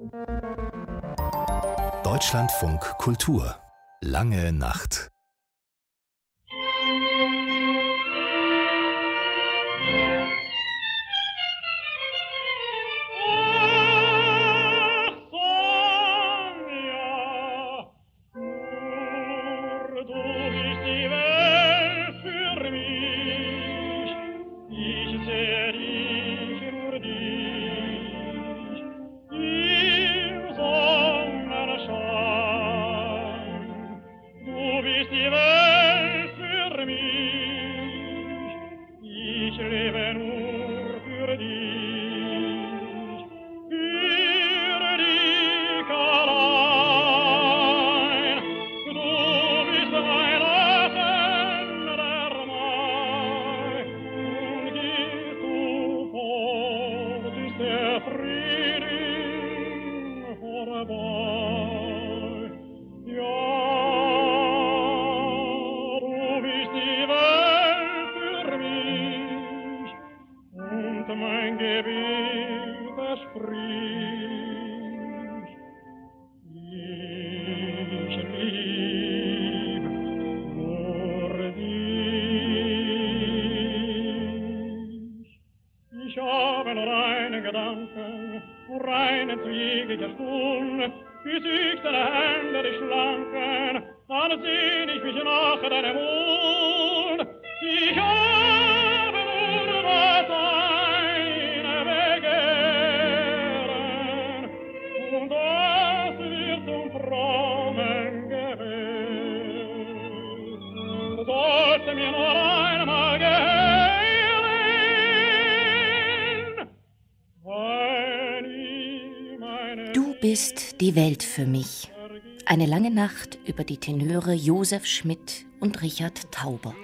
Deutschlandfunk Kultur. Lange Nacht. Du bist die Welt für mich. Eine lange Nacht über die Tenöre Josef Schmidt und Richard Tauber.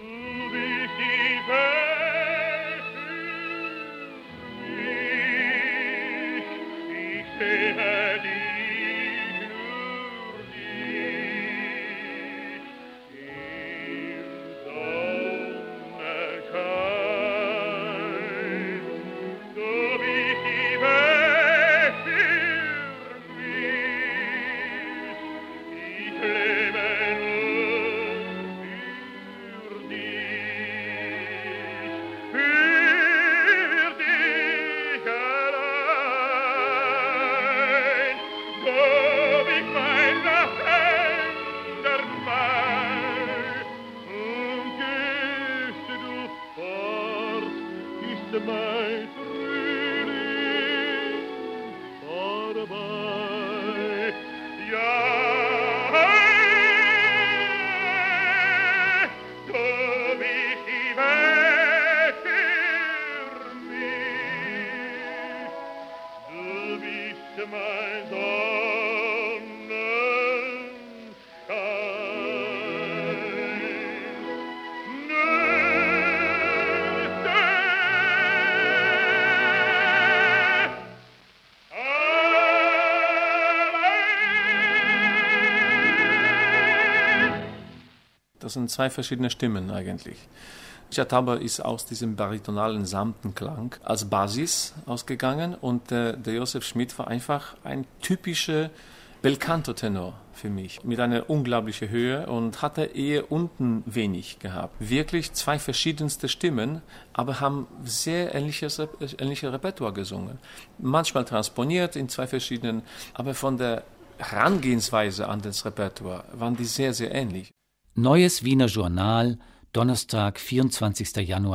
Das sind zwei verschiedene Stimmen eigentlich. Richard Tauber ist aus diesem baritonalen, sanften Klang als Basis ausgegangen und der Josef Schmidt war einfach ein typischer Belcanto-Tenor für mich, mit einer unglaublichen Höhe und hatte eher unten wenig gehabt. Wirklich zwei verschiedenste Stimmen, aber haben sehr ähnliche Repertoire gesungen. Manchmal transponiert in zwei verschiedenen, aber von der Herangehensweise an das Repertoire waren die sehr, sehr ähnlich. Neues Wiener Journal, Donnerstag, 24. Januar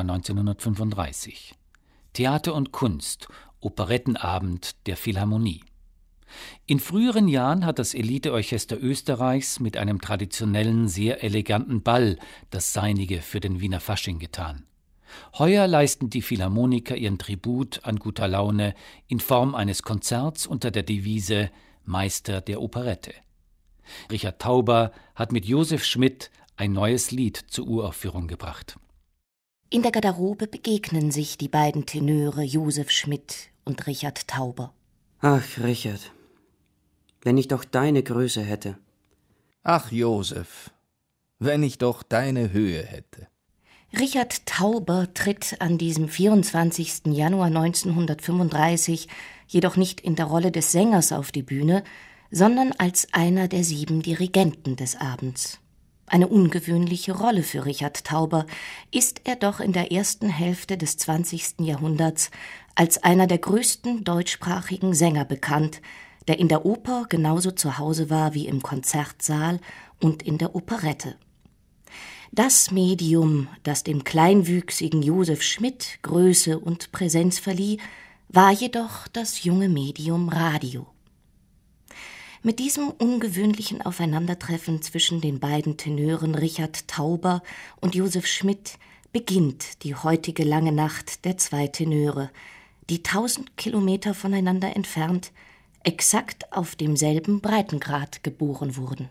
1935. Theater und Kunst, Operettenabend der Philharmonie. In früheren Jahren hat das Eliteorchester Österreichs mit einem traditionellen, sehr eleganten Ball das Seinige für den Wiener Fasching getan. Heuer leisten die Philharmoniker ihren Tribut an guter Laune in Form eines Konzerts unter der Devise Meister der Operette. Richard Tauber hat mit Josef Schmidt ein neues Lied zur Uraufführung gebracht. In der Garderobe begegnen sich die beiden Tenöre Josef Schmidt und Richard Tauber. Ach, Richard, wenn ich doch deine Größe hätte. Ach, Josef, wenn ich doch deine Höhe hätte. Richard Tauber tritt an diesem 24. Januar 1935 jedoch nicht in der Rolle des Sängers auf die Bühne, sondern als einer der 7 Dirigenten des Abends. Eine ungewöhnliche Rolle für Richard Tauber, ist er doch in der ersten Hälfte des 20. Jahrhunderts als einer der größten deutschsprachigen Sänger bekannt, der in der Oper genauso zu Hause war wie im Konzertsaal und in der Operette. Das Medium, das dem kleinwüchsigen Joseph Schmidt Größe und Präsenz verlieh, war jedoch das junge Medium Radio. Mit diesem ungewöhnlichen Aufeinandertreffen zwischen den beiden Tenören Richard Tauber und Joseph Schmidt beginnt die heutige Lange Nacht der 2 Tenöre, die 1000 Kilometer voneinander entfernt, exakt auf demselben Breitengrad geboren wurden.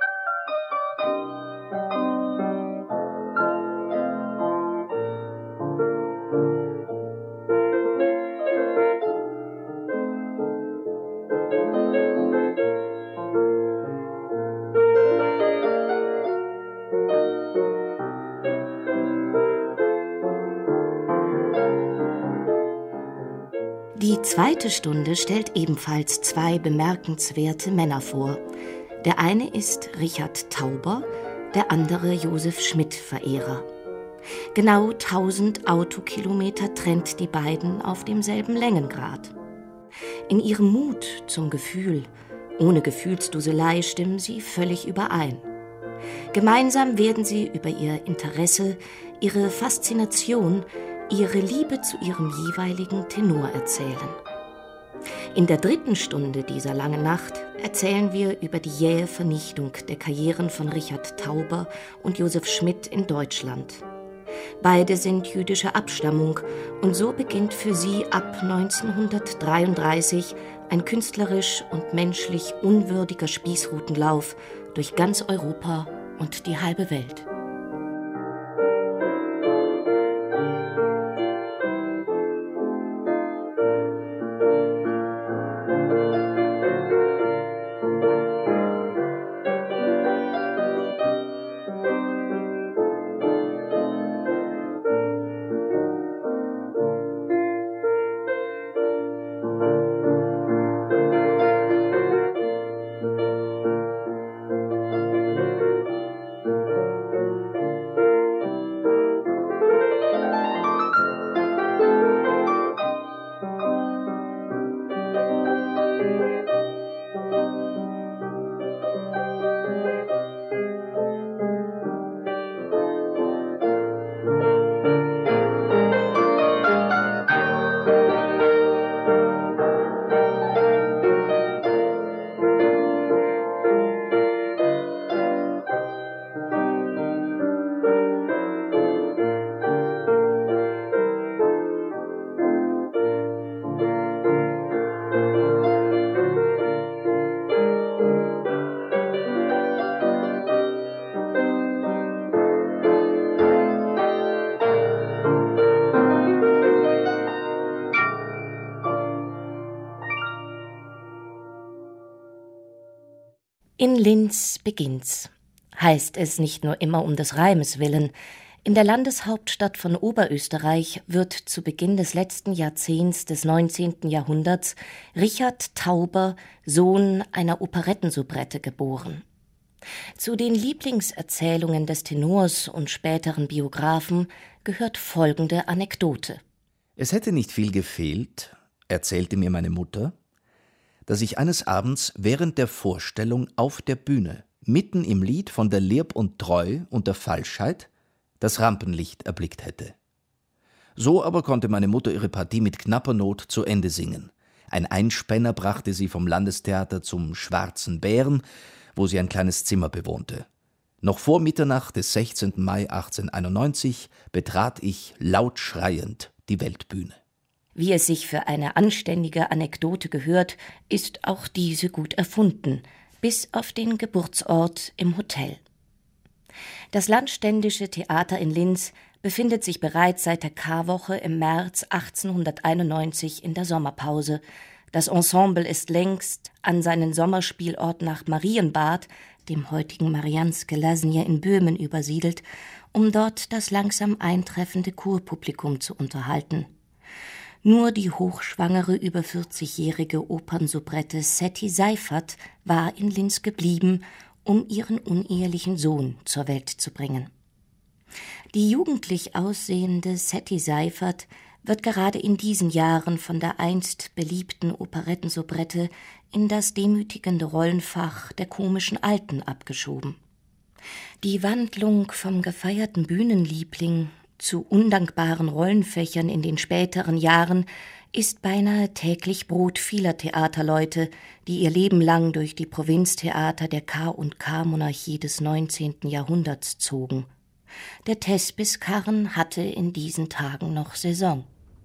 Die 2. Stunde stellt ebenfalls 2 bemerkenswerte Männer vor. Der eine ist Richard Tauber, der andere Joseph Schmidt-Verehrer. Genau 1000 Autokilometer trennt die beiden auf demselben Längengrad. In ihrem Mut zum Gefühl, ohne Gefühlsduselei, stimmen sie völlig überein. Gemeinsam werden sie über ihr Interesse, ihre Faszination, ihre Liebe zu ihrem jeweiligen Tenor erzählen. In der 3. Stunde dieser Langen Nacht erzählen wir über die jähe Vernichtung der Karrieren von Richard Tauber und Joseph Schmidt in Deutschland. Beide sind jüdischer Abstammung und so beginnt für sie ab 1933 ein künstlerisch und menschlich unwürdiger Spießrutenlauf durch ganz Europa und die halbe Welt. In Linz beginnt's, heißt es nicht nur immer um des Reimes willen. In der Landeshauptstadt von Oberösterreich wird zu Beginn des letzten Jahrzehnts des 19. Jahrhunderts Richard Tauber, Sohn einer Operettensoubrette, geboren. Zu den Lieblingserzählungen des Tenors und späteren Biografen gehört folgende Anekdote. Es hätte nicht viel gefehlt, erzählte mir meine Mutter, dass ich eines Abends während der Vorstellung auf der Bühne, mitten im Lied von der Lirb und Treu und der Falschheit, das Rampenlicht erblickt hätte. So aber konnte meine Mutter ihre Partie mit knapper Not zu Ende singen. Ein Einspänner brachte sie vom Landestheater zum Schwarzen Bären, wo sie ein kleines Zimmer bewohnte. Noch vor Mitternacht des 16. Mai 1891 betrat ich laut schreiend die Weltbühne. Wie es sich für eine anständige Anekdote gehört, ist auch diese gut erfunden, bis auf den Geburtsort im Hotel. Das Landständische Theater in Linz befindet sich bereits seit der Karwoche im März 1891 in der Sommerpause. Das Ensemble ist längst an seinen Sommerspielort nach Marienbad, dem heutigen Marianske Lasnie in Böhmen, übersiedelt, um dort das langsam eintreffende Kurpublikum zu unterhalten. Nur die hochschwangere, über 40-jährige Opernsoubrette Setty Seifert war in Linz geblieben, um ihren unehelichen Sohn zur Welt zu bringen. Die jugendlich aussehende Setty Seifert wird gerade in diesen Jahren von der einst beliebten Operettensoubrette in das demütigende Rollenfach der komischen Alten abgeschoben. Die Wandlung vom gefeierten Bühnenliebling zu undankbaren Rollenfächern in den späteren Jahren ist beinahe täglich Brot vieler Theaterleute, die ihr Leben lang durch die Provinztheater der K&K-Monarchie des 19. Jahrhunderts zogen. Der Thespis-Karren hatte in diesen Tagen noch Saison.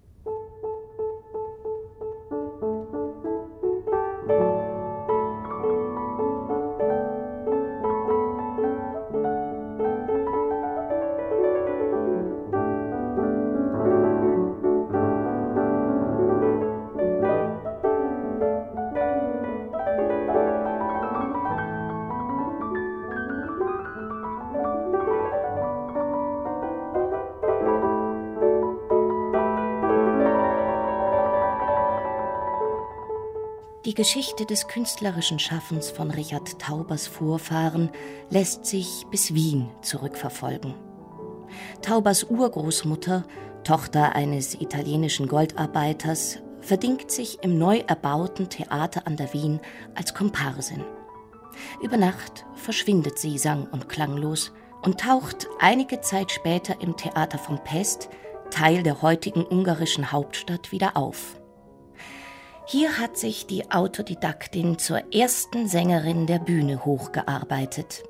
Die Geschichte des künstlerischen Schaffens von Richard Taubers Vorfahren lässt sich bis Wien zurückverfolgen. Taubers Urgroßmutter, Tochter eines italienischen Goldarbeiters, verdingt sich im neu erbauten Theater an der Wien als Komparsin. Über Nacht verschwindet sie sang- und klanglos und taucht einige Zeit später im Theater von Pest, Teil der heutigen ungarischen Hauptstadt, wieder auf. Hier hat sich die Autodidaktin zur ersten Sängerin der Bühne hochgearbeitet.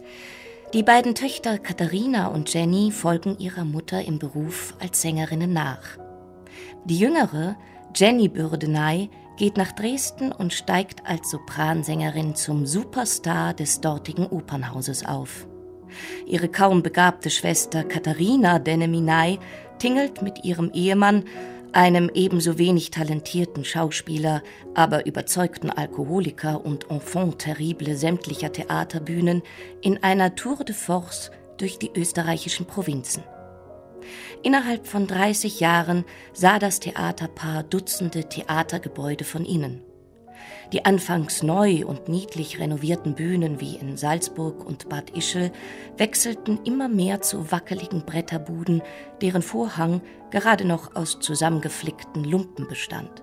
Die beiden Töchter Katharina und Jenny folgen ihrer Mutter im Beruf als Sängerinnen nach. Die jüngere, Jenny Bürdenay, geht nach Dresden und steigt als Sopransängerin zum Superstar des dortigen Opernhauses auf. Ihre kaum begabte Schwester Katharina Deneminay tingelt mit ihrem Ehemann, einem ebenso wenig talentierten Schauspieler, aber überzeugten Alkoholiker und Enfant terrible sämtlicher Theaterbühnen, in einer Tour de Force durch die österreichischen Provinzen. Innerhalb von 30 Jahren sah das Theaterpaar Dutzende Theatergebäude von innen. Die anfangs neu und niedlich renovierten Bühnen wie in Salzburg und Bad Ischl wechselten immer mehr zu wackeligen Bretterbuden, deren Vorhang gerade noch aus zusammengeflickten Lumpen bestand.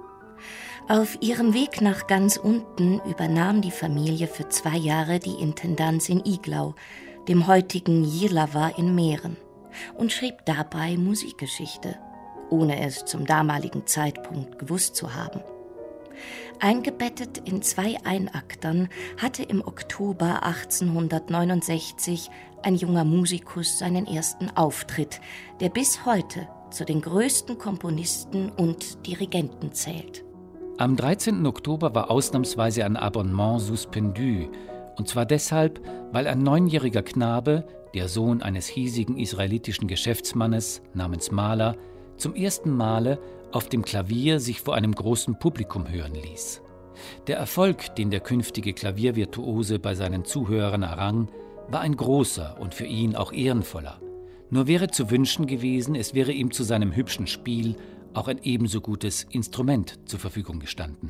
Auf ihrem Weg nach ganz unten übernahm die Familie für 2 Jahre die Intendanz in Iglau, dem heutigen Jihlava in Mähren, und schrieb dabei Musikgeschichte, ohne es zum damaligen Zeitpunkt gewusst zu haben. Eingebettet in 2 Einaktern hatte im Oktober 1869 ein junger Musikus seinen ersten Auftritt, der bis heute zu den größten Komponisten und Dirigenten zählt. Am 13. Oktober war ausnahmsweise ein Abonnement suspendu, und zwar deshalb, weil ein 9-jähriger Knabe, der Sohn eines hiesigen israelitischen Geschäftsmannes namens Mahler, zum ersten Male auf dem Klavier sich vor einem großen Publikum hören ließ. Der Erfolg, den der künftige Klaviervirtuose bei seinen Zuhörern errang, war ein großer und für ihn auch ehrenvoller. Nur wäre zu wünschen gewesen, es wäre ihm zu seinem hübschen Spiel auch ein ebenso gutes Instrument zur Verfügung gestanden.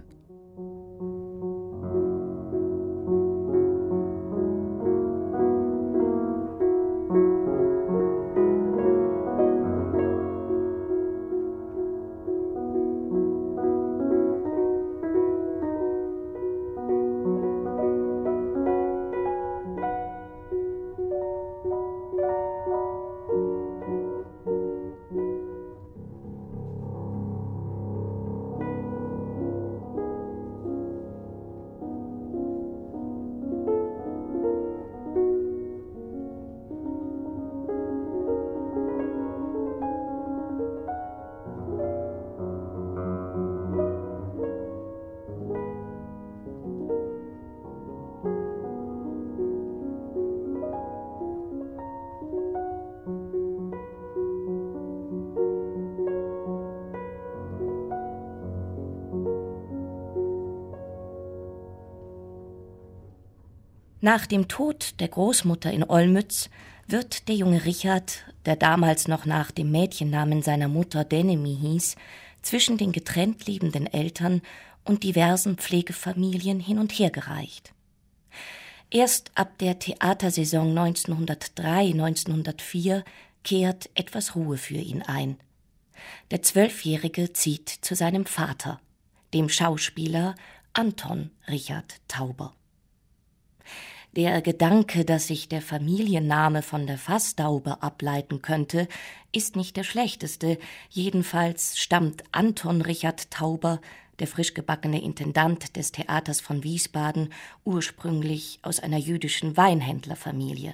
Nach dem Tod der Großmutter in Olmütz wird der junge Richard, der damals noch nach dem Mädchennamen seiner Mutter Denemi hieß, zwischen den getrennt lebenden Eltern und diversen Pflegefamilien hin und her gereicht. Erst ab der Theatersaison 1903/1904 kehrt etwas Ruhe für ihn ein. Der 12-Jährige zieht zu seinem Vater, dem Schauspieler Anton Richard Tauber. Der Gedanke, dass sich der Familienname von der Fassdaube ableiten könnte, ist nicht der schlechteste. Jedenfalls stammt Anton Richard Tauber, der frisch gebackene Intendant des Theaters von Wiesbaden, ursprünglich aus einer jüdischen Weinhändlerfamilie.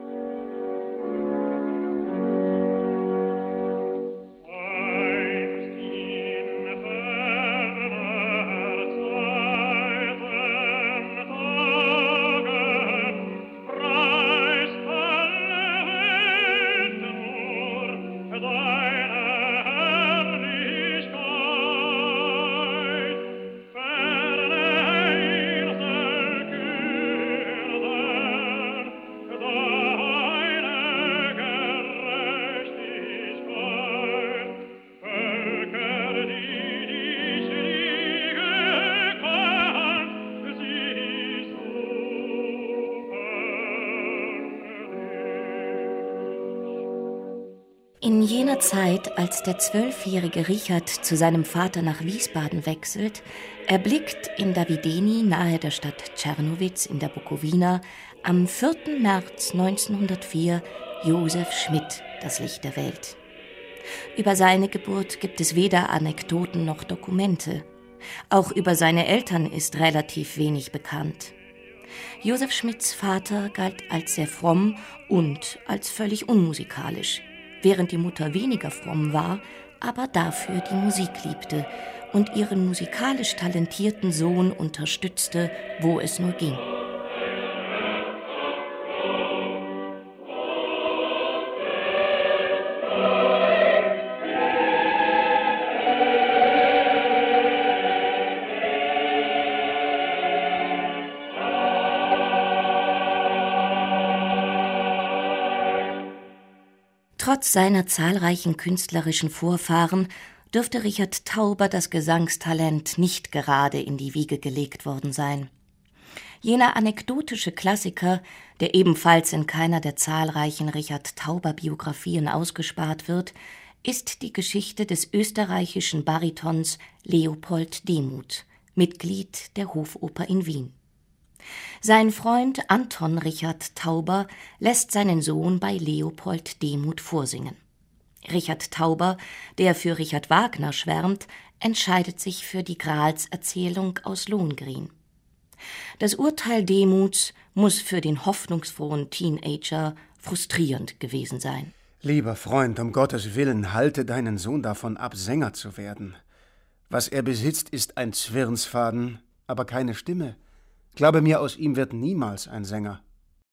In jener Zeit, als der 12-jährige Richard zu seinem Vater nach Wiesbaden wechselt, erblickt in Davideni nahe der Stadt Czernowitz in der Bukowina am 4. März 1904 Josef Schmidt das Licht der Welt. Über seine Geburt gibt es weder Anekdoten noch Dokumente. Auch über seine Eltern ist relativ wenig bekannt. Josef Schmidts Vater galt als sehr fromm und als völlig unmusikalisch, während die Mutter weniger fromm war, aber dafür die Musik liebte und ihren musikalisch talentierten Sohn unterstützte, wo es nur ging. Trotz seiner zahlreichen künstlerischen Vorfahren dürfte Richard Tauber das Gesangstalent nicht gerade in die Wiege gelegt worden sein. Jener anekdotische Klassiker, der ebenfalls in keiner der zahlreichen Richard Tauber-Biografien ausgespart wird, ist die Geschichte des österreichischen Baritons Leopold Demuth, Mitglied der Hofoper in Wien. Sein Freund Anton Richard Tauber lässt seinen Sohn bei Leopold Demuth vorsingen. Richard Tauber, der für Richard Wagner schwärmt, entscheidet sich für die Gralserzählung aus Lohengrin. Das Urteil Demuths muss für den hoffnungsfrohen Teenager frustrierend gewesen sein. Lieber Freund, um Gottes Willen, halte deinen Sohn davon ab, Sänger zu werden. Was er besitzt, ist ein Zwirnsfaden, aber keine Stimme. Glaube mir, aus ihm wird niemals ein Sänger.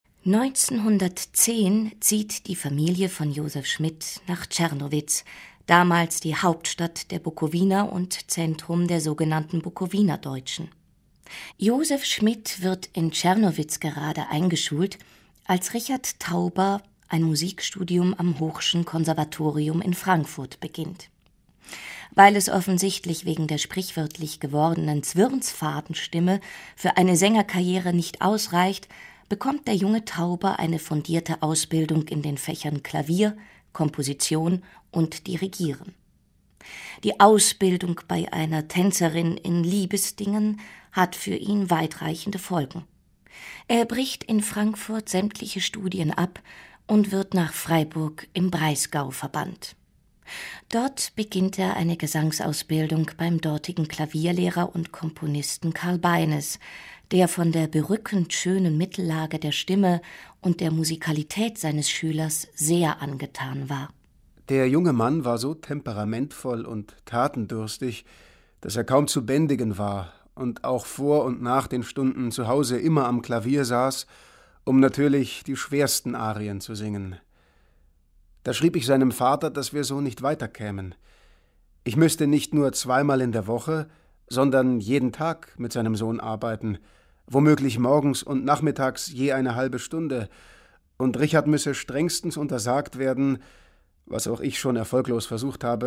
1910 zieht die Familie von Josef Schmidt nach Czernowitz, damals die Hauptstadt der Bukowina und Zentrum der sogenannten Bukowina-Deutschen. Josef Schmidt wird in Czernowitz gerade eingeschult, als Richard Tauber ein Musikstudium am Hochschen Konservatorium in Frankfurt beginnt. Weil es offensichtlich wegen der sprichwörtlich gewordenen Zwirnsfadenstimme für eine Sängerkarriere nicht ausreicht, bekommt der junge Tauber eine fundierte Ausbildung in den Fächern Klavier, Komposition und Dirigieren. Die Ausbildung bei einer Tänzerin in Liebesdingen hat für ihn weitreichende Folgen. Er bricht in Frankfurt sämtliche Studien ab und wird nach Freiburg im Breisgau verbannt. Dort beginnt er eine Gesangsausbildung beim dortigen Klavierlehrer und Komponisten Karl Beines, der von der berückend schönen Mittellage der Stimme und der Musikalität seines Schülers sehr angetan war. Der junge Mann war so temperamentvoll und tatendurstig, dass er kaum zu bändigen war und auch vor und nach den Stunden zu Hause immer am Klavier saß, um natürlich die schwersten Arien zu singen. Da schrieb ich seinem Vater, dass wir so nicht weiterkämen. Ich müsste nicht nur 2-mal in der Woche, sondern jeden Tag mit seinem Sohn arbeiten, womöglich morgens und nachmittags je eine halbe Stunde, und Richard müsse strengstens untersagt werden, was auch ich schon erfolglos versucht habe,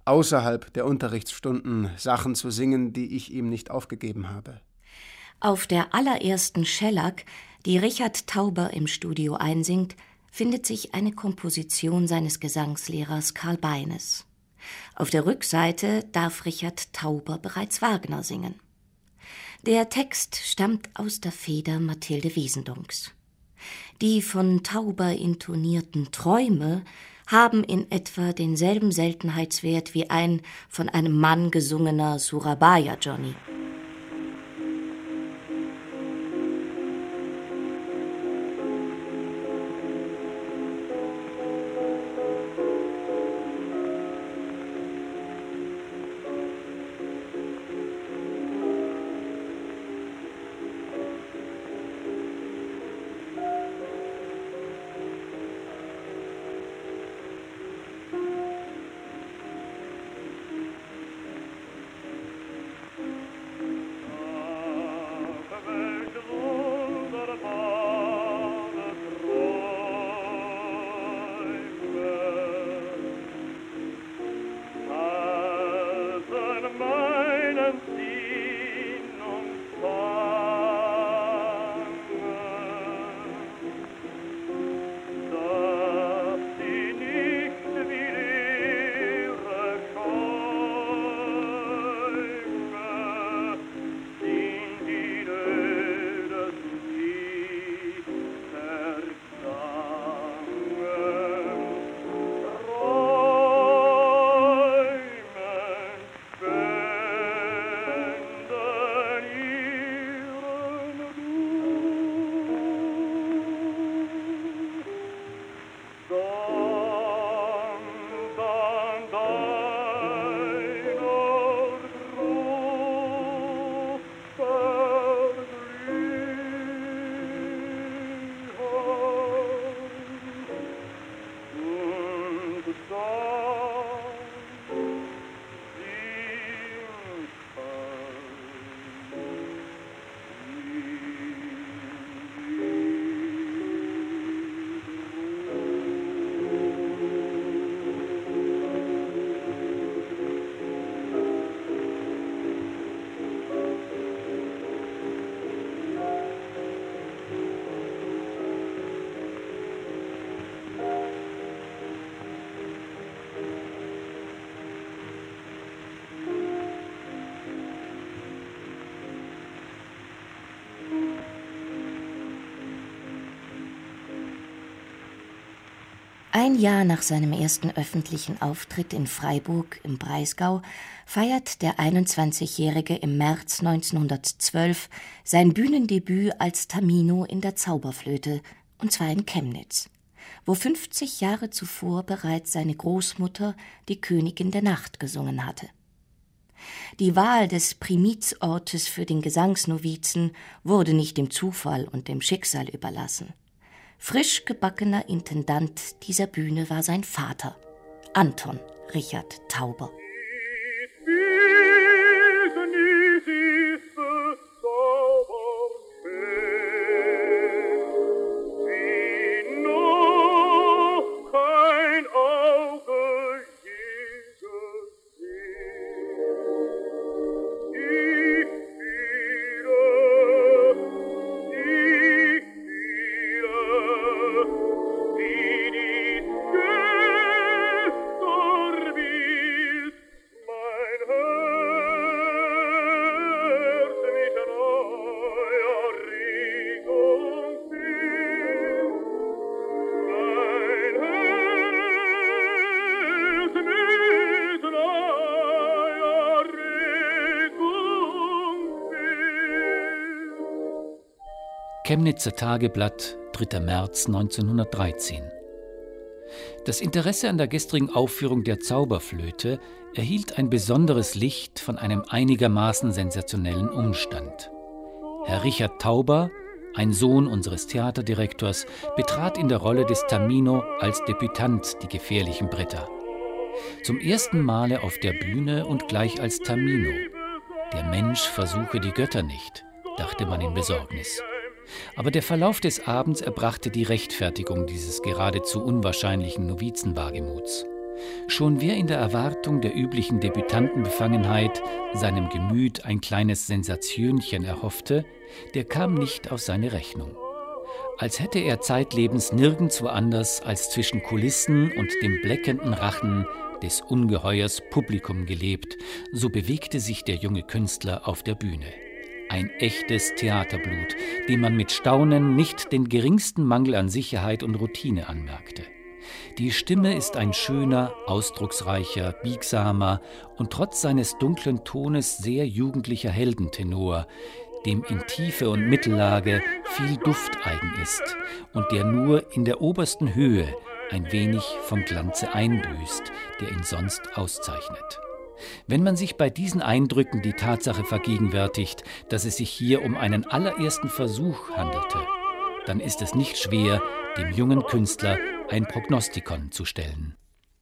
außerhalb der Unterrichtsstunden Sachen zu singen, die ich ihm nicht aufgegeben habe. Auf der allerersten Schellack, die Richard Tauber im Studio einsingt, findet sich eine Komposition seines Gesangslehrers Karl Beines. Auf der Rückseite darf Richard Tauber bereits Wagner singen. Der Text stammt aus der Feder Mathilde Wiesendonks. Die von Tauber intonierten Träume haben in etwa denselben Seltenheitswert wie ein von einem Mann gesungener Surabaya Johnny. Ein Jahr nach seinem ersten öffentlichen Auftritt in Freiburg im Breisgau feiert der 21-Jährige im März 1912 sein Bühnendebüt als Tamino in der Zauberflöte, und zwar in Chemnitz, wo 50 Jahre zuvor bereits seine Großmutter die Königin der Nacht gesungen hatte. Die Wahl des Primizortes für den Gesangsnovizen wurde nicht dem Zufall und dem Schicksal überlassen. Frisch gebackener Intendant dieser Bühne war sein Vater, Anton Richard Tauber. Chemnitzer Tageblatt, 3. März 1913. Das Interesse an der gestrigen Aufführung der Zauberflöte erhielt ein besonderes Licht von einem einigermaßen sensationellen Umstand. Herr Richard Tauber, ein Sohn unseres Theaterdirektors, betrat in der Rolle des Tamino als Debütant die gefährlichen Bretter. Zum ersten Male auf der Bühne und gleich als Tamino. Der Mensch versuche die Götter nicht, dachte man in Besorgnis. Aber der Verlauf des Abends erbrachte die Rechtfertigung dieses geradezu unwahrscheinlichen Novizenwagemuts. Schon wer in der Erwartung der üblichen Debütantenbefangenheit seinem Gemüt ein kleines Sensationchen erhoffte, der kam nicht auf seine Rechnung. Als hätte er zeitlebens nirgends woanders als zwischen Kulissen und dem bleckenden Rachen des Ungeheuers Publikum gelebt, so bewegte sich der junge Künstler auf der Bühne. Ein echtes Theaterblut, dem man mit Staunen nicht den geringsten Mangel an Sicherheit und Routine anmerkte. Die Stimme ist ein schöner, ausdrucksreicher, biegsamer und trotz seines dunklen Tones sehr jugendlicher Heldentenor, dem in Tiefe und Mittellage viel Duft eigen ist und der nur in der obersten Höhe ein wenig vom Glanze einbüßt, der ihn sonst auszeichnet. Wenn man sich bei diesen Eindrücken die Tatsache vergegenwärtigt, dass es sich hier um einen allerersten Versuch handelte, dann ist es nicht schwer, dem jungen Künstler ein Prognostikon zu stellen.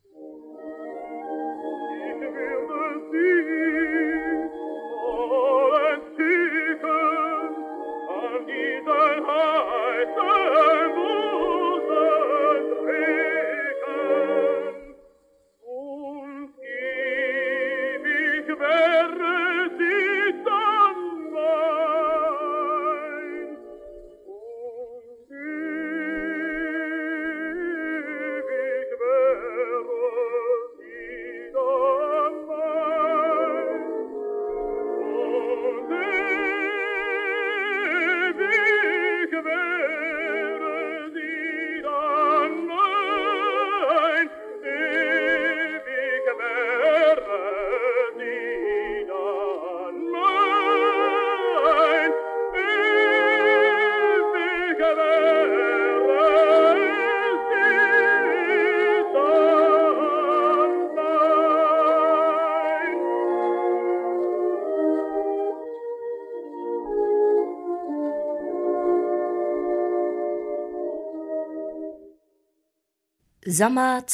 Sommer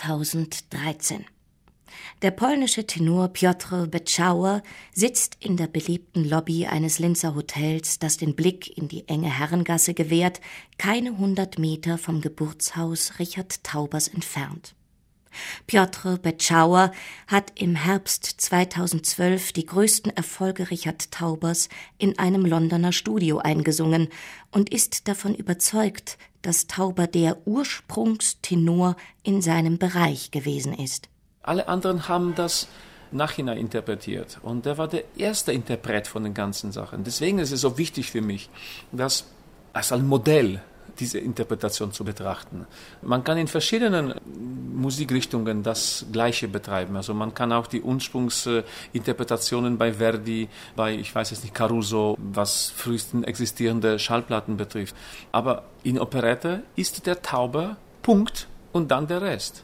2013. Der polnische Tenor Piotr Beczauer sitzt in der beliebten Lobby eines Linzer Hotels, das den Blick in die enge Herrengasse gewährt, keine 100 Meter vom Geburtshaus Richard Taubers entfernt. Piotr Beczauer hat im Herbst 2012 die größten Erfolge Richard Taubers in einem Londoner Studio eingesungen und ist davon überzeugt, dass Tauber der Ursprungstenor in seinem Bereich gewesen ist. Alle anderen haben das nachhinein interpretiert und der war der erste Interpret von den ganzen Sachen. Deswegen ist es so wichtig für mich, das als ein Modell diese Interpretation zu betrachten. Man kann in verschiedenen Musikrichtungen das Gleiche betreiben. Also man kann auch die Ursprungsinterpretationen bei Verdi, bei, ich weiß jetzt nicht, Caruso, was frühesten existierende Schallplatten betrifft. Aber in Operette ist der Tauber Punkt und dann der Rest.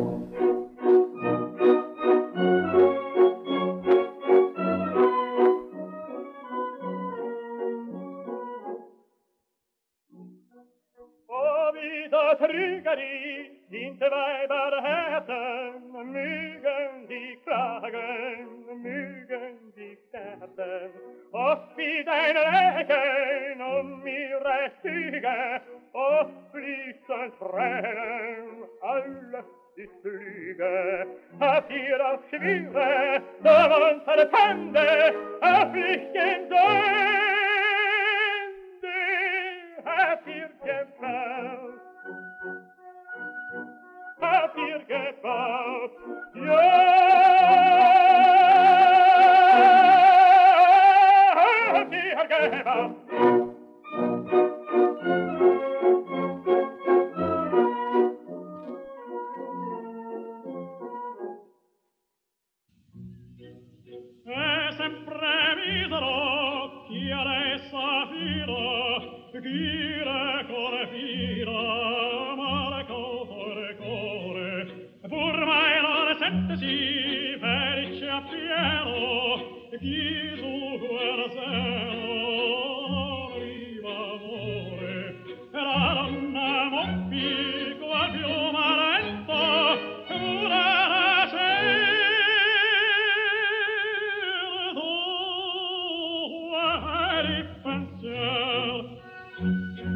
Trügeri, dient Weiberhäten, mögen die klagen, mögen die Täten. Oft wie dein Lächeln ihre Züge, oft fließen Tränen, alles ist Lüge. Habt ihr auch Schwüre, doch unsere Tande, auf Lichten Sünde, habt ihr gefällt. Habt ihr gebaut? Ja, habt ihr gebaut? Sempre misero, chi adesso affiro, gira con fira, male core core, pur mai non sentesi felice a pieno, chi su quel seno arriva amore, la donna moppi qual più malento, pure la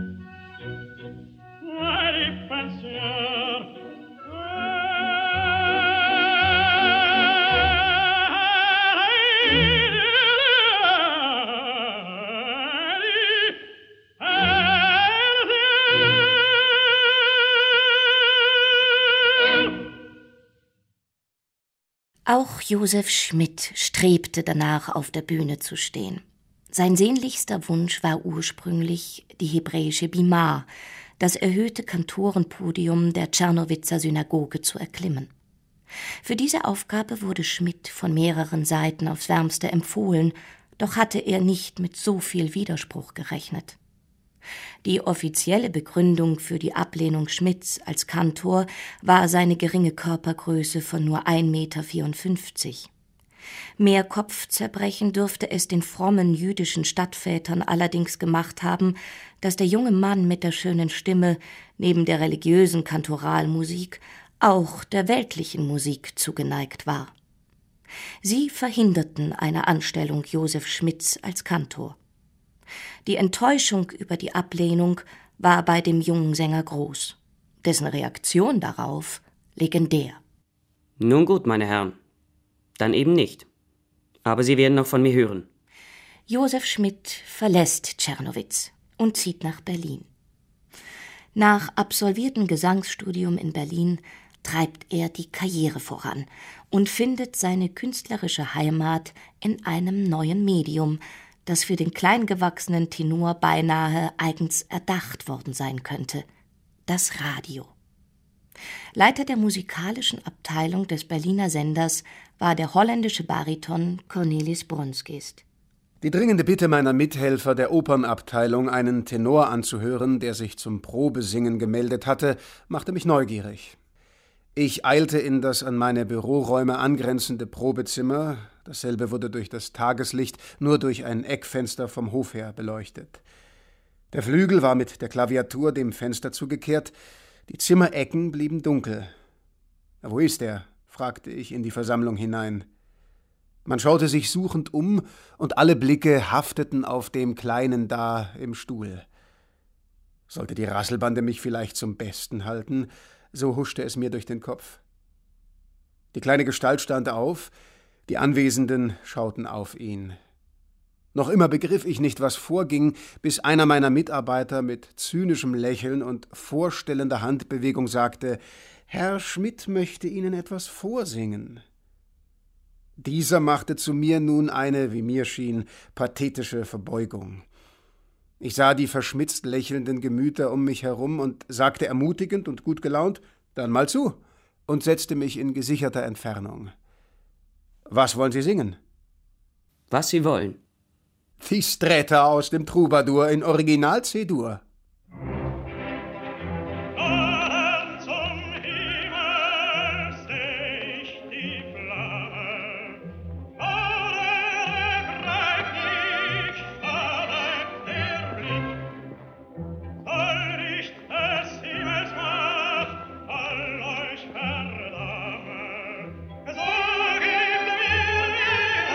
pensier Auch Joseph Schmidt strebte danach, auf der Bühne zu stehen. Sein sehnlichster Wunsch war ursprünglich die hebräische Bima, das erhöhte Kantorenpodium der Tschernowitzer Synagoge zu erklimmen. Für diese Aufgabe wurde Schmidt von mehreren Seiten aufs Wärmste empfohlen, doch hatte er nicht mit so viel Widerspruch gerechnet. Die offizielle Begründung für die Ablehnung Schmidts als Kantor war seine geringe Körpergröße von nur 1,54 Meter. Mehr Kopfzerbrechen dürfte es den frommen jüdischen Stadtvätern allerdings gemacht haben, dass der junge Mann mit der schönen Stimme neben der religiösen Kantoralmusik auch der weltlichen Musik zugeneigt war. Sie verhinderten eine Anstellung Joseph Schmidts als Kantor. Die Enttäuschung über die Ablehnung war bei dem jungen Sänger groß, dessen Reaktion darauf legendär. Nun gut, meine Herren, dann eben nicht. Aber Sie werden noch von mir hören. Joseph Schmidt verlässt Czernowitz und zieht nach Berlin. Nach absolviertem Gesangsstudium in Berlin treibt er die Karriere voran und findet seine künstlerische Heimat in einem neuen Medium, das für den kleingewachsenen Tenor beinahe eigens erdacht worden sein könnte: das Radio. Leiter der musikalischen Abteilung des Berliner Senders war der holländische Bariton Cornelis Bronskist. Die dringende Bitte meiner Mithelfer der Opernabteilung, einen Tenor anzuhören, der sich zum Probesingen gemeldet hatte, machte mich neugierig. Ich eilte in das an meine Büroräume angrenzende Probezimmer. Dasselbe wurde durch das Tageslicht nur durch ein Eckfenster vom Hof her beleuchtet. Der Flügel war mit der Klaviatur dem Fenster zugekehrt, die Zimmerecken blieben dunkel. »Wo ist er?« fragte ich in die Versammlung hinein. Man schaute sich suchend um, und alle Blicke hafteten auf dem Kleinen da im Stuhl. Sollte die Rasselbande mich vielleicht zum Besten halten, so huschte es mir durch den Kopf. Die kleine Gestalt stand auf, die Anwesenden schauten auf ihn. Noch immer begriff ich nicht, was vorging, bis einer meiner Mitarbeiter mit zynischem Lächeln und vorstellender Handbewegung sagte: »Herr Schmidt möchte Ihnen etwas vorsingen.« Dieser machte zu mir nun eine, wie mir schien, pathetische Verbeugung. Ich sah die verschmitzt lächelnden Gemüter um mich herum und sagte ermutigend und gut gelaunt: »Dann mal zu«, und setzte mich in gesicherter Entfernung. »Was wollen Sie singen?« »Was Sie wollen.« »Die Stretta aus dem Troubadour in Original C-Dur.«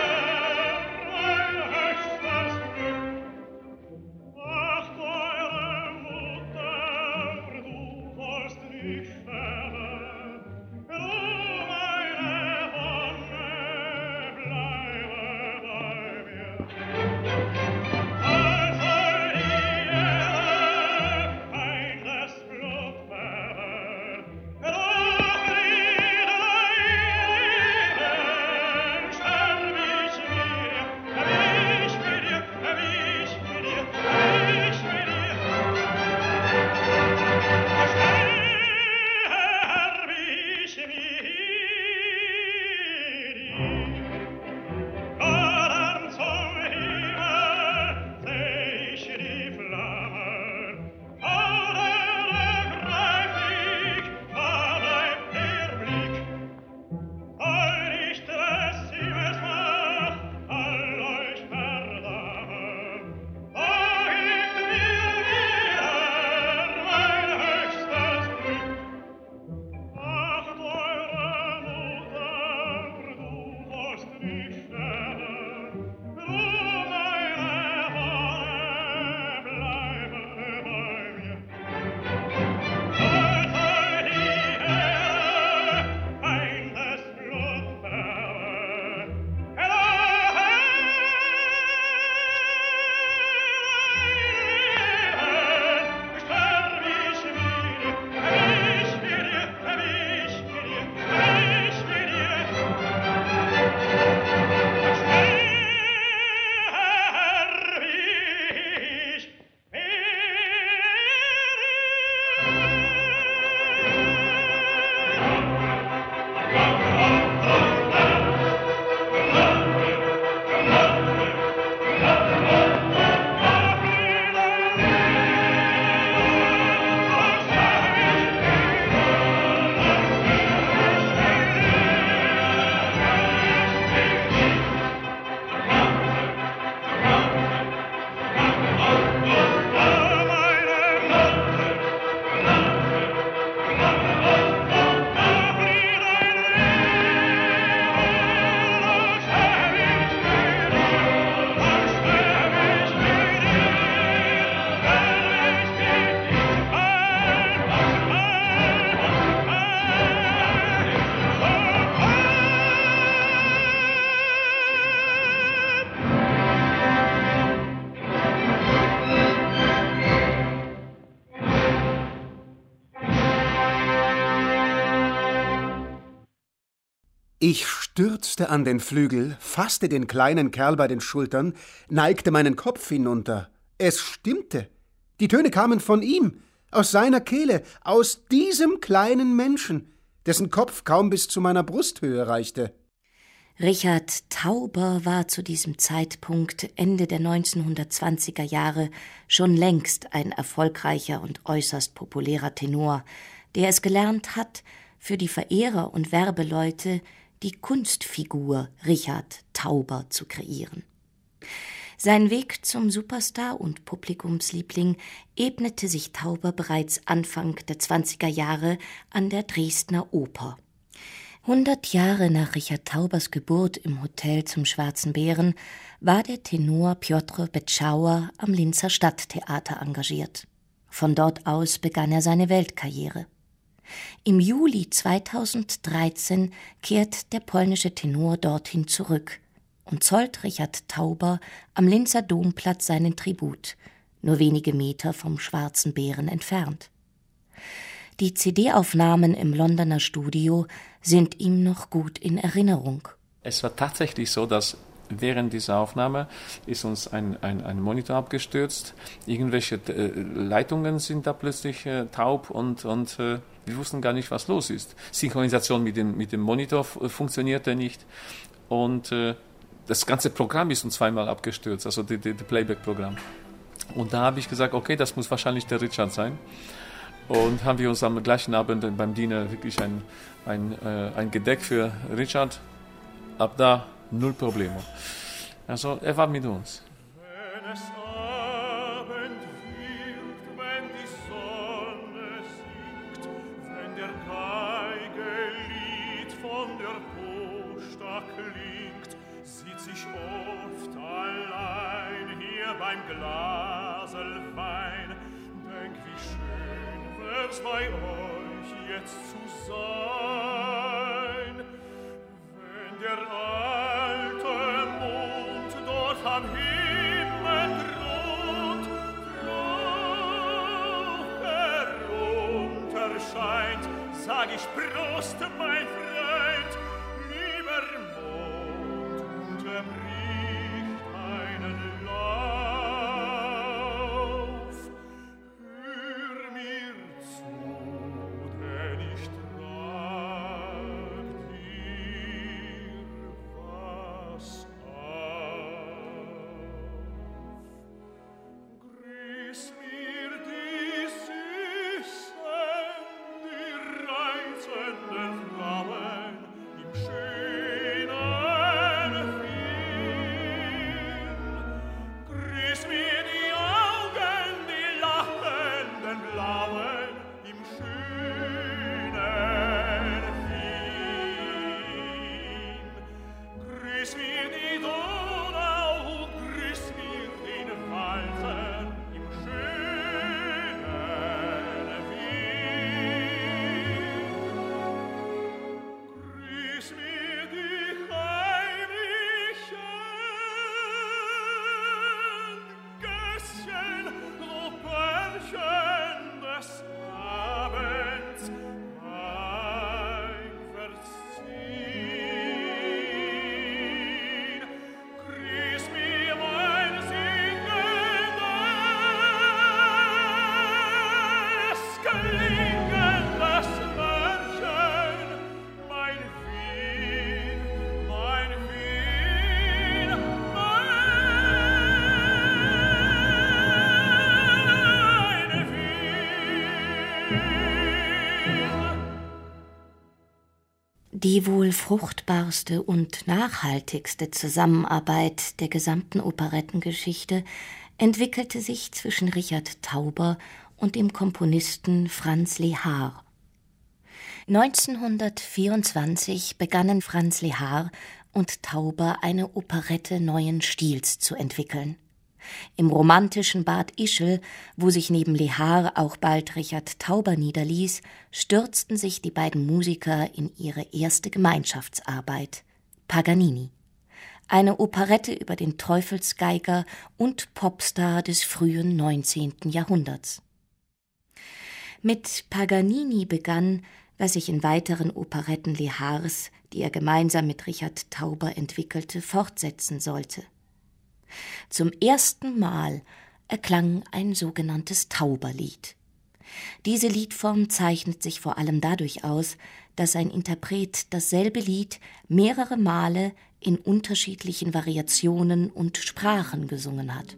Ach, eure Ich stürzte an den Flügel, fasste den kleinen Kerl bei den Schultern, neigte meinen Kopf hinunter. Es stimmte. Die Töne kamen von ihm, aus seiner Kehle, aus diesem kleinen Menschen, dessen Kopf kaum bis zu meiner Brusthöhe reichte. Richard Tauber war zu diesem Zeitpunkt Ende der 1920er Jahre schon längst ein erfolgreicher und äußerst populärer Tenor, der es gelernt hat, für die Verehrer und Werbeleute die Kunstfigur Richard Tauber zu kreieren. Sein Weg zum Superstar und Publikumsliebling ebnete sich Tauber bereits Anfang der 20er Jahre an der Dresdner Oper. 100 Jahre nach Richard Taubers Geburt im Hotel zum Schwarzen Bären war der Tenor Piotr Betschauer am Linzer Stadttheater engagiert. Von dort aus begann er seine Weltkarriere. Im Juli 2013 kehrt der polnische Tenor dorthin zurück und zollt Richard Tauber am Linzer Domplatz seinen Tribut, nur wenige Meter vom Schwarzen Bären entfernt. Die CD-Aufnahmen im Londoner Studio sind ihm noch gut in Erinnerung. Es war tatsächlich so, dass während dieser Aufnahme ist uns ein Monitor abgestürzt. Irgendwelche Leitungen sind da plötzlich taub und wir wussten gar nicht, was los ist. Synchronisation mit dem Monitor funktionierte nicht und das ganze Programm ist uns zweimal abgestürzt, also das Playback-Programm. Und da habe ich gesagt, okay, das muss wahrscheinlich der Richard sein. Und haben wir uns am gleichen Abend beim Diener wirklich ein Gedeck für Richard. Ab da 0 Probleme. Also er war mit uns. Wenn es Abend wird, wenn die Sonne sinkt, wenn der Geige-Lied von der Posta klingt, sitz ich oft allein hier beim Glasel Wein, denk wie schön wär's bei euch jetzt zu sein, wenn der alte Mond dort am Himmel thront, herunterscheint, sag ich Prost, mein Freund, lieber Mond, unterbricht einen Lauf. Hör mir zu, denn ich trag dir was auf. Grüß mir die Süßen, die reizenden Frauen im schönen Film. Grüß mir die Augen, die lachenden Blauen im schönen Film. Grüß mir die Donau, grüß mir den Walser im schönen Wien. Grüß mir die heimlichen Gässchen, Operchen des Abends, heimwärts ziehen. Grüß mir mein singendes, klingendes Märchen, mein Wien, mein Wien, mein Wien. Die wohl fruchtbarste und nachhaltigste Zusammenarbeit der gesamten Operettengeschichte entwickelte sich zwischen Richard Tauber und dem Komponisten Franz Lehár. 1924 begannen Franz Lehár und Tauber eine Operette neuen Stils zu entwickeln. Im romantischen Bad Ischl, wo sich neben Lehár auch bald Richard Tauber niederließ, stürzten sich die beiden Musiker in ihre erste Gemeinschaftsarbeit, Paganini. Eine Operette über den Teufelsgeiger und Popstar des frühen 19. Jahrhunderts. Mit Paganini begann, was sich in weiteren Operetten Lehárs die er gemeinsam mit Richard Tauber entwickelte, fortsetzen sollte. Zum ersten Mal erklang ein sogenanntes Tauberlied. Diese Liedform zeichnet sich vor allem dadurch aus, dass ein Interpret dasselbe Lied mehrere Male in unterschiedlichen Variationen und Sprachen gesungen hat.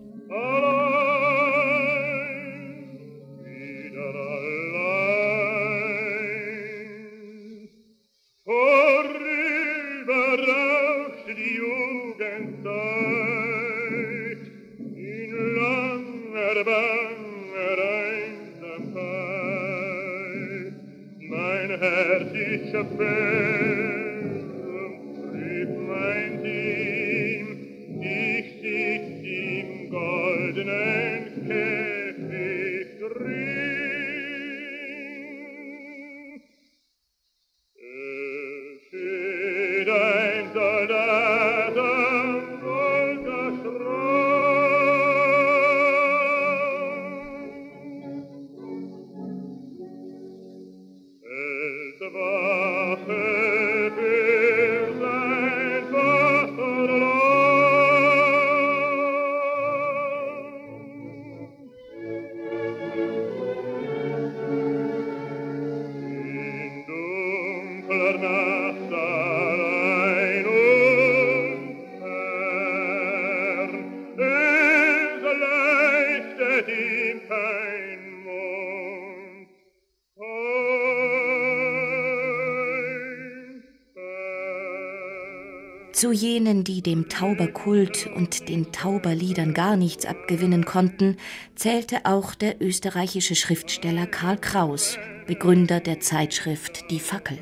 Zu jenen, die dem Tauberkult und den Tauberliedern gar nichts abgewinnen konnten, zählte auch der österreichische Schriftsteller Karl Kraus, Begründer der Zeitschrift Die Fackel.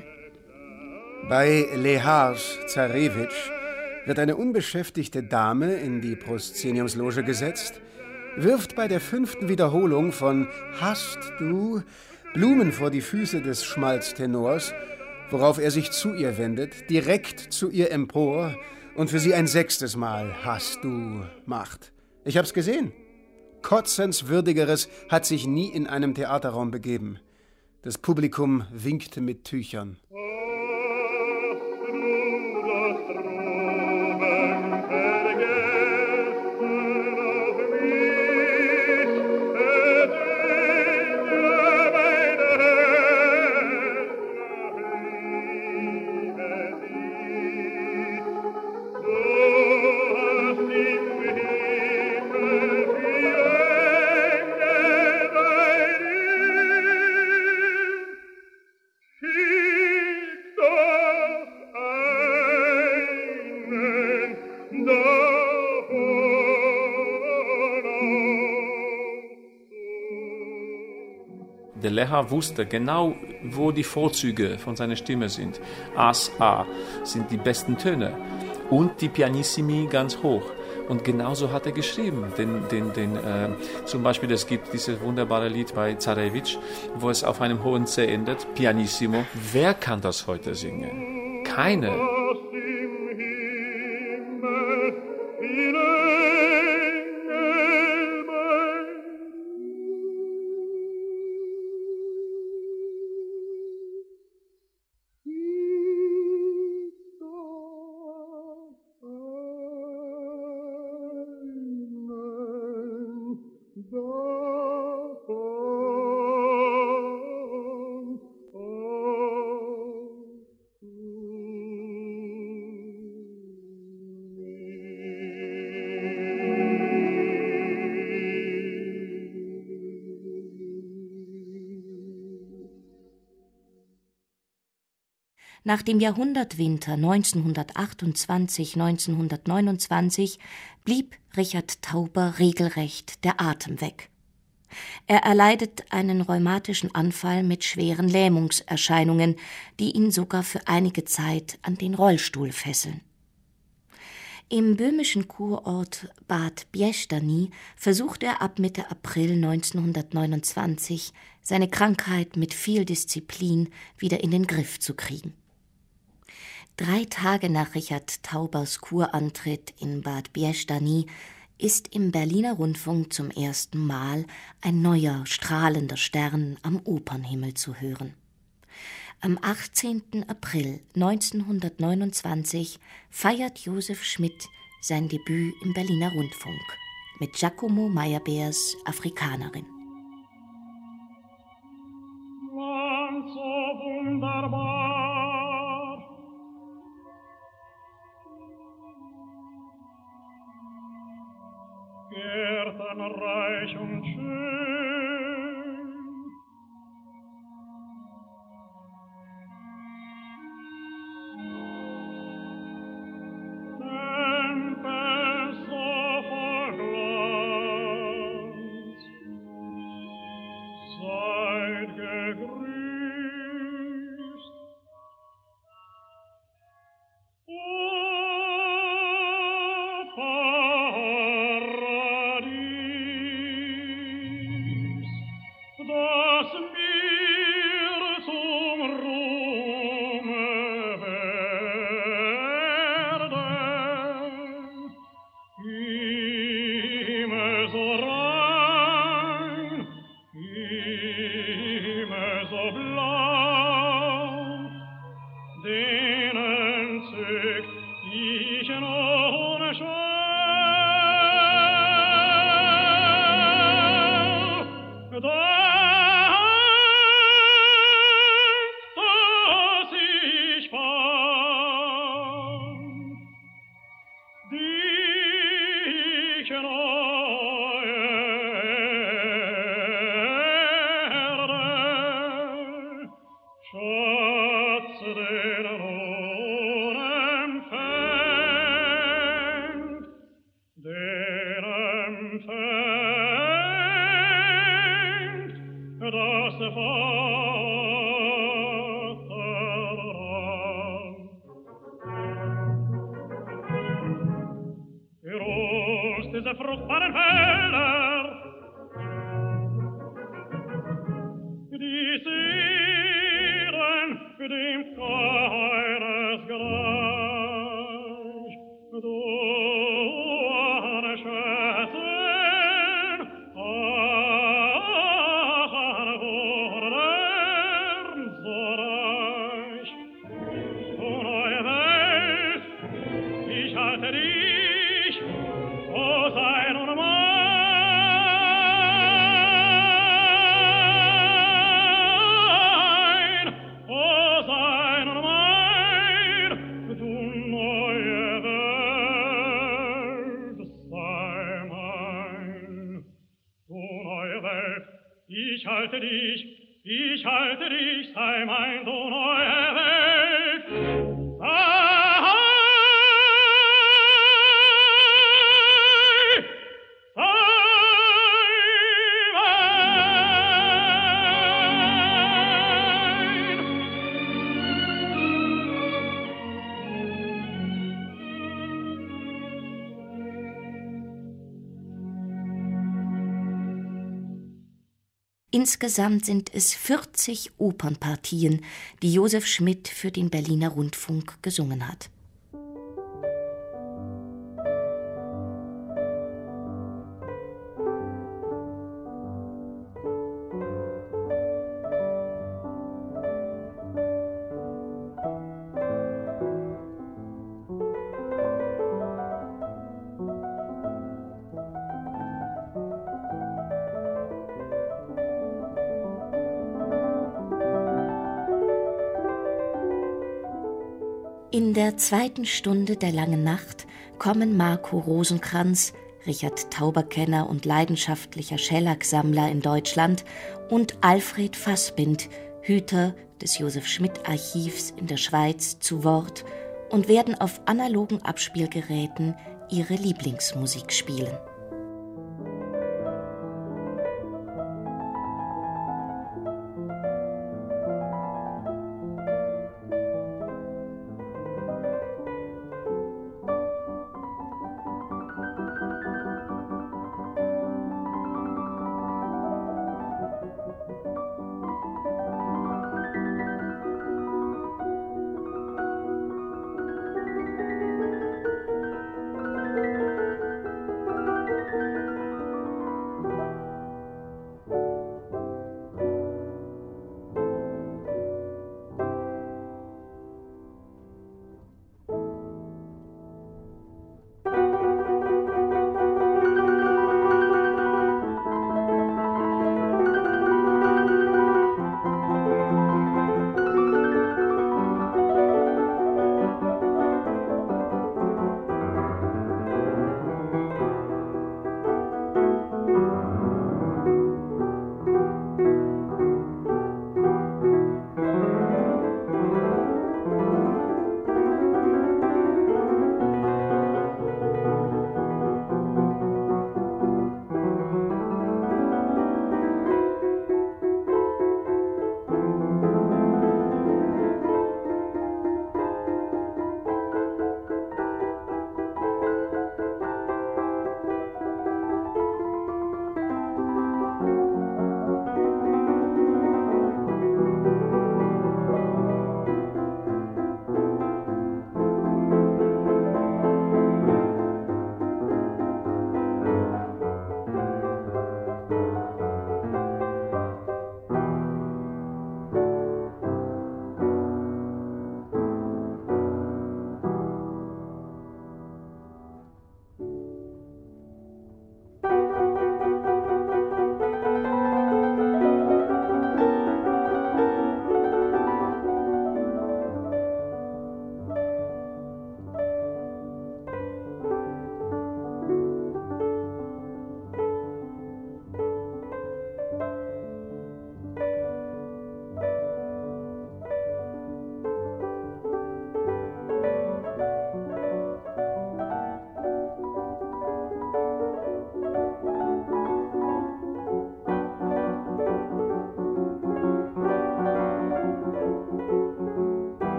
Bei Lehars Zarewitsch wird eine unbeschäftigte Dame in die Proszeniumsloge gesetzt, wirft bei der 5. Wiederholung von »Hast du« Blumen vor die Füße des Schmalztenors, worauf er sich zu ihr wendet, direkt zu ihr empor und für sie ein 6. Mal »Hast du« macht. Ich hab's gesehen. Kotzenswürdigeres hat sich nie in einem Theaterraum begeben. Das Publikum winkte mit Tüchern. Der Lehar wusste genau, wo die Vorzüge von seiner Stimme sind. As, A sind die besten Töne und die Pianissimi ganz hoch. Und genauso hat er geschrieben. Zum Beispiel, es gibt dieses wunderbare Lied bei Zarewitsch, wo es auf einem hohen C endet, Pianissimo. Wer kann das heute singen? Keine. Nach dem Jahrhundertwinter 1928/1929 blieb Richard Tauber regelrecht der Atem weg. Er erleidet einen rheumatischen Anfall mit schweren Lähmungserscheinungen, die ihn sogar für einige Zeit an den Rollstuhl fesseln. Im böhmischen Kurort Bad Bieszczany versucht er ab Mitte April 1929, seine Krankheit mit viel Disziplin wieder in den Griff zu kriegen. 3 Tage nach Richard Taubers Kurantritt in Bad Bieszczany ist im Berliner Rundfunk zum ersten Mal ein neuer, strahlender Stern am Opernhimmel zu hören. Am 18. April 1929 feiert Josef Schmidt sein Debüt im Berliner Rundfunk mit Giacomo Meyerbeers Afrikanerin. Land so wunderbar, Gärten reich und schön, Tempel so voll Glanz, seid gegrüßt. O Paradies, das mir zum Ruhme werde, Himmel so rein, Himmel so blau, den entzückt ich ohne Schau. Dass ich fand, dich neue Erde, Schatz den Ruhm empfängt, das Vaterland. Für uns diese fruchtbaren Felder, die Seelen dem keines gleich, du Schätzen, ach, an Wundern so reich, du neue Welt, ich halte dich, o sein und mein, o sein und mein, du neue Welt, sei mein, du neue Welt, ich halte dich, sei mein, du neue Welt, Insgesamt sind es 40 Opernpartien, die Josef Schmidt für den Berliner Rundfunk gesungen hat. In der zweiten Stunde der langen Nacht kommen Marco Rosenkranz, Richard Tauber-Kenner und leidenschaftlicher Schellacksammler in Deutschland, und Alfred Fassbind, Hüter des Josef-Schmidt-Archivs in der Schweiz, zu Wort und werden auf analogen Abspielgeräten ihre Lieblingsmusik spielen.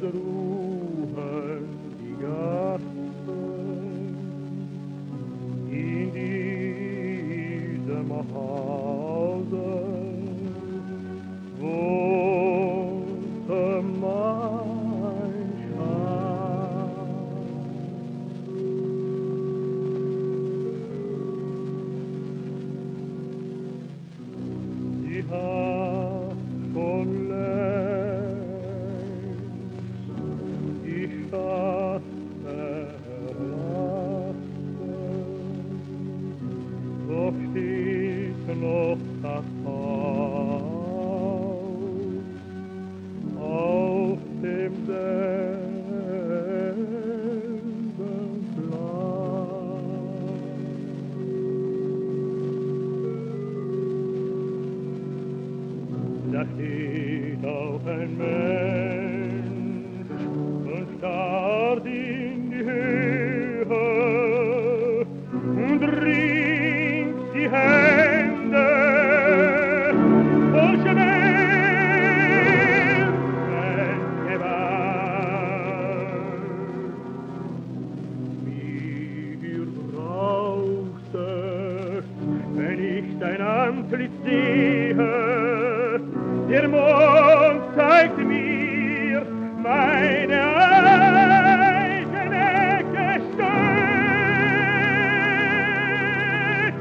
es ruhen die Gassen in diesem Hause, wohnte mein Schatz. Sie hat schon längst die Stadt verlassen, doch steht noch das Haus auf demselben Platz. Da steht auch ein Mensch und starrt in die Höhe und ringt die Hände voll Schmerzengewalt. Mir brauchst es, wenn ich dein Antlitz sehe. Der Mond zeigt mir meine eigene Gestalt.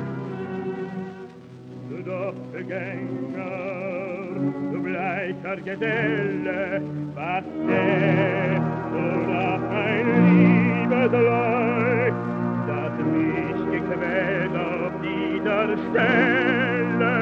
Doch Begänger, du bleicher Geselle, was tätst du nach ein Liebesleid, das mich gequält auf dieser Stelle.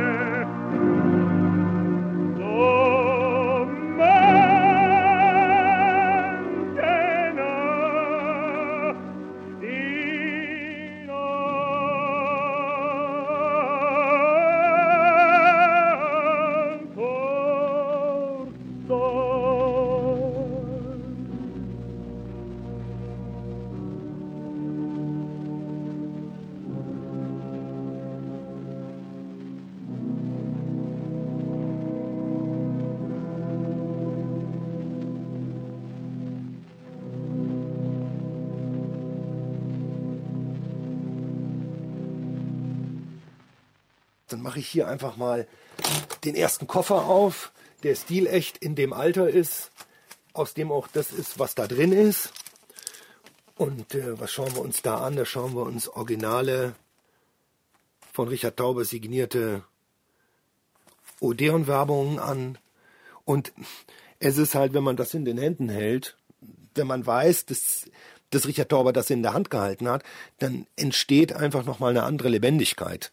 Dann mache ich hier einfach mal den ersten Koffer auf, der stilecht in dem Alter ist, aus dem auch das ist, was da drin ist. Und was schauen wir uns da an? Da schauen wir uns originale, von Richard Tauber signierte Odeon-Werbungen an. Und es ist halt, wenn man das in den Händen hält, wenn man weiß, dass Richard Tauber das in der Hand gehalten hat, dann entsteht einfach nochmal eine andere Lebendigkeit.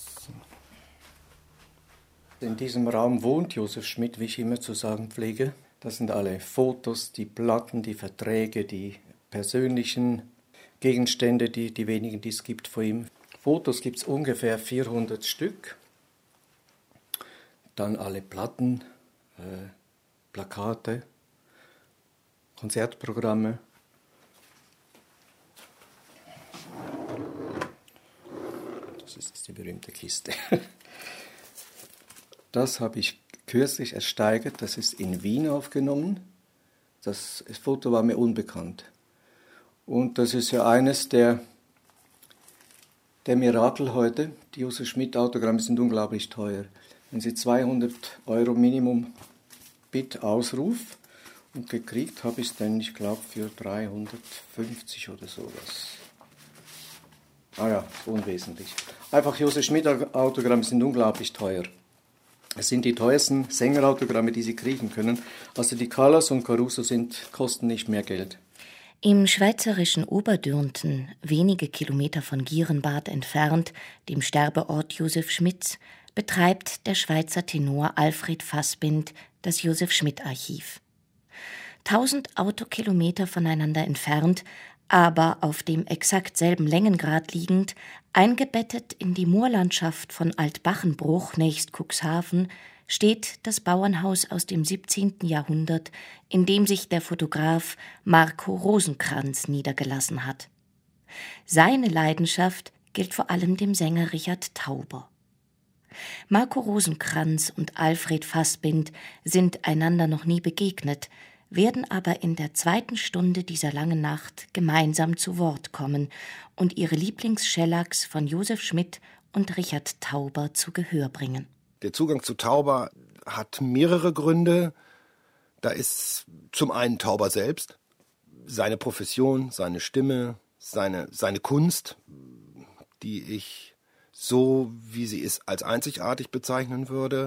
In diesem Raum wohnt Josef Schmidt, wie ich immer zu sagen pflege. Das sind alle Fotos, die Platten, die Verträge, die persönlichen Gegenstände, die wenigen, die es gibt von ihm. Fotos gibt es ungefähr 400 Stück. Dann alle Platten, Plakate, Konzertprogramme. Das ist jetzt die berühmte Kiste. Das habe ich kürzlich ersteigert, das ist in Wien aufgenommen. Das Foto war mir unbekannt. Und das ist ja eines der Mirakel heute. Die Josef Schmidt Autogramme sind unglaublich teuer. Wenn Sie 200 € Minimum Bid Ausruf und gekriegt habe ich es dann, ich glaube, für 350 oder sowas. Ah ja, unwesentlich. Einfach Josef Schmidt Autogramme sind unglaublich teuer. Es sind die teuersten Sängerautogramme, die Sie kriegen können. Also die Callas und Caruso kosten nicht mehr Geld. Im schweizerischen Oberdürnten, wenige Kilometer von Gierenbad entfernt, dem Sterbeort Josef Schmidts, betreibt der Schweizer Tenor Alfred Fassbind das Josef-Schmidt-Archiv. 1000 Autokilometer voneinander entfernt, aber auf dem exakt selben Längengrad liegend, eingebettet in die Moorlandschaft von Altbachenbruch nächst Cuxhaven, steht das Bauernhaus aus dem 17. Jahrhundert, in dem sich der Fotograf Marco Rosenkranz niedergelassen hat. Seine Leidenschaft gilt vor allem dem Sänger Richard Tauber. Marco Rosenkranz und Alfred Fassbind sind einander noch nie begegnet, werden aber in der 2. Stunde dieser langen Nacht gemeinsam zu Wort kommen und ihre Lieblingschellacks von Josef Schmidt und Richard Tauber zu Gehör bringen. Der Zugang zu Tauber hat mehrere Gründe. Da ist zum einen Tauber selbst, seine Profession, seine Stimme, seine Kunst, die ich so, wie sie ist, als einzigartig bezeichnen würde.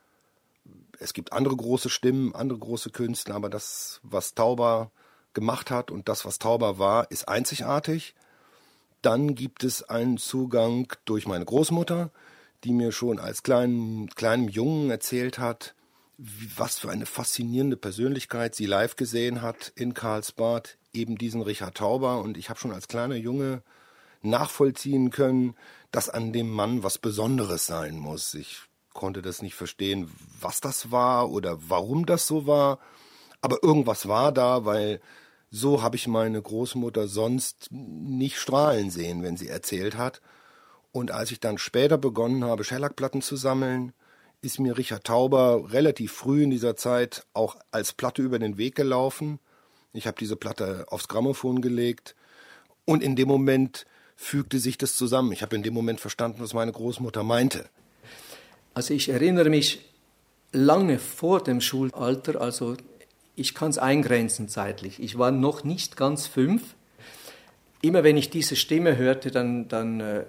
Es gibt andere große Stimmen, andere große Künstler, aber das, was Tauber gemacht hat und das, was Tauber war, ist einzigartig. Dann gibt es einen Zugang durch meine Großmutter, die mir schon als kleinem Jungen erzählt hat, was für eine faszinierende Persönlichkeit sie live gesehen hat in Karlsbad, eben diesen Richard Tauber. Und ich habe schon als kleiner Junge nachvollziehen können, dass an dem Mann was Besonderes sein muss. Ich konnte das nicht verstehen, was das war oder warum das so war. Aber irgendwas war da, weil so habe ich meine Großmutter sonst nicht strahlen sehen, wenn sie erzählt hat. Und als ich dann später begonnen habe, Schellackplatten zu sammeln, ist mir Richard Tauber relativ früh in dieser Zeit auch als Platte über den Weg gelaufen. Ich habe diese Platte aufs Grammophon gelegt und in dem Moment fügte sich das zusammen. Ich habe in dem Moment verstanden, was meine Großmutter meinte. Also ich erinnere mich lange vor dem Schulalter, also ich kann es eingrenzen zeitlich. Ich war noch nicht ganz 5. Immer wenn ich diese Stimme hörte, dann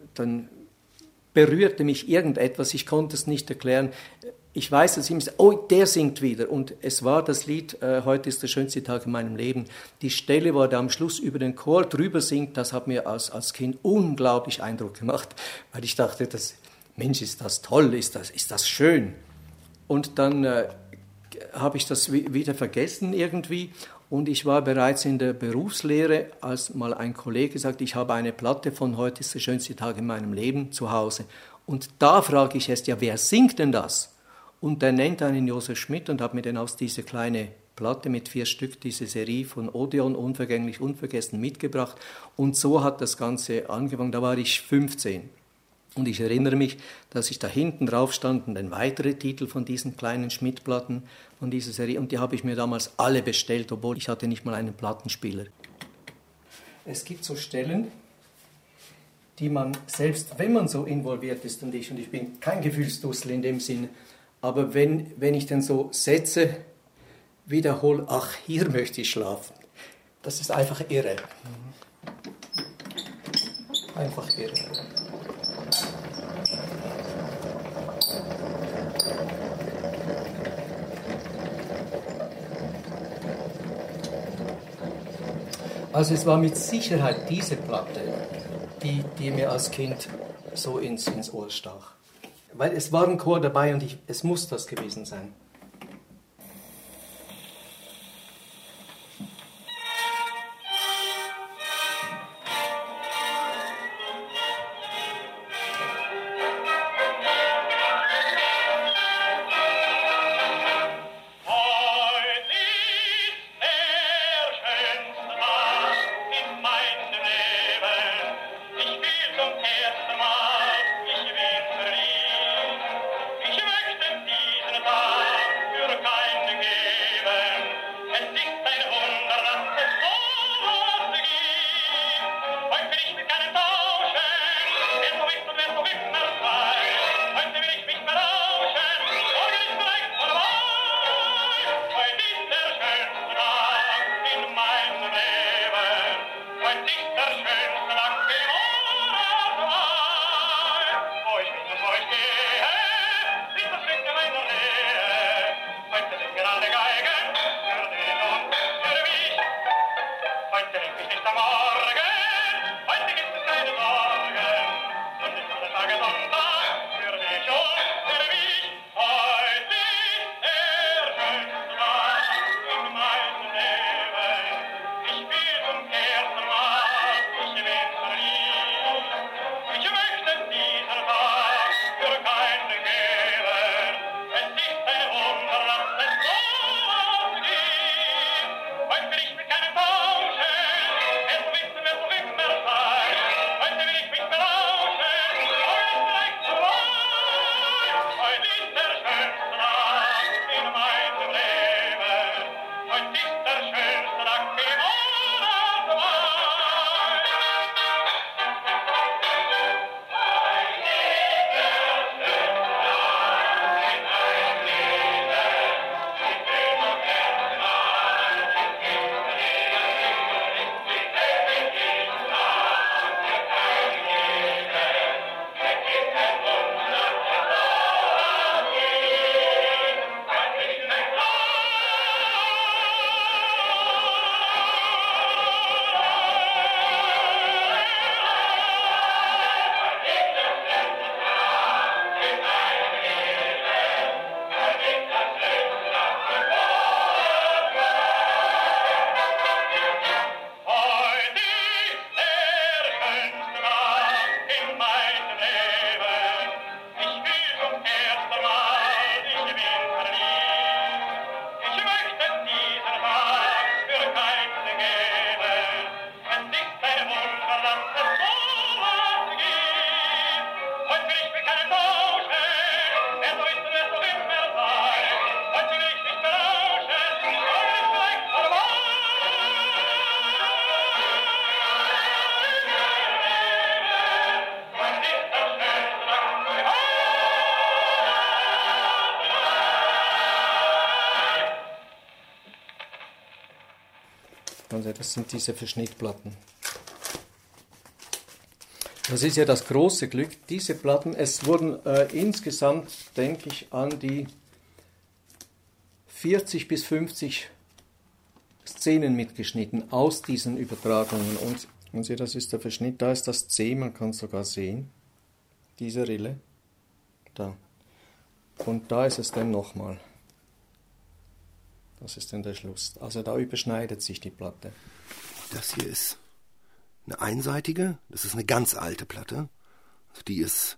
berührte mich irgendetwas, ich konnte es nicht erklären. Ich weiß, dass ich mir oh, der singt wieder. Und es war das Lied, heute ist der schönste Tag in meinem Leben. Die Stelle, wo er am Schluss über den Chor drüber singt, das hat mir als Kind unglaublich Eindruck gemacht, weil ich dachte, Mensch, ist das toll, ist das schön. Und dann habe ich das wieder vergessen irgendwie. Und ich war bereits in der Berufslehre, als mal ein Kollege sagte, ich habe eine Platte von heute ist der schönste Tag in meinem Leben zu Hause. Und da frage ich erst, ja, wer singt denn das? Und der nennt einen Josef Schmidt und hat mir dann aus dieser kleine Platte mit 4 Stück, diese Serie von Odeon, Unvergänglich, Unvergessen, mitgebracht. Und so hat das Ganze angefangen, da war ich 15. Und ich erinnere mich, dass ich da hinten drauf stand und ein weiterer Titel von diesen kleinen Schmidt-Platten von dieser Serie. Und die habe ich mir damals alle bestellt, obwohl ich hatte nicht mal einen Plattenspieler. Es gibt so Stellen, die man, selbst wenn man so involviert ist und ich bin kein Gefühlsdussel in dem Sinne, aber wenn ich dann so Sätze wiederhole, ach, hier möchte ich schlafen, das ist einfach irre. Einfach irre. Also es war mit Sicherheit diese Platte, die mir als Kind so ins Ohr stach. Weil es war ein Chor dabei und es muss das gewesen sein. Ich möchte diesen Tag Das sind diese Verschnittplatten. Das ist ja das große Glück, diese Platten, es wurden insgesamt, denke ich, an die 40 bis 50 Szenen mitgeschnitten aus diesen Übertragungen. Und Sie, das ist der Verschnitt, da ist das C, man kann es sogar sehen, diese Rille, da. Und da ist es dann nochmal. Das ist dann der Schluss. Also da überschneidet sich die Platte. Das hier ist eine einseitige, das ist eine ganz alte Platte. Die ist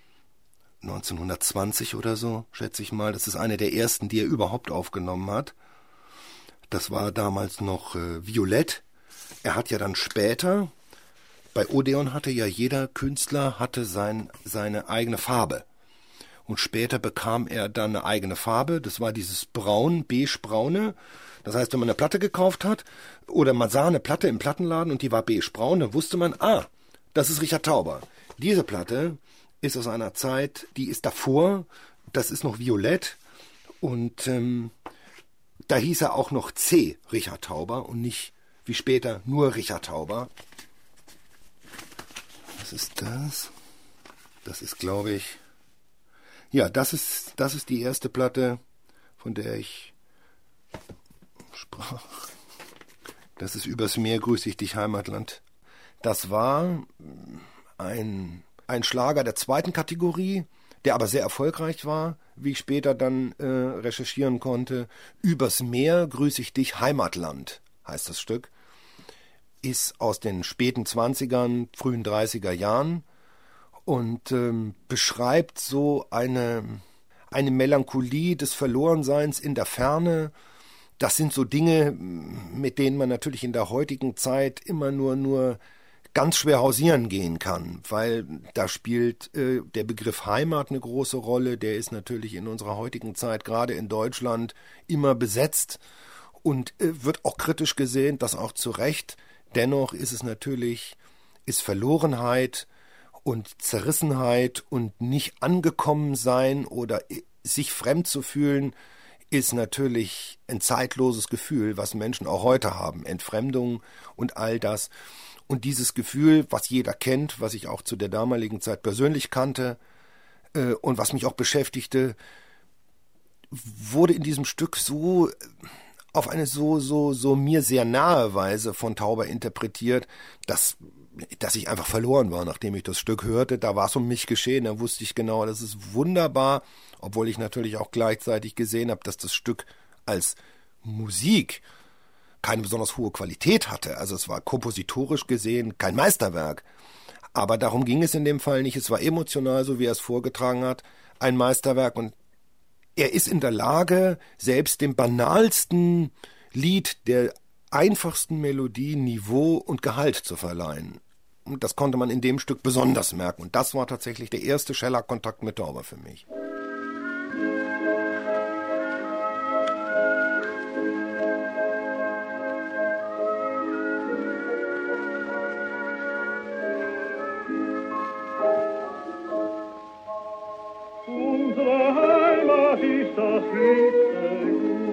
1920 oder so, schätze ich mal. Das ist eine der ersten, die er überhaupt aufgenommen hat. Das war damals noch violett. Er hat ja dann später, bei Odeon hatte ja jeder Künstler seine eigene Farbe. Und später bekam er dann eine eigene Farbe. Das war dieses Braun, beige-braune. Das heißt, wenn man eine Platte gekauft hat oder man sah eine Platte im Plattenladen und die war beige-braun, dann wusste man, das ist Richard Tauber. Diese Platte ist aus einer Zeit, die ist davor, das ist noch violett und da hieß er auch noch C. Richard Tauber und nicht wie später nur Richard Tauber. Was ist das? Das ist, glaube ich, ja, das ist die erste Platte, von der ich sprach. Das ist Übers Meer, grüß ich dich, Heimatland. Das war ein Schlager der zweiten Kategorie, der aber sehr erfolgreich war, wie ich später dann recherchieren konnte. Übers Meer, grüß ich dich, Heimatland, heißt das Stück. Ist aus den späten 20ern, frühen 30er Jahren und beschreibt so eine Melancholie des Verlorenseins in der Ferne. Das sind so Dinge, mit denen man natürlich in der heutigen Zeit immer nur ganz schwer hausieren gehen kann, weil da spielt der Begriff Heimat eine große Rolle. Der ist natürlich in unserer heutigen Zeit, gerade in Deutschland, immer besetzt und wird auch kritisch gesehen, das auch zu Recht. Dennoch ist es natürlich, ist Verlorenheit und Zerrissenheit und nicht angekommen sein oder sich fremd zu fühlen, ist natürlich ein zeitloses Gefühl, was Menschen auch heute haben. Entfremdung und all das. Und dieses Gefühl, was jeder kennt, was ich auch zu der damaligen Zeit persönlich kannte und was mich auch beschäftigte, wurde in diesem Stück so auf eine so mir sehr nahe Weise von Tauber interpretiert, dass ich einfach verloren war, nachdem ich das Stück hörte. Da war es um mich geschehen, da wusste ich genau, das ist wunderbar, obwohl ich natürlich auch gleichzeitig gesehen habe, dass das Stück als Musik keine besonders hohe Qualität hatte. Also es war kompositorisch gesehen kein Meisterwerk. Aber darum ging es in dem Fall nicht. Es war emotional, so wie er es vorgetragen hat, ein Meisterwerk. Und er ist in der Lage, selbst dem banalsten Lied der einfachsten Melodie Niveau und Gehalt zu verleihen. Und das konnte man in dem Stück besonders merken. Und das war tatsächlich der erste Scheller-Kontakt mit Tauber für mich. Unsere Heimat ist das höchste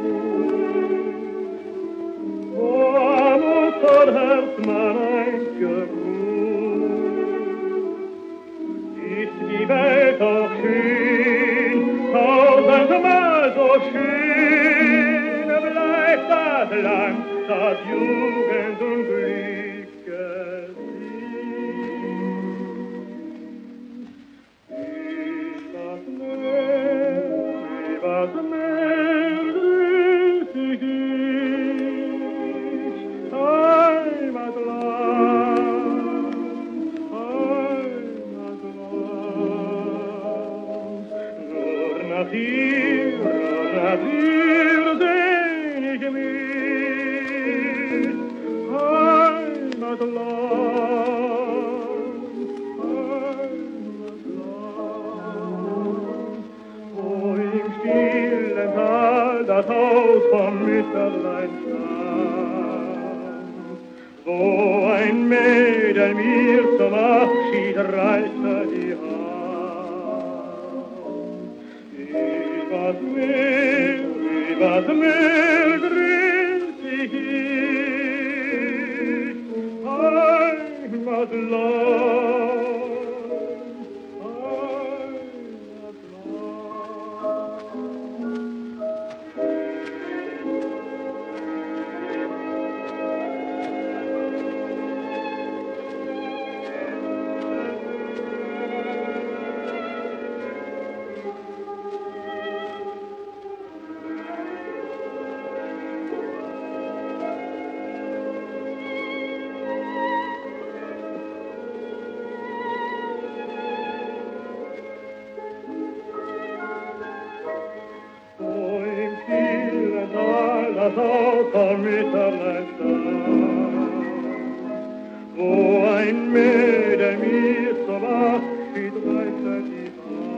Gut, wo am Mutterherz man einzige Blut. Ist die Welt auch schön, tausendmal so schön, bleibt das Land, das Jugend und Glück gesehen. Was mehr grüß ich dich, Heimatland, Heimatland. Nur nach dir sehn ich mich, Heimatland, Heimatland. Wo im stillen Tal das Haus vom Mütterlein stand, wo ein Mädel mir zum Abschied reichte die Hand. Übers Meer grüß ich Wo ein Mädel mir so wach wie dreiste die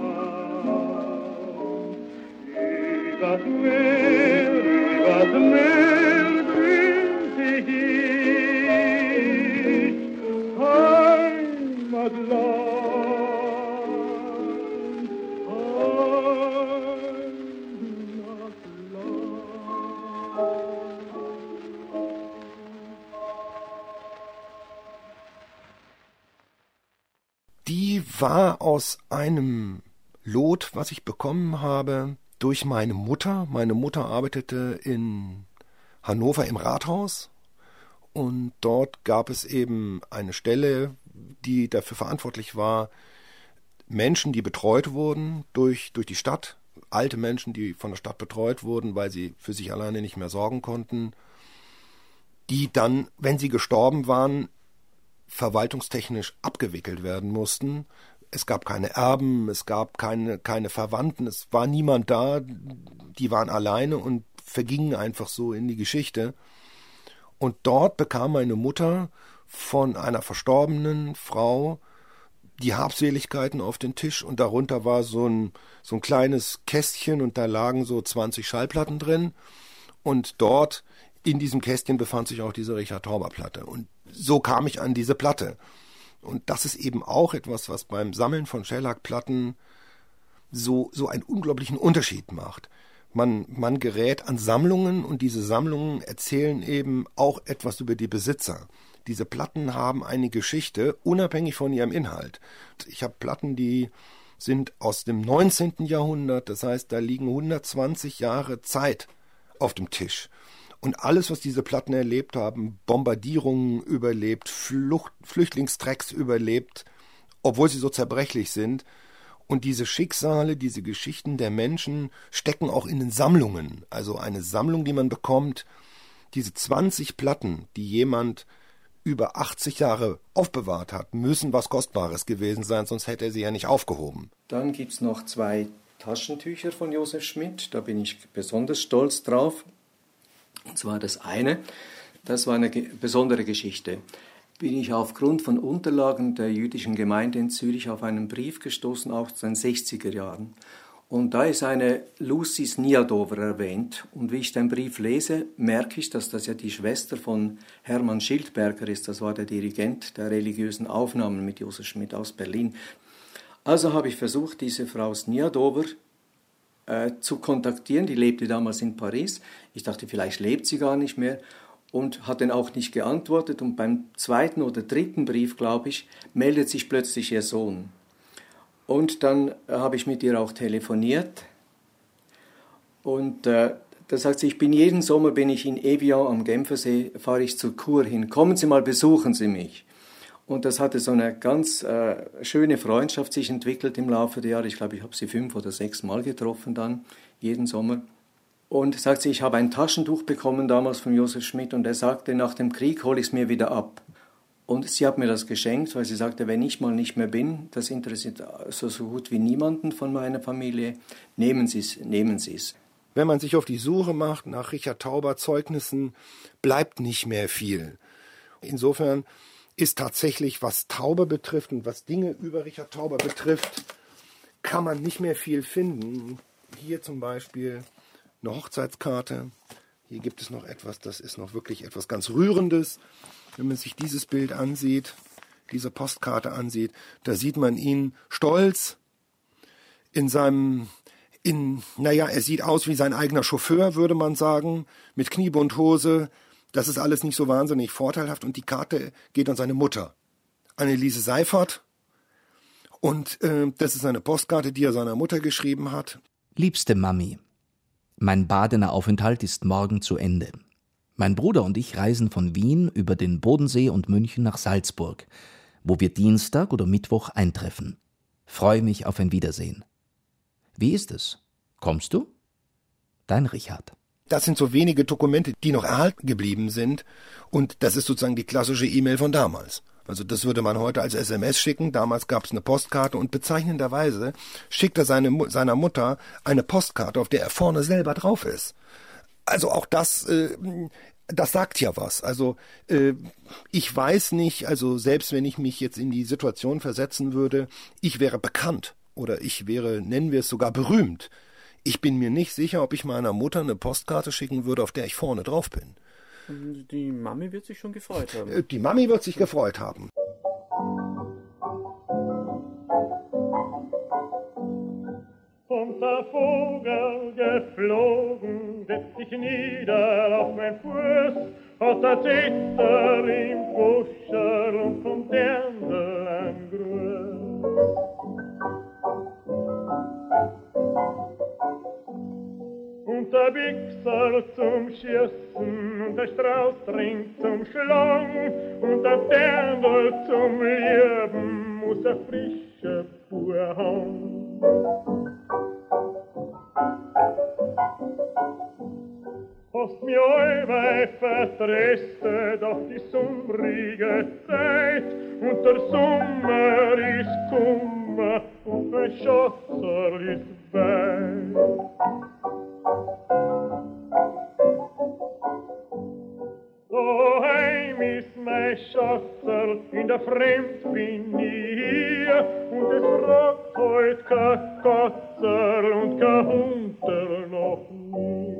Bahn. Übers Meer grüßt ich, Heimatland. Die war aus einem Lot, was ich bekommen habe durch meine Mutter. Meine Mutter arbeitete in Hannover im Rathaus und dort gab es eben eine Stelle, die dafür verantwortlich war, Menschen, die betreut wurden durch die Stadt, alte Menschen, die von der Stadt betreut wurden, weil sie für sich alleine nicht mehr sorgen konnten, die dann, wenn sie gestorben waren, verwaltungstechnisch abgewickelt werden mussten. Es gab keine Erben, es gab keine Verwandten, es war niemand da, die waren alleine und vergingen einfach so in die Geschichte. Und dort bekam meine Mutter von einer verstorbenen Frau die Habseligkeiten auf den Tisch und darunter war so ein kleines Kästchen und da lagen so 20 Schallplatten drin und dort in diesem Kästchen befand sich auch diese Richard Tauber Platte und so kam ich an diese Platte. Und das ist eben auch etwas, was beim Sammeln von Schellackplatten so einen unglaublichen Unterschied macht. Man gerät an Sammlungen und diese Sammlungen erzählen eben auch etwas über die Besitzer. Diese Platten haben eine Geschichte, unabhängig von ihrem Inhalt. Ich habe Platten, die sind aus dem 19. Jahrhundert, das heißt, da liegen 120 Jahre Zeit auf dem Tisch. Und alles, was diese Platten erlebt haben, Bombardierungen überlebt, Flüchtlingstrecks überlebt, obwohl sie so zerbrechlich sind. Und diese Schicksale, diese Geschichten der Menschen stecken auch in den Sammlungen. Also eine Sammlung, die man bekommt, diese 20 Platten, die jemand über 80 Jahre aufbewahrt hat, müssen was Kostbares gewesen sein, sonst hätte er sie ja nicht aufgehoben. Dann gibt es noch 2 Taschentücher von Josef Schmidt, da bin ich besonders stolz drauf. Und zwar das eine, das war eine besondere Geschichte. Bin ich aufgrund von Unterlagen der jüdischen Gemeinde in Zürich auf einen Brief gestoßen, auch zu den 60er Jahren. Und da ist eine Lucy Sniadover erwähnt. Und wie ich den Brief lese, merke ich, dass das ja die Schwester von Hermann Schildberger ist. Das war der Dirigent der religiösen Aufnahmen mit Josef Schmidt aus Berlin. Also habe ich versucht, diese Frau Sniadover zu kontaktieren. Die lebte damals in Paris. Ich dachte, vielleicht lebt sie gar nicht mehr und hat dann auch nicht geantwortet. Und beim 2. oder 3. Brief, glaube ich, meldet sich plötzlich ihr Sohn. Und dann habe ich mit ihr auch telefoniert. Und da sagt sie, jeden Sommer bin ich in Evian am Genfersee, fahre ich zur Kur hin. Kommen Sie mal, besuchen Sie mich. Und das hatte so eine ganz schöne Freundschaft sich entwickelt im Laufe der Jahre. Ich glaube, ich habe sie 5 oder 6 Mal getroffen dann, jeden Sommer. Und sagt sie, ich habe ein Taschentuch bekommen damals von Josef Schmidt und er sagte, nach dem Krieg hole ich es mir wieder ab. Und sie hat mir das geschenkt, weil sie sagte, wenn ich mal nicht mehr bin, das interessiert so gut wie niemanden von meiner Familie, nehmen Sie es, nehmen Sie es. Wenn man sich auf die Suche macht nach Richard Tauber Zeugnissen, bleibt nicht mehr viel. Insofern ist tatsächlich, was Tauber betrifft und was Dinge über Richard Tauber betrifft, kann man nicht mehr viel finden. Hier zum Beispiel eine Hochzeitskarte. Hier gibt es noch etwas, das ist noch wirklich etwas ganz Rührendes. Wenn man sich dieses Bild ansieht, diese Postkarte ansieht, da sieht man ihn stolz er sieht aus wie sein eigener Chauffeur, würde man sagen, mit Kniebundhose. Das ist alles nicht so wahnsinnig vorteilhaft und die Karte geht an seine Mutter. Anneliese Seifert. Und das ist eine Postkarte, die er seiner Mutter geschrieben hat. Liebste Mami, mein Badener Aufenthalt ist morgen zu Ende. Mein Bruder und ich reisen von Wien über den Bodensee und München nach Salzburg, wo wir Dienstag oder Mittwoch eintreffen. Freue mich auf ein Wiedersehen. Wie ist es? Kommst du? Dein Richard. Das sind so wenige Dokumente, die noch erhalten geblieben sind. Und das ist sozusagen die klassische E-Mail von damals. Also das würde man heute als SMS schicken. Damals gab es eine Postkarte und bezeichnenderweise schickt er seiner Mutter eine Postkarte, auf der er vorne selber drauf ist. Also auch das sagt ja was. Also ich weiß nicht, also selbst wenn ich mich jetzt in die Situation versetzen würde, ich wäre bekannt oder ich wäre, nennen wir es sogar, berühmt. Ich bin mir nicht sicher, ob ich meiner Mutter eine Postkarte schicken würde, auf der ich vorne drauf bin. Die Mami wird sich schon gefreut haben. Die Mami wird sich gefreut haben. Kommt der Vogel geflogen, setzt sich nieder auf mein Fuß, hat der Zitter im Buscherl und vom Dirndl ein Gruß. Und der Wichser zum Schießen und der Straußring zum Schlagen und der Dirndl zum Lieben muss er frische Pur haben. Hast mir allweil vertröstet auf die summrige Zeit und der Sommer ist Kummer und mein Schatzerl ist weit. Daheim ist mein Schatzerl, in der Fremd bin ich hier und es fragt heut kein Katzerl und kein Hunterl nach mir.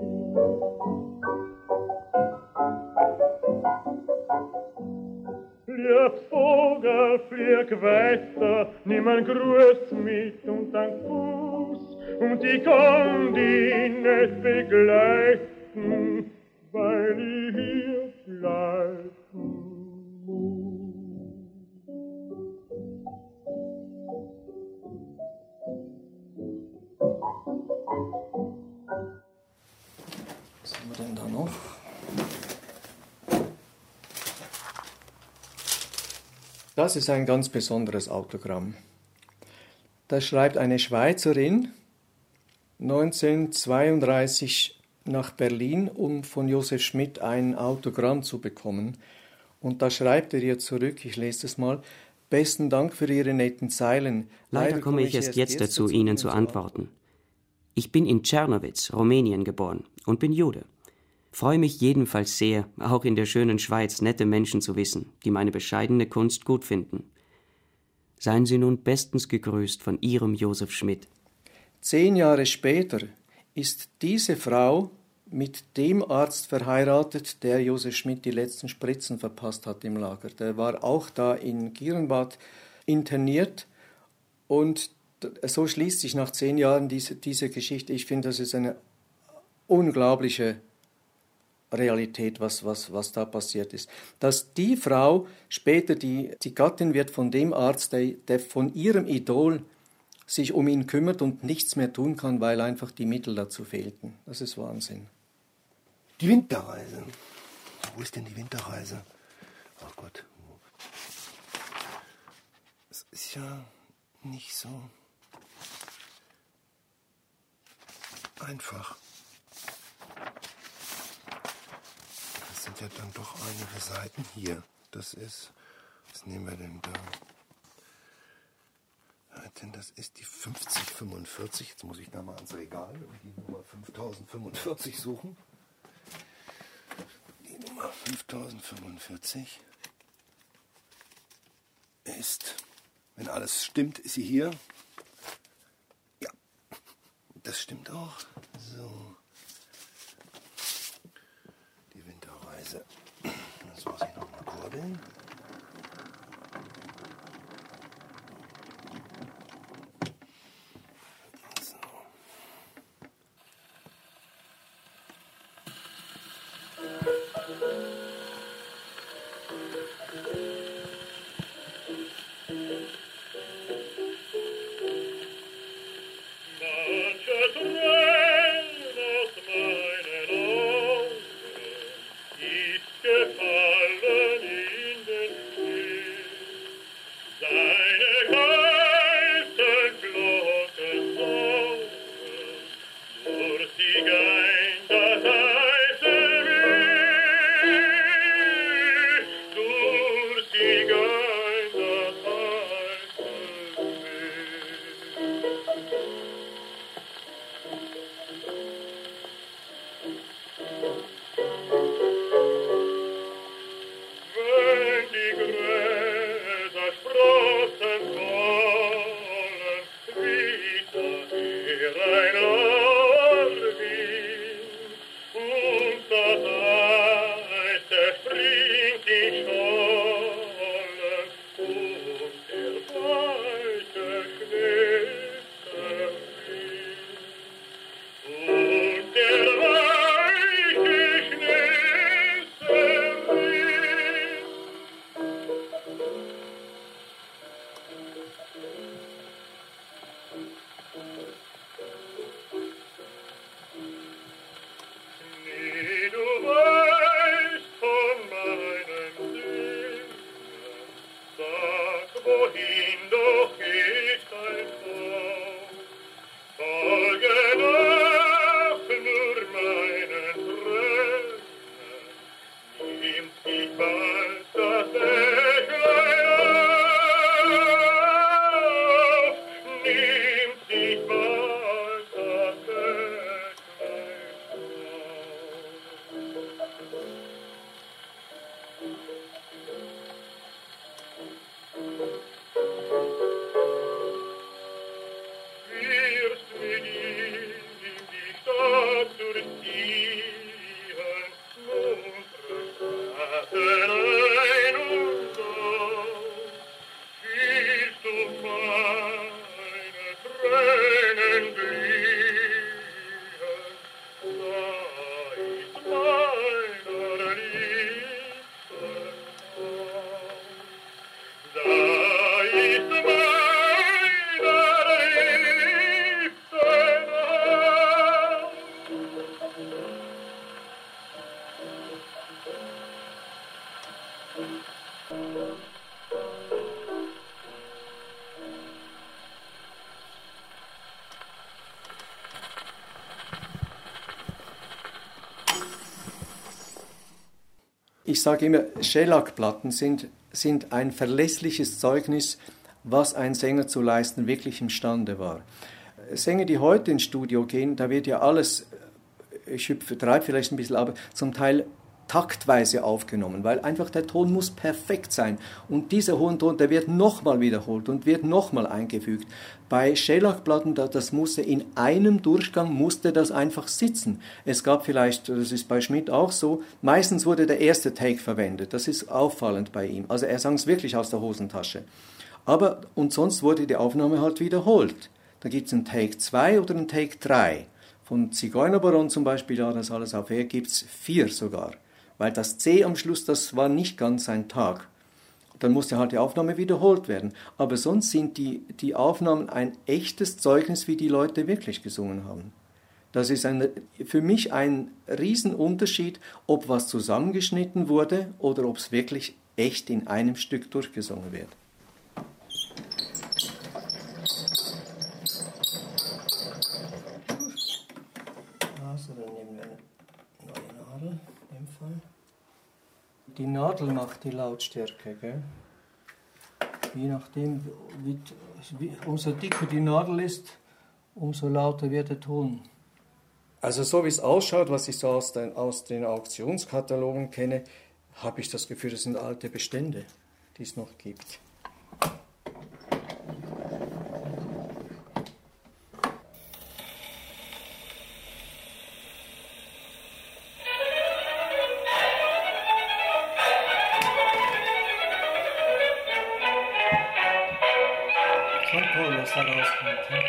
Lieb Vogel, flieg weiter, nimm ein Gruß mit und ein Kuss und ich kann dich nicht begleiten, weil ich hier bleiben muss. Was haben wir denn da noch? Das ist ein ganz besonderes Autogramm. Da schreibt eine Schweizerin 1932 nach Berlin, um von Josef Schmidt ein Autogramm zu bekommen. Und da schreibt er ihr zurück, ich lese das mal: Besten Dank für Ihre netten Zeilen. Leider komme ich erst jetzt dazu, Ihnen zu antworten. Ich bin in Czernowitz, Rumänien geboren und bin Jude. Freue mich jedenfalls sehr, auch in der schönen Schweiz nette Menschen zu wissen, die meine bescheidene Kunst gut finden. Seien Sie nun bestens gegrüßt von Ihrem Josef Schmidt. 10 Jahre später ist diese Frau mit dem Arzt verheiratet, der Josef Schmidt die letzten Spritzen verpasst hat im Lager. Der war auch da in Gierenbad interniert und so schließt sich nach 10 Jahren diese Geschichte. Ich finde, das ist eine unglaubliche Realität, was da passiert ist. Dass die Frau später die Gattin wird von dem Arzt, der von ihrem Idol sich um ihn kümmert und nichts mehr tun kann, weil einfach die Mittel dazu fehlten. Das ist Wahnsinn. Die Winterreise. Wo ist denn die Winterreise? Oh Gott. Es ist ja nicht so einfach. Das sind ja dann doch einige Seiten hier. Das ist, was nehmen wir denn da? Ja, denn das ist die 5045. Jetzt muss ich da mal ans Regal und die Nummer 5045 suchen. Die Nummer 5045 ist, wenn alles stimmt, ist sie hier. Ja, das stimmt auch. So. Die Winterreise. Das muss ich noch mal kurbeln. So. Ich sage immer, Schellackplatten sind ein verlässliches Zeugnis, was ein Sänger zu leisten wirklich imstande war. Sänger, die heute ins Studio gehen, da wird ja alles, ich übertreibe vielleicht ein bisschen, aber zum Teil taktweise aufgenommen, weil einfach der Ton muss perfekt sein. Und dieser hohe Ton, der wird nochmal wiederholt und wird nochmal eingefügt. Bei Schellackplatten, das musste in einem Durchgang, musste das einfach sitzen. Es gab vielleicht, das ist bei Schmidt auch so, meistens wurde der erste Take verwendet. Das ist auffallend bei ihm. Also er sang es wirklich aus der Hosentasche. Aber, und sonst wurde die Aufnahme halt wiederholt. Da gibt es einen Take 2 oder einen Take 3. Von Zigeunerbaron zum Beispiel, ja, das alles auf Air, gibt es 4 sogar. Weil das C am Schluss, das war nicht ganz sein Tag. Dann musste halt die Aufnahme wiederholt werden. Aber sonst sind die Aufnahmen ein echtes Zeugnis, wie die Leute wirklich gesungen haben. Das ist für mich ein Riesenunterschied, ob was zusammengeschnitten wurde oder ob es wirklich echt in einem Stück durchgesungen wird. Also dann nehmen wir eine neue Nadel in dem Fall. Die Nadel macht die Lautstärke, gell? Je nachdem, umso dicker die Nadel ist, umso lauter wird der Ton. Also so wie es ausschaut, was ich so aus den Auktionskatalogen kenne, habe ich das Gefühl, das sind alte Bestände, die es noch gibt. Schon toll, was da rauskommt. Ja?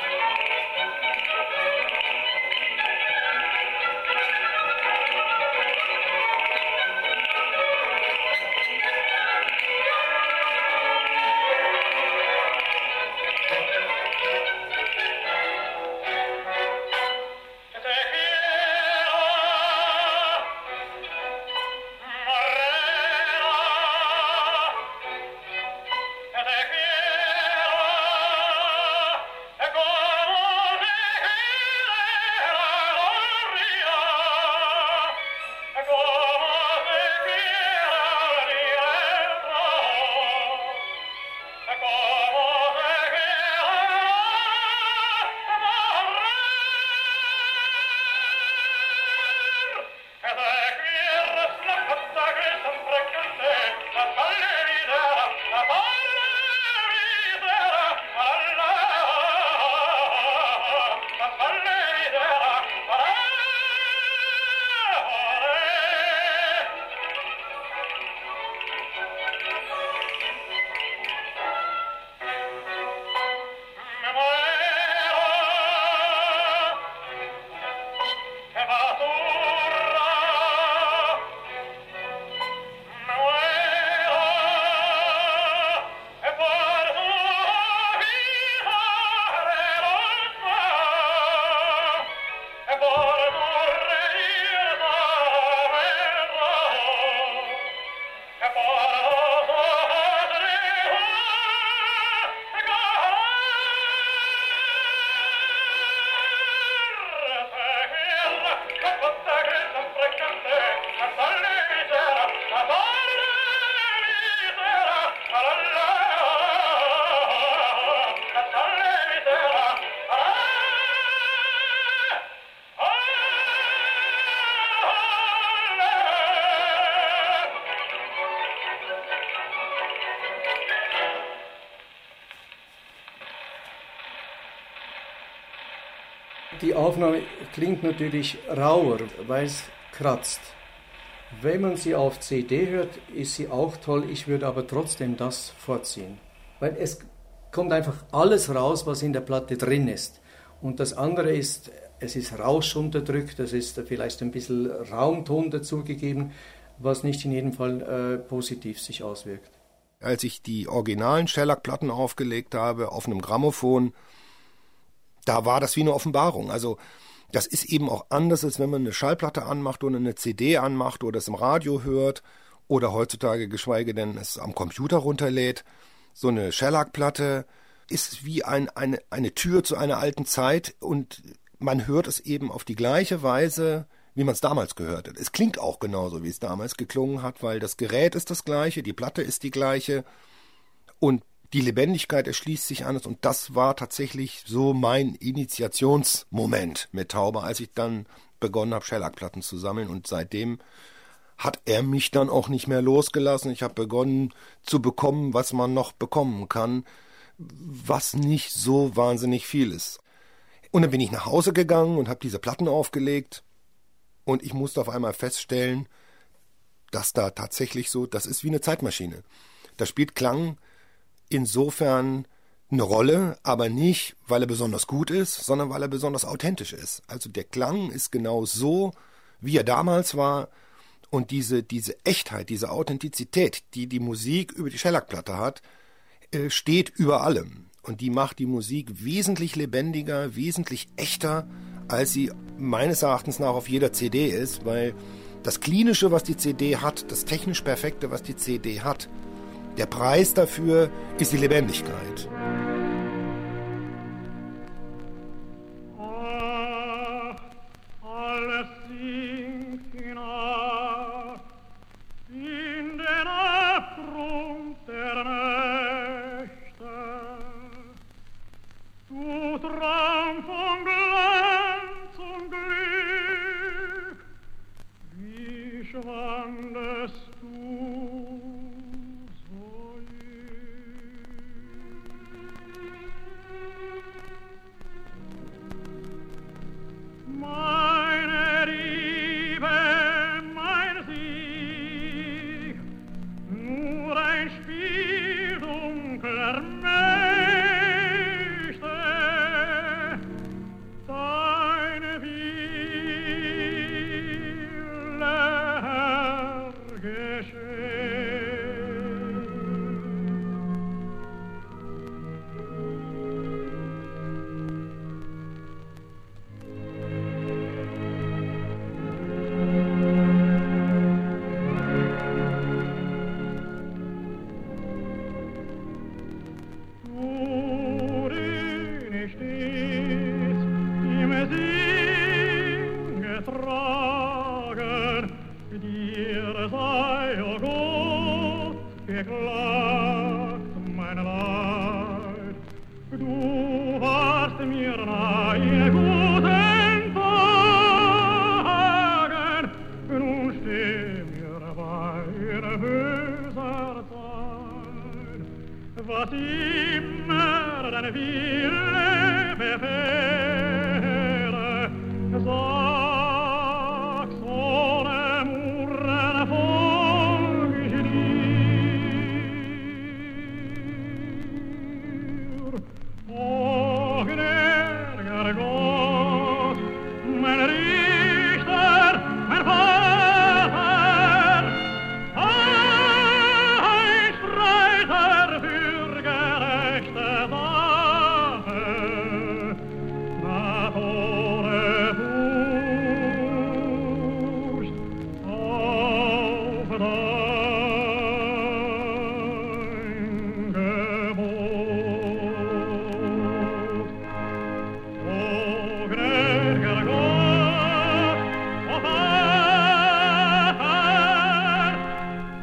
Die Aufnahme klingt natürlich rauer, weil es kratzt. Wenn man sie auf CD hört, ist sie auch toll. Ich würde aber trotzdem das vorziehen. Weil es kommt einfach alles raus, was in der Platte drin ist. Und das andere ist, es ist Rausch unterdrückt, es ist vielleicht ein bisschen Raumton dazugegeben, was nicht in jedem Fall positiv sich auswirkt. Als ich die originalen Shellac-Platten aufgelegt habe auf einem Grammophon, da war das wie eine Offenbarung. Also das ist eben auch anders, als wenn man eine Schallplatte anmacht oder eine CD anmacht oder es im Radio hört oder heutzutage geschweige denn es am Computer runterlädt. So eine Shellac-Platte ist wie eine Tür zu einer alten Zeit und man hört es eben auf die gleiche Weise wie man es damals gehört hat. Es klingt auch genauso, wie es damals geklungen hat, weil das Gerät ist das gleiche, die Platte ist die gleiche und die Lebendigkeit erschließt sich anders. Und das war tatsächlich so mein Initiationsmoment mit Tauber, als ich dann begonnen habe, Schellackplatten zu sammeln. Und seitdem hat er mich dann auch nicht mehr losgelassen. Ich habe begonnen zu bekommen, was man noch bekommen kann, was nicht so wahnsinnig viel ist. Und dann bin ich nach Hause gegangen und habe diese Platten aufgelegt. Und ich musste auf einmal feststellen, dass da tatsächlich so, das ist wie eine Zeitmaschine. Da spielt Klang insofern eine Rolle, aber nicht, weil er besonders gut ist, sondern weil er besonders authentisch ist. Also der Klang ist genau so, wie er damals war. Und diese Echtheit, diese Authentizität, die die Musik über die Schellackplatte hat, steht über allem. Und die macht die Musik wesentlich lebendiger, wesentlich echter, als sie meines Erachtens nach auf jeder CD ist, weil das Klinische, was die CD hat, das technisch Perfekte, was die CD hat, der Preis dafür ist die Lebendigkeit. Alles sinkt hinab in den Abgrund der Nächte. Du Traum von Glanz und Glück, wie schwandest du so meine Liebe, mein Sieg, nur ein Spiel dunkler Mächte, deine Wille, Herr, dir sei, o Gott, geklagt mein Leid. Du warst mir nahe in guten Tagen, nun steh mir bei in böser Zeit. Was immer dein Wille befehle, sag's ohne Murren, folg ich dir. O gnädiger Gott, mein Richter, mein Vater, ein Streiter für gerechte Sache, nach ohne Furcht auf dein Gebot. O gnädiger Gott, o Vater, o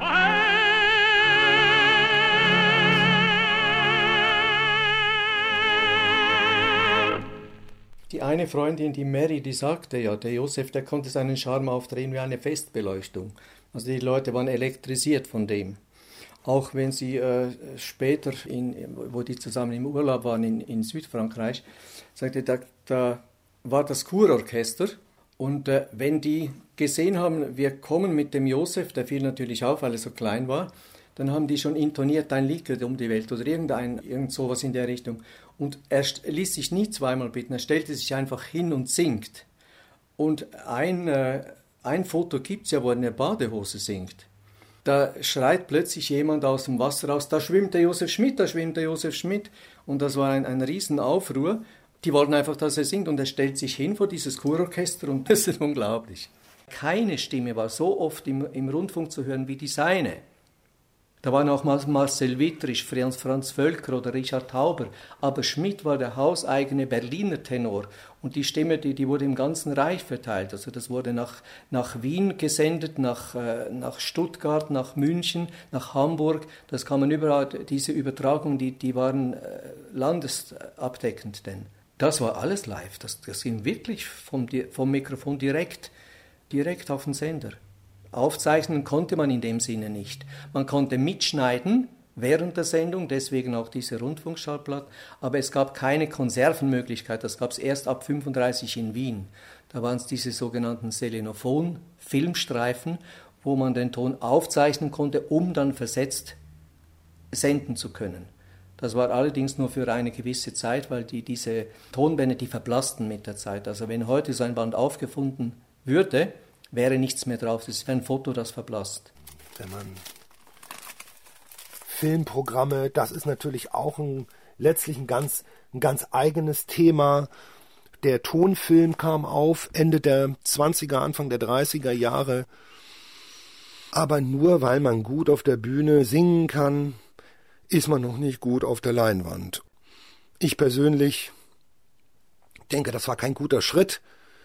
Herr. Die eine Freundin, die Mary, die sagte ja, der Josef, der konnte seinen Charme aufdrehen wie eine Festbeleuchtung. Also die Leute waren elektrisiert von dem. Auch wenn sie später, wo die zusammen im Urlaub waren in Südfrankreich, sagte, da war das Kurorchester. Und wenn die gesehen haben, wir kommen mit dem Josef, der fiel natürlich auf, weil er so klein war, dann haben die schon intoniert, ein Lied geht um die Welt oder irgend sowas in der Richtung. Und er ließ sich nie zweimal bitten, er stellte sich einfach hin und singt. Und ein Foto gibt es ja, wo er in der Badehose singt. Da schreit plötzlich jemand aus dem Wasser raus, da schwimmt der Josef Schmidt, da schwimmt der Josef Schmidt. Und das war ein Riesenaufruhr. Die wollten einfach, dass er singt und er stellt sich hin vor dieses Kurorchester und das ist unglaublich. Keine Stimme war so oft im Rundfunk zu hören wie die seine. Da waren auch Marcel Wittrich, Franz Völker oder Richard Tauber. Aber Schmidt war der hauseigene Berliner Tenor. Und die Stimme, die wurde im ganzen Reich verteilt. Also das wurde nach Wien gesendet, nach Stuttgart, nach München, nach Hamburg. Das kann man überall, diese Übertragungen, die waren landesabdeckend. Denn das war alles live. Das ging wirklich vom Mikrofon direkt auf den Sender. Aufzeichnen konnte man in dem Sinne nicht. Man konnte mitschneiden während der Sendung, deswegen auch diese Rundfunkschallplatte, aber es gab keine Konservenmöglichkeit. Das gab es erst ab 1935 in Wien. Da waren es diese sogenannten Selenophon-Filmstreifen, wo man den Ton aufzeichnen konnte, um dann versetzt senden zu können. Das war allerdings nur für eine gewisse Zeit, weil diese Tonbänder, die verblassten mit der Zeit. Also wenn heute so ein Band aufgefunden würde, wäre nichts mehr drauf. Das ist ein Foto, das verblasst. Wenn man Filmprogramme, das ist natürlich auch letztlich ein ganz eigenes Thema. Der Tonfilm kam auf Ende der 20er, Anfang der 30er Jahre. Aber nur weil man gut auf der Bühne singen kann, ist man noch nicht gut auf der Leinwand. Ich persönlich denke, das war kein guter Schritt.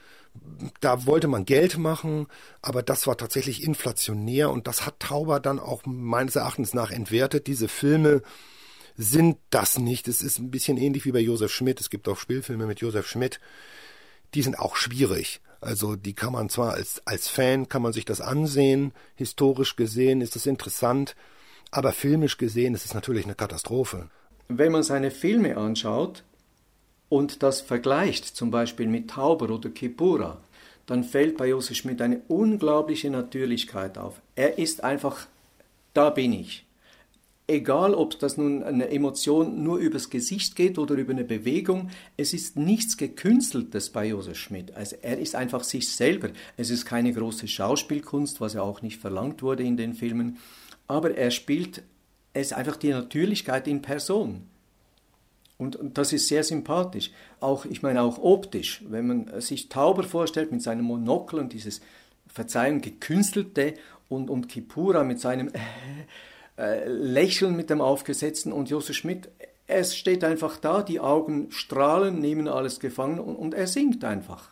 Da wollte man Geld machen, aber das war tatsächlich inflationär und das hat Tauber dann auch meines Erachtens nach entwertet. Diese Filme sind das nicht. Es ist ein bisschen ähnlich wie bei Josef Schmidt. Es gibt auch Spielfilme mit Josef Schmidt. Die sind auch schwierig. Also die kann man zwar als Fan, kann man sich das ansehen. Historisch gesehen ist es interessant, aber filmisch gesehen ist es natürlich eine Katastrophe. Wenn man seine Filme anschaut, und das vergleicht zum Beispiel mit Tauber oder Kipura, dann fällt bei Josef Schmidt eine unglaubliche Natürlichkeit auf. Er ist einfach, da bin ich. Egal, ob das nun eine Emotion nur übers Gesicht geht oder über eine Bewegung, es ist nichts Gekünsteltes bei Josef Schmidt. Also er ist einfach sich selber. Es ist keine große Schauspielkunst, was ja auch nicht verlangt wurde in den Filmen, aber es ist einfach die Natürlichkeit in Person. Und das ist sehr sympathisch. Auch optisch. Wenn man sich Tauber vorstellt mit seinem Monokel und dieses, Verzeihung, gekünstelte und Kipura mit seinem Lächeln mit dem Aufgesetzten und Josef Schmidt, es steht einfach da, die Augen strahlen, nehmen alles gefangen und er singt einfach.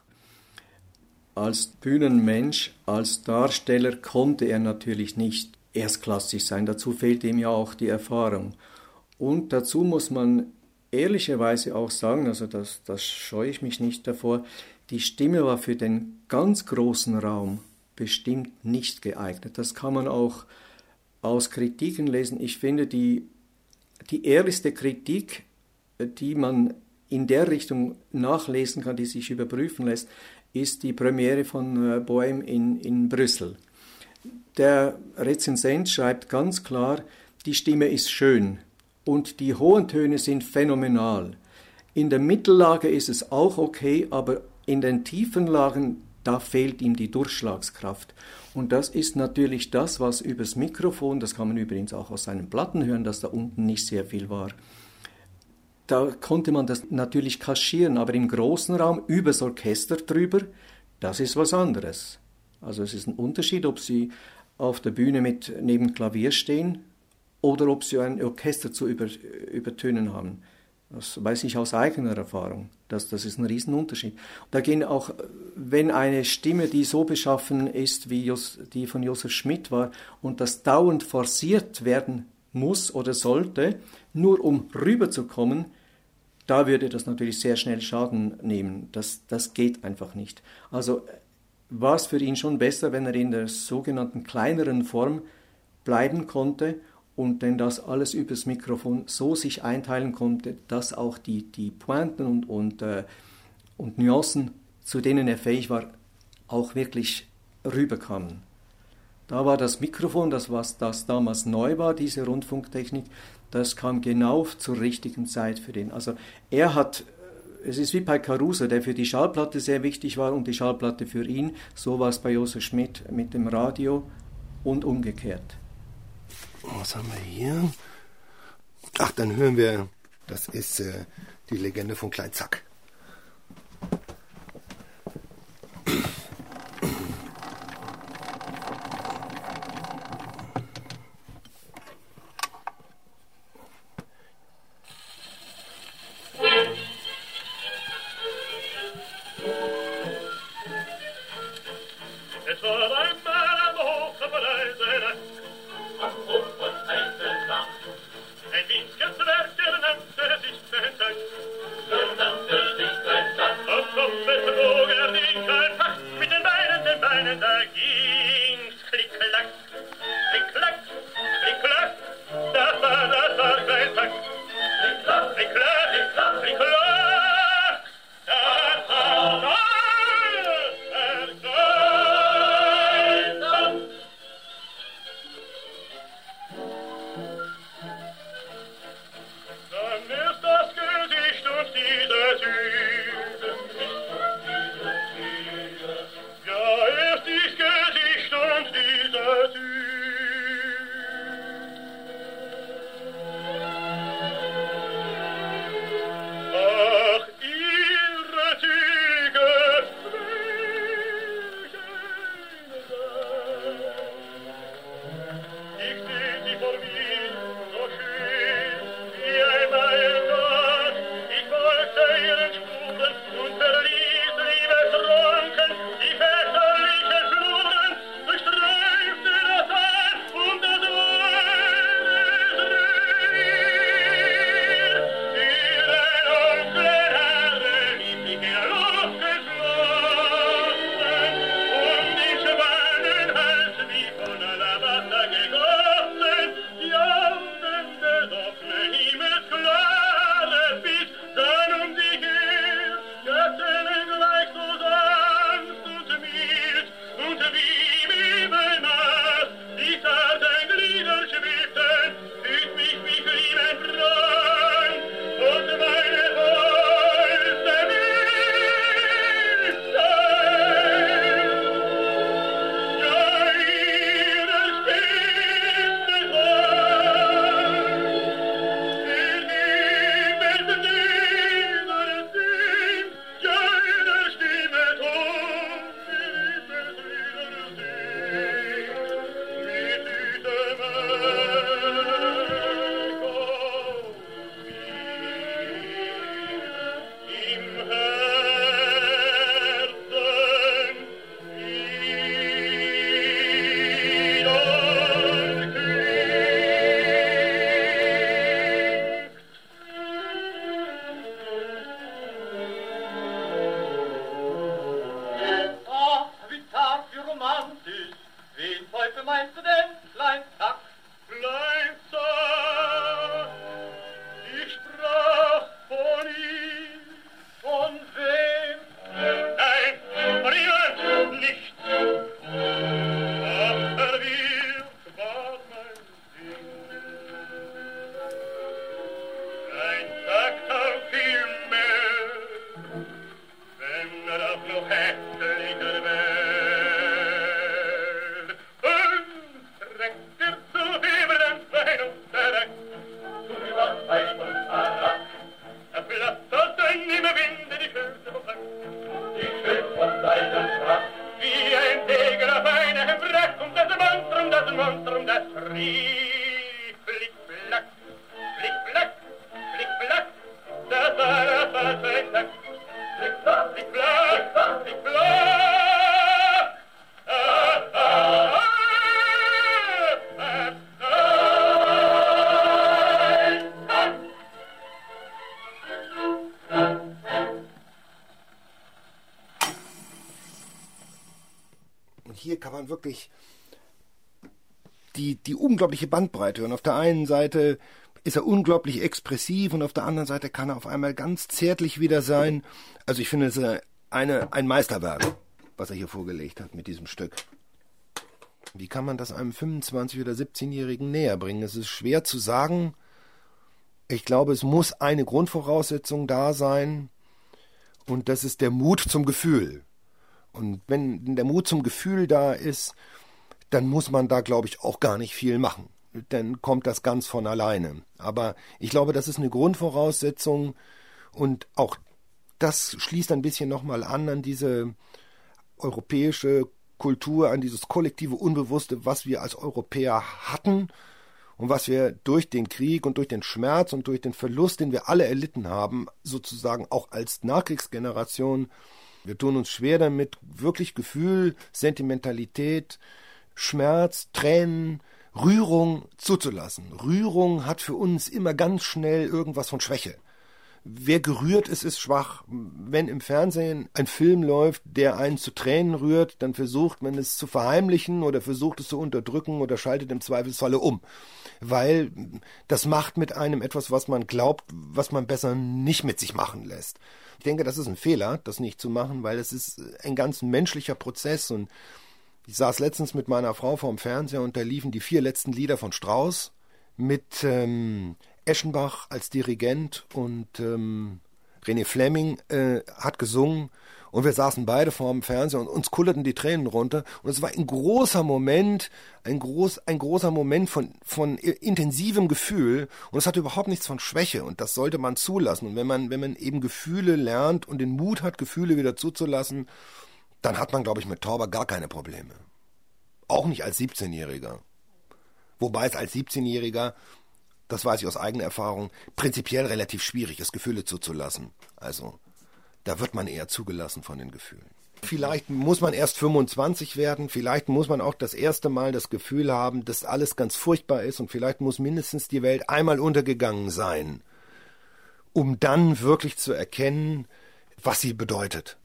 Als Bühnenmensch, als Darsteller konnte er natürlich nicht erstklassig sein. Dazu fehlte ihm ja auch die Erfahrung. Und dazu muss man ehrlicherweise auch sagen, also das scheue ich mich nicht davor, die Stimme war für den ganz großen Raum bestimmt nicht geeignet. Das kann man auch aus Kritiken lesen. Ich finde, die ehrlichste Kritik, die man in der Richtung nachlesen kann, die sich überprüfen lässt, ist die Premiere von Bohème in Brüssel. Der Rezensent schreibt ganz klar, die Stimme ist schön. Und die hohen Töne sind phänomenal. In der Mittellage ist es auch okay, aber in den tiefen Lagen, da fehlt ihm die Durchschlagskraft. Und das ist natürlich das, was übers Mikrofon, das kann man übrigens auch aus seinen Platten hören, dass da unten nicht sehr viel war. Da konnte man das natürlich kaschieren, aber im großen Raum, übers Orchester drüber, das ist was anderes. Also es ist ein Unterschied, ob Sie auf der Bühne neben Klavier stehen, oder ob sie ein Orchester zu übertönen haben. Das weiß ich aus eigener Erfahrung. Das ist ein Riesenunterschied. Da gehen auch, wenn eine Stimme, die so beschaffen ist, wie die von Josef Schmidt war, und das dauernd forciert werden muss oder sollte, nur um rüberzukommen, da würde das natürlich sehr schnell Schaden nehmen. Das geht einfach nicht. Also war es für ihn schon besser, wenn er in der sogenannten kleineren Form bleiben konnte und denn das alles übers Mikrofon so sich einteilen konnte, dass auch die Pointen und Nuancen, zu denen er fähig war, auch wirklich rüberkamen. Da war das Mikrofon, das damals neu war, diese Rundfunktechnik, das kam genau zur richtigen Zeit für den. Also es ist wie bei Caruso, der für die Schallplatte sehr wichtig war und die Schallplatte für ihn. So war es bei Josef Schmidt mit dem Radio und umgekehrt. Was haben wir hier? Ach, dann hören wir, das ist die Legende von Klein Zack. Es war ein Mann am Hof der Verleisene, am Hof von Eisenbach. Ein winziger Zwerg, der nannte sich Zentag. Auf Kopf trug den Kaltach, mit den Beinen, da ging's klick-klack, klick-klack, klick-klack. Das war Kleinpack. Klick-klack, klick-klack, klick-klack. Das war hier kann man wirklich die unglaubliche Bandbreite hören. Auf der einen Seite ist er unglaublich expressiv und auf der anderen Seite kann er auf einmal ganz zärtlich wieder sein. Also ich finde, es ist ein Meisterwerk, was er hier vorgelegt hat mit diesem Stück. Wie kann man das einem 25- oder 17-Jährigen näher bringen? Es ist schwer zu sagen. Ich glaube, es muss eine Grundvoraussetzung da sein und das ist der Mut zum Gefühl. Und wenn der Mut zum Gefühl da ist, dann muss man da, glaube ich, auch gar nicht viel machen. Dann kommt das ganz von alleine. Aber ich glaube, das ist eine Grundvoraussetzung und auch das schließt ein bisschen nochmal an diese europäische Kultur, an dieses kollektive Unbewusste, was wir als Europäer hatten und was wir durch den Krieg und durch den Schmerz und durch den Verlust, den wir alle erlitten haben, sozusagen auch als Nachkriegsgeneration Wir tun uns schwer damit, wirklich Gefühl, Sentimentalität, Schmerz, Tränen, Rührung zuzulassen. Rührung hat für uns immer ganz schnell irgendwas von Schwäche. Wer gerührt ist, ist schwach. Wenn im Fernsehen ein Film läuft, der einen zu Tränen rührt, dann versucht man es zu verheimlichen oder versucht es zu unterdrücken oder schaltet im Zweifelsfalle um. Weil das macht mit einem etwas, was man glaubt, was man besser nicht mit sich machen lässt. Ich denke, das ist ein Fehler, das nicht zu machen, weil es ist ein ganz menschlicher Prozess. Und ich saß letztens mit meiner Frau vorm Fernseher und da liefen die 4 letzten Lieder von Strauss mit Eschenbach als Dirigent und René Fleming hat gesungen und wir saßen beide vor dem Fernseher und uns kullerten die Tränen runter und es war ein großer Moment, ein großer Moment von intensivem Gefühl und es hatte überhaupt nichts von Schwäche und das sollte man zulassen. Und wenn man eben Gefühle lernt und den Mut hat, Gefühle wieder zuzulassen, dann hat man, glaube ich, mit Tauber gar keine Probleme. Auch nicht als 17-Jähriger. Wobei es als 17-Jähriger, das weiß ich aus eigener Erfahrung, prinzipiell relativ schwierig ist, Gefühle zuzulassen. Also, da wird man eher zugelassen von den Gefühlen. Vielleicht muss man erst 25 werden, vielleicht muss man auch das erste Mal das Gefühl haben, dass alles ganz furchtbar ist und vielleicht muss mindestens die Welt einmal untergegangen sein, um dann wirklich zu erkennen, was sie bedeutet.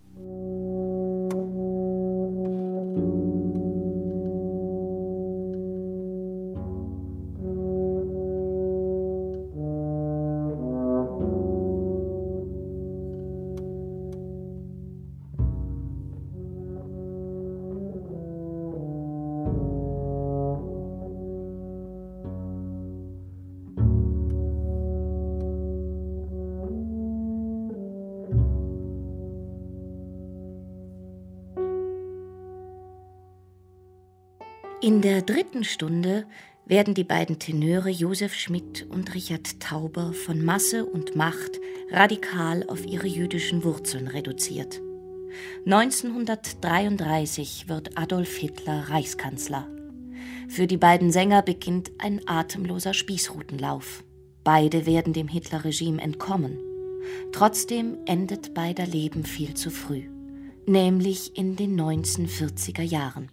In der 3. Stunde werden die beiden Tenöre Josef Schmidt und Richard Tauber von Masse und Macht radikal auf ihre jüdischen Wurzeln reduziert. 1933 wird Adolf Hitler Reichskanzler. Für die beiden Sänger beginnt ein atemloser Spießrutenlauf. Beide werden dem Hitlerregime entkommen. Trotzdem endet beider Leben viel zu früh, nämlich in den 1940er Jahren.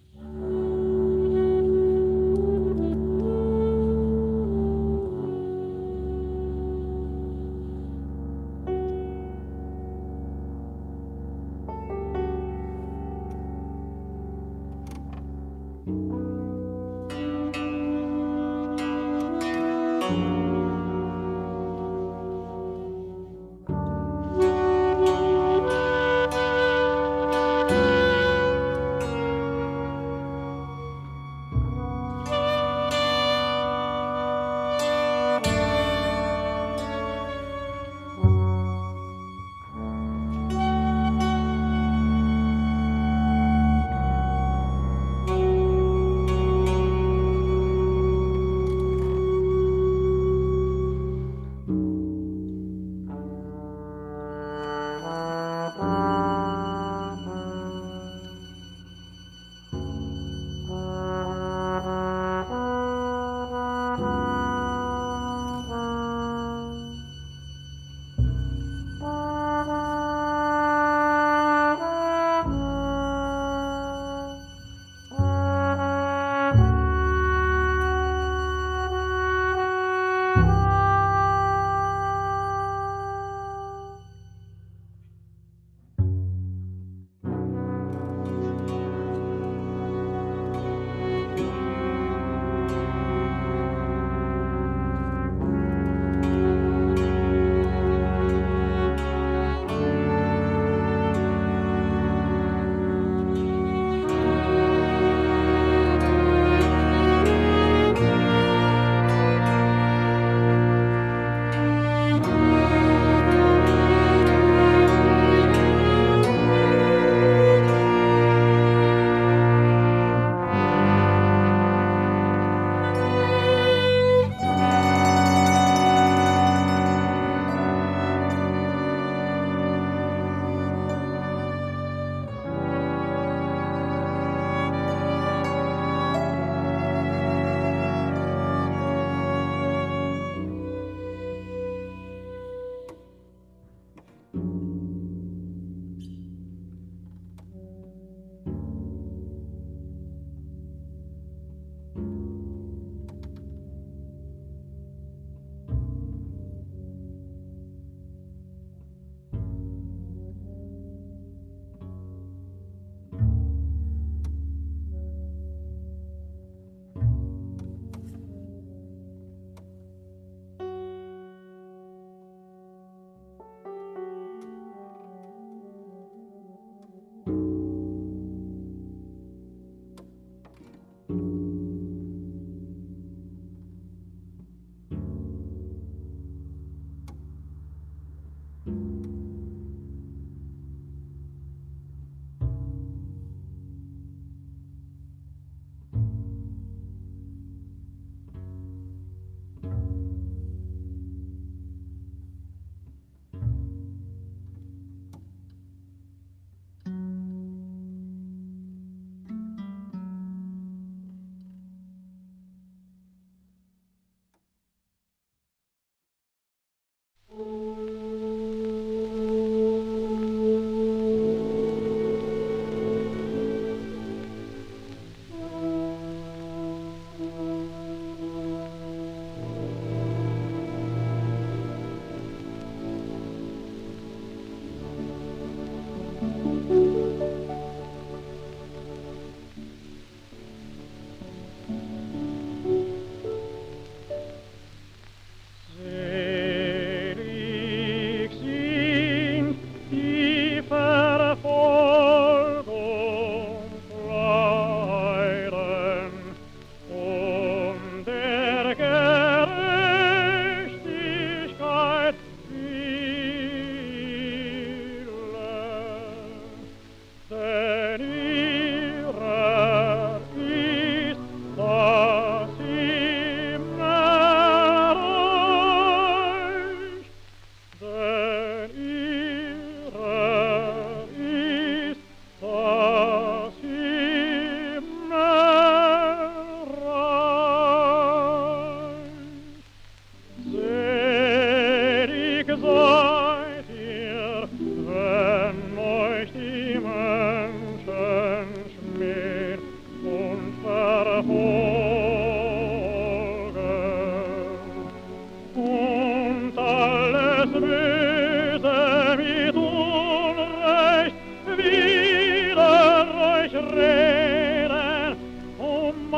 Tränen um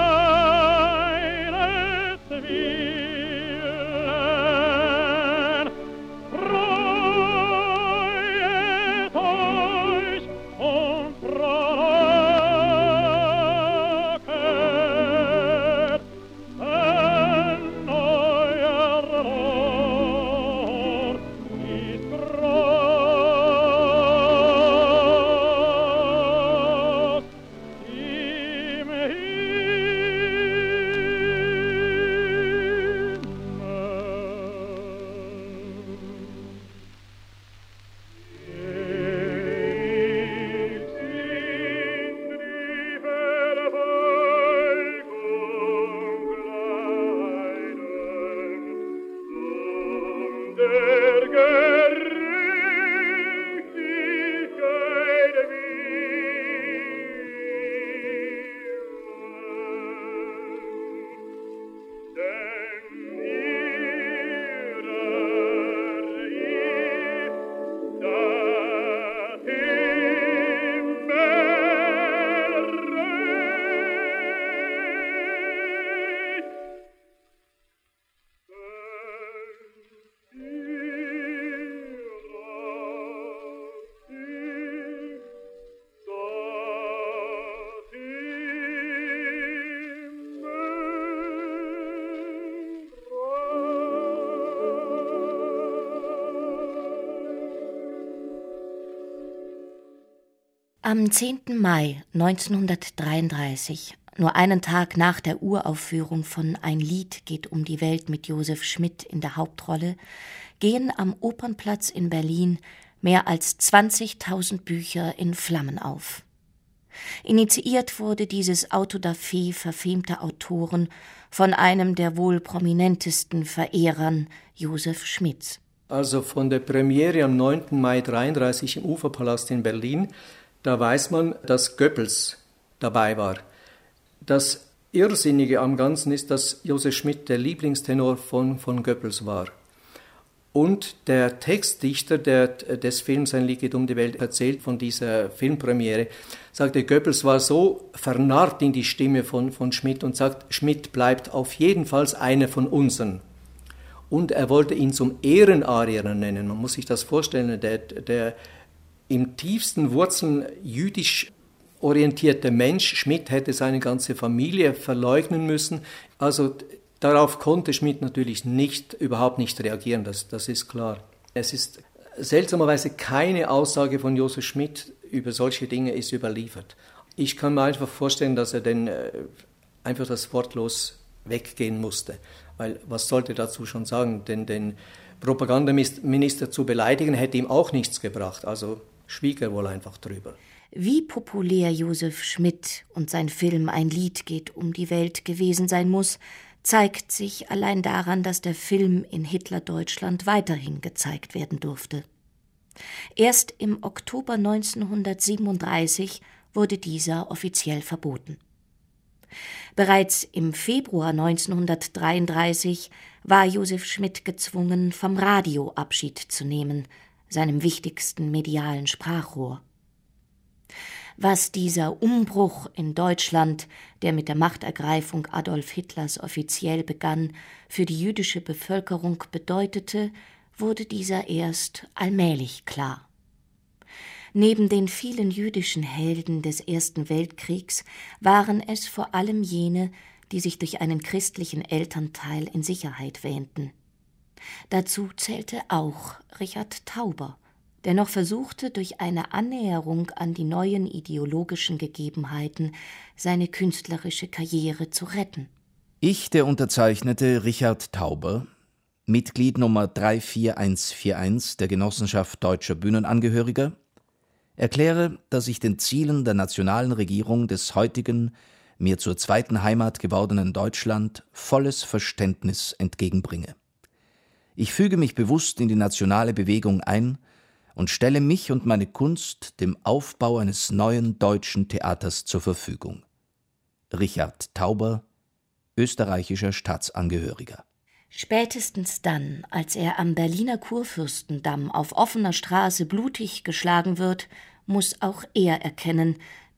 meinetwillen. Freuet euch und frohlocket, denn euer Lord ist groß im der Gerechtigkeit willen. Denn ihrer ist der Himmelreich. Am 10. Mai 1933, nur einen Tag nach der Uraufführung von Ein Lied geht um die Welt mit Josef Schmidt in der Hauptrolle, gehen am Opernplatz in Berlin mehr als 20.000 Bücher in Flammen auf. Initiiert wurde dieses Autodafé verfemter Autoren von einem der wohl prominentesten Verehrern, Josef Schmidts. Also von der Premiere am 9. Mai 1933 im Uferpalast in Berlin, da weiß man, dass Goebbels dabei war. Das Irrsinnige am Ganzen ist, dass Josef Schmidt der Lieblingstenor von Goebbels war. Und der Textdichter, der des Films Ein Lied geht um die Welt erzählt, von dieser Filmpremiere, sagte, Goebbels war so vernarrt in die Stimme von Schmidt und sagt, Schmidt bleibt auf jeden Fall einer von unseren. Und er wollte ihn zum Ehrenarier nennen. Man muss sich das vorstellen, der im tiefsten Wurzeln jüdisch orientierte Mensch, Schmidt, hätte seine ganze Familie verleugnen müssen. Also darauf konnte Schmidt natürlich überhaupt nicht reagieren, das ist klar. Es ist seltsamerweise keine Aussage von Josef Schmidt über solche Dinge ist überliefert. Ich kann mir einfach vorstellen, dass er dann einfach das wortlos weggehen musste. Weil was sollte er dazu schon sagen? Denn den Propagandaminister zu beleidigen, hätte ihm auch nichts gebracht. Also schwieg er wohl einfach drüber. Wie populär Josef Schmidt und sein Film Ein Lied geht um die Welt gewesen sein muss, zeigt sich allein daran, dass der Film in Hitlerdeutschland weiterhin gezeigt werden durfte. Erst im Oktober 1937 wurde dieser offiziell verboten. Bereits im Februar 1933 war Josef Schmidt gezwungen, vom Radio Abschied zu nehmen, seinem wichtigsten medialen Sprachrohr. Was dieser Umbruch in Deutschland, der mit der Machtergreifung Adolf Hitlers offiziell begann, für die jüdische Bevölkerung bedeutete, wurde dieser erst allmählich klar. Neben den vielen jüdischen Helden des Ersten Weltkriegs waren es vor allem jene, die sich durch einen christlichen Elternteil in Sicherheit wähnten. Dazu zählte auch Richard Tauber, der noch versuchte, durch eine Annäherung an die neuen ideologischen Gegebenheiten seine künstlerische Karriere zu retten. Ich, der Unterzeichnete Richard Tauber, Mitglied Nummer 34141 der Genossenschaft Deutscher Bühnenangehöriger, erkläre, dass ich den Zielen der nationalen Regierung des heutigen, mir zur zweiten Heimat gewordenen Deutschland volles Verständnis entgegenbringe. Ich füge mich bewusst in die nationale Bewegung ein und stelle mich und meine Kunst dem Aufbau eines neuen deutschen Theaters zur Verfügung. Richard Tauber, österreichischer Staatsangehöriger. Spätestens dann, als er am Berliner Kurfürstendamm auf offener Straße blutig geschlagen wird, muss auch er erkennen,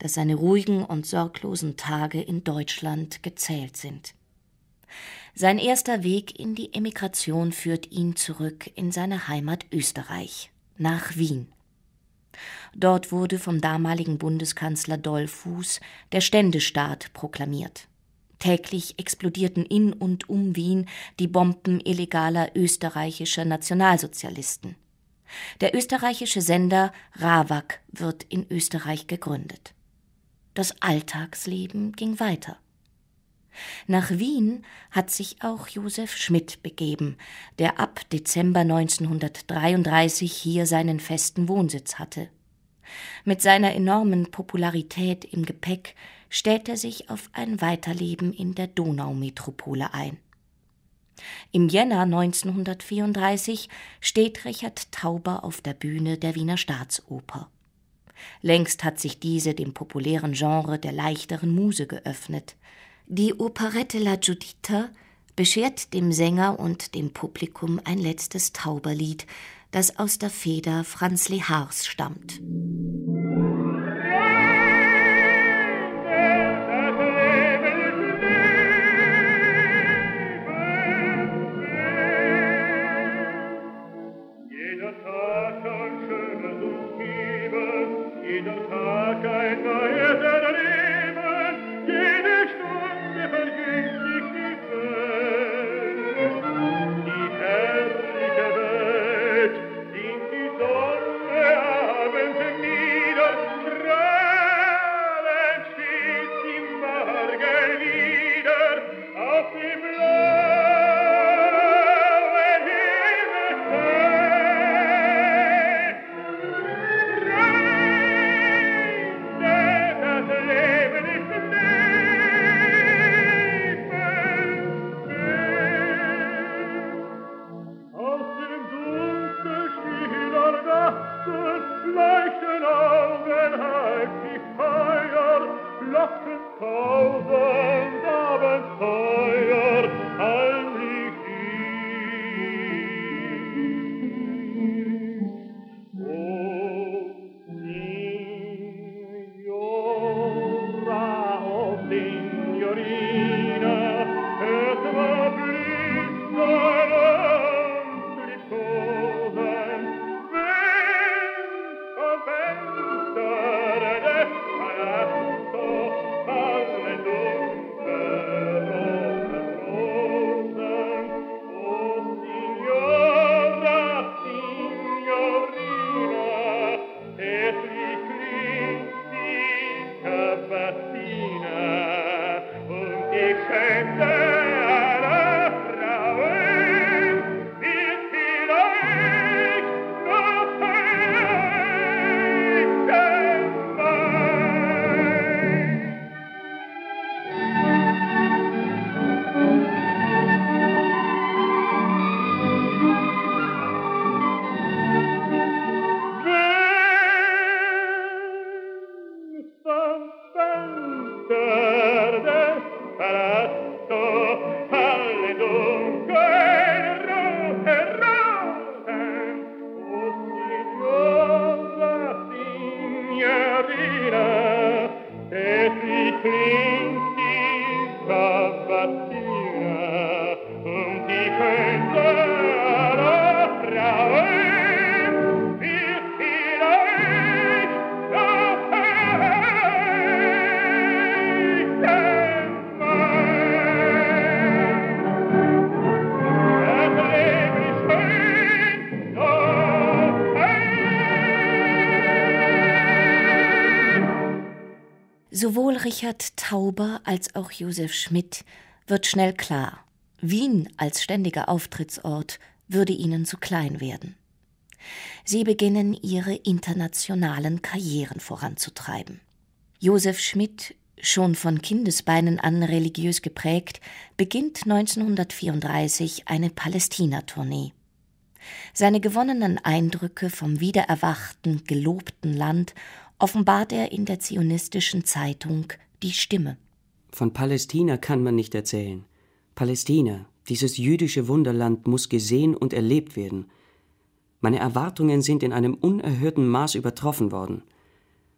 dass seine ruhigen und sorglosen Tage in Deutschland gezählt sind. Sein erster Weg in die Emigration führt ihn zurück in seine Heimat Österreich, nach Wien. Dort wurde vom damaligen Bundeskanzler Dollfuß der Ständestaat proklamiert. Täglich explodierten in und um Wien die Bomben illegaler österreichischer Nationalsozialisten. Der österreichische Sender RAVAK wird in Österreich gegründet. Das Alltagsleben ging weiter. Nach Wien hat sich auch Josef Schmidt begeben, der ab Dezember 1933 hier seinen festen Wohnsitz hatte. Mit seiner enormen Popularität im Gepäck stellt er sich auf ein Weiterleben in der Donaumetropole ein. Im Jänner 1934 steht Richard Tauber auf der Bühne der Wiener Staatsoper. Längst hat sich diese dem populären Genre der leichteren Muse geöffnet. Die Operette La Giudita beschert dem Sänger und dem Publikum ein letztes Tauberlied, das aus der Feder Franz Lehars stammt. Jeder Tag ein neues Erleben, jede Stunde verjüngt sich die Welt. Die herrliche Welt singt die Sonne abends nieder, strahlend steht die Morgen wieder auf dem blauen Himmel. Das Leben ist aus dem Dunkel stiller Gassen leuchten augenhalb die Feuer, locken tausend Abenteuer an mich hin. Oh, Signorina, es war blitzern Flipposen, wenn am Fenster des Palazzo fallen dunkle rote Rosen. Oh, Signorina, es klingt die Kapazina. Ich schätze alle Frauen, wird vielleicht noch Palazzo, alle dunque rote Rosen. Oh, Signorina, es klingt die Kapazina und die könnte alle Frauen wird vielleicht noch Sowohl Richard Tauber als auch Josef Schmidt wird schnell klar, Wien als ständiger Auftrittsort würde ihnen zu klein werden. Sie beginnen, ihre internationalen Karrieren voranzutreiben. Josef Schmidt, schon von Kindesbeinen an religiös geprägt, beginnt 1934 eine Palästina-Tournee. Seine gewonnenen Eindrücke vom wiedererwachten, gelobten Land offenbart er in der zionistischen Zeitung Die Stimme. Von Palästina kann man nicht erzählen. Palästina, dieses jüdische Wunderland, muss gesehen und erlebt werden. Meine Erwartungen sind in einem unerhörten Maß übertroffen worden.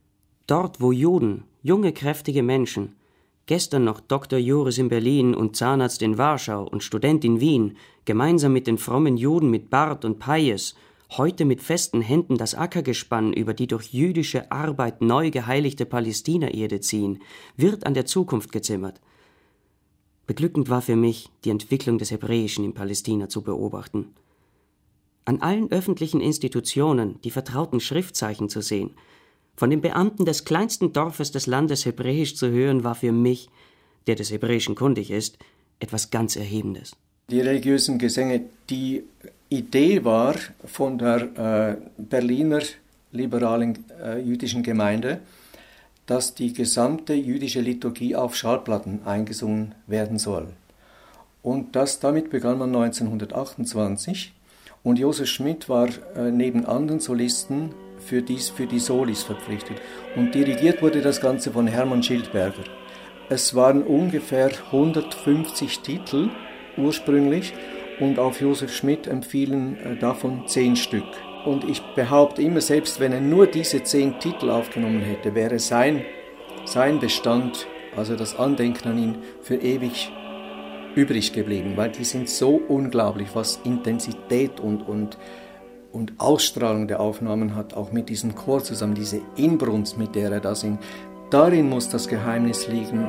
Dort, wo Juden, junge, kräftige Menschen, gestern noch Dr. Juris in Berlin und Zahnarzt in Warschau und Student in Wien, gemeinsam mit den frommen Juden mit Bart und Payes, heute mit festen Händen das Ackergespann über die durch jüdische Arbeit neu geheiligte Palästinaerde ziehen, wird an der Zukunft gezimmert. Beglückend war für mich, die Entwicklung des Hebräischen in Palästina zu beobachten. An allen öffentlichen Institutionen die vertrauten Schriftzeichen zu sehen, von den Beamten des kleinsten Dorfes des Landes Hebräisch zu hören, war für mich, der des Hebräischen kundig ist, etwas ganz Erhebendes. Die religiösen Gesänge, die Idee war von der Berliner liberalen jüdischen Gemeinde, dass die gesamte jüdische Liturgie auf Schallplatten eingesungen werden soll. Und damit begann man 1928 und Josef Schmidt war neben anderen Solisten für die Solis verpflichtet. Und dirigiert wurde das Ganze von Hermann Schildberger. Es waren ungefähr 150 Titel ursprünglich und auf Josef Schmidt empfiehlen davon 10 Stück. Und ich behaupte immer, selbst wenn er nur diese 10 Titel aufgenommen hätte, wäre sein Bestand, also das Andenken an ihn, für ewig übrig geblieben, weil die sind so unglaublich, was Intensität und Ausstrahlung der Aufnahmen hat, auch mit diesem Chor zusammen, diese Inbrunst, mit der er da singt. Darin muss das Geheimnis liegen.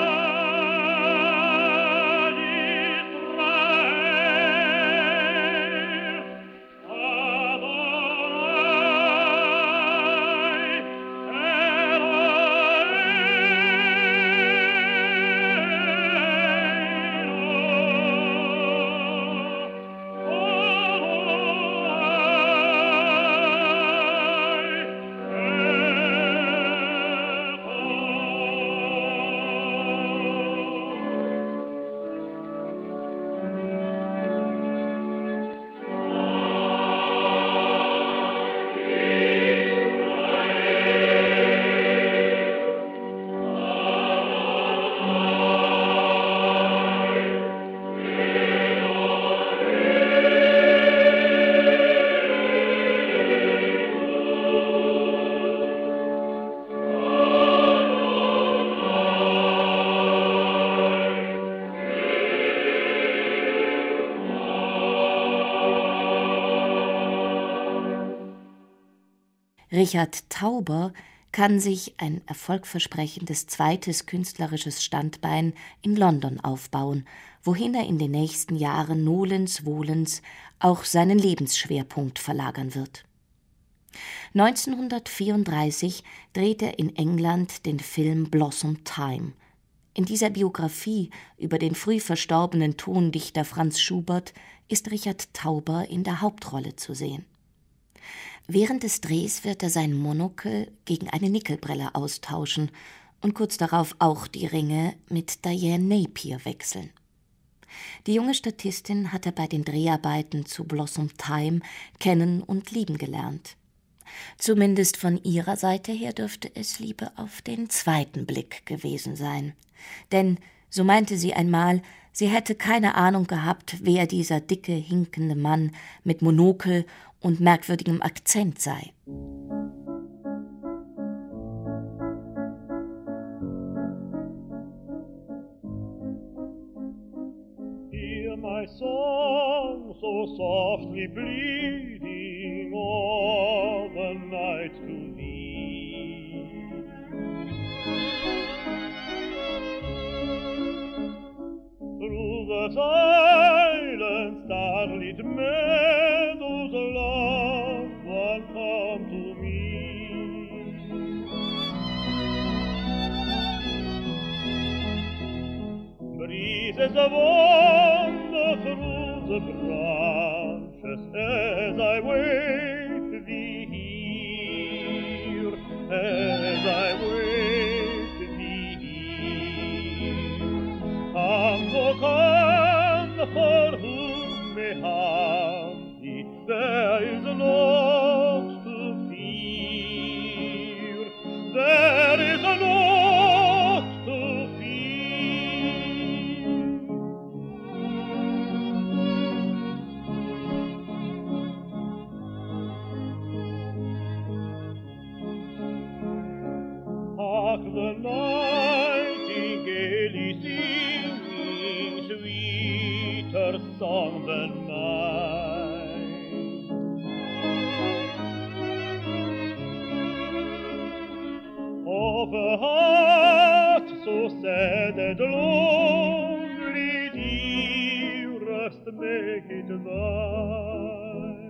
Richard Tauber kann sich ein erfolgversprechendes zweites künstlerisches Standbein in London aufbauen, wohin er in den nächsten Jahren nolens volens auch seinen Lebensschwerpunkt verlagern wird. 1934 dreht er in England den Film Blossom Time. In dieser Biografie über den früh verstorbenen Tondichter Franz Schubert ist Richard Tauber in der Hauptrolle zu sehen. Während des Drehs wird er sein Monokel gegen eine Nickelbrille austauschen und kurz darauf auch die Ringe mit Diane Napier wechseln. Die junge Statistin hat er bei den Dreharbeiten zu Blossom Time kennen und lieben gelernt. Zumindest von ihrer Seite her dürfte es Liebe auf den zweiten Blick gewesen sein. Denn, so meinte sie einmal, sie hätte keine Ahnung gehabt, wer dieser dicke, hinkende Mann mit Monokel und merkwürdigem Akzent sei. Hear my song so softly bleeding all the night to thee. Through the silent starlit meadows, loved one, come to me. Breezes wander through the branches as I wait thee here, as I wait thee here. Come, oh come, for whom may harm thee, there is naught to fear, there is naught to fear. nightingale is singing sweeter song than mine. Of a heart so sad and lonely, dearest, make it thine.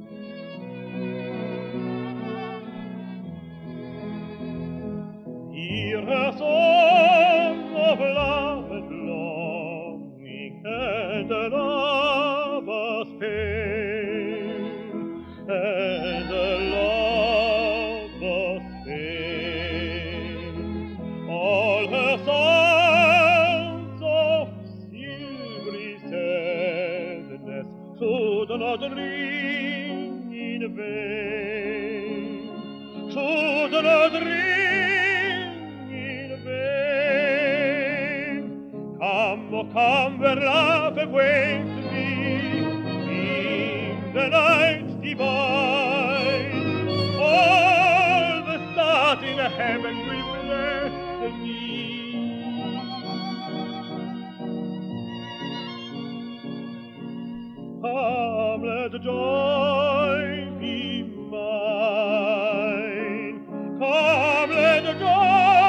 Hear her song of love and longing and a lover's pain, and a lover's pain. All her songs of silvery sadness should not ring in vain, should not ring. Come where love awaits me in the night divine. All the stars in heaven will bless me. Come, let joy be mine. Come, let joy.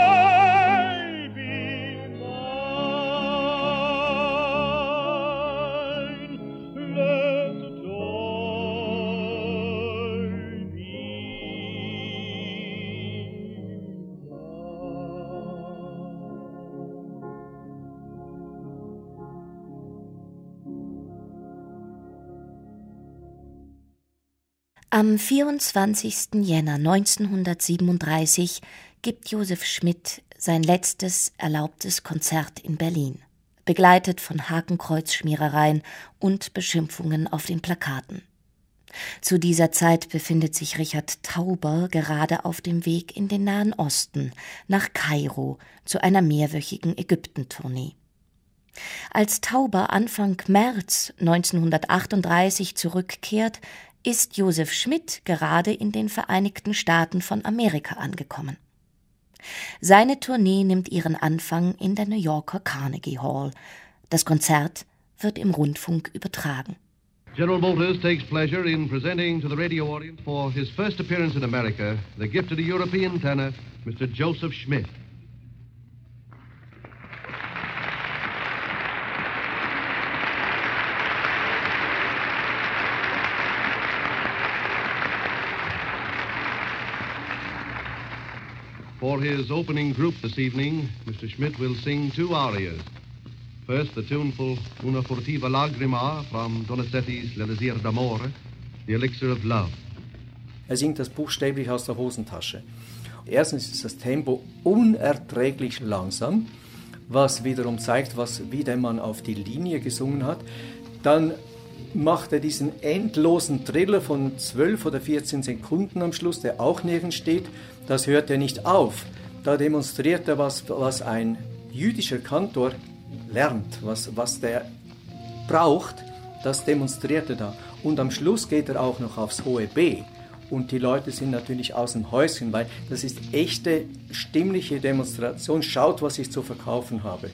Am 24. Jänner 1937 gibt Josef Schmidt sein letztes erlaubtes Konzert in Berlin, begleitet von Hakenkreuzschmierereien und Beschimpfungen auf den Plakaten. Zu dieser Zeit befindet sich Richard Tauber gerade auf dem Weg in den Nahen Osten, nach Kairo, zu einer mehrwöchigen Ägypten-Tournee. Als Tauber Anfang März 1938 zurückkehrt, ist Josef Schmidt gerade in den Vereinigten Staaten von Amerika angekommen. Seine Tournee nimmt ihren Anfang in der New Yorker Carnegie Hall. Das Konzert wird im Rundfunk übertragen. General Motors takes pleasure in presenting to the radio audience for his first appearance in America the gifted European tenor, Mr. Joseph Schmidt. For his opening group this evening, Mr. Schmidt will sing two arias. First, the tuneful Una furtiva lagrima from Donizetti's L'Elisir d'Amore, the Elixir of Love. Er singt das buchstäblich aus der Hosentasche. Erstens ist das Tempo unerträglich langsam, was wiederum zeigt, wie der Mann auf die Linie gesungen hat. Dann macht er diesen endlosen Triller von 12 oder 14 Sekunden am Schluss, der auch nirgends steht. Das hört er nicht auf. Da demonstriert er, was ein jüdischer Kantor lernt, was der braucht, das demonstriert er da. Und am Schluss geht er auch noch aufs hohe B. Und die Leute sind natürlich aus dem Häuschen, weil das ist echte stimmliche Demonstration. Schaut, was ich zu verkaufen habe.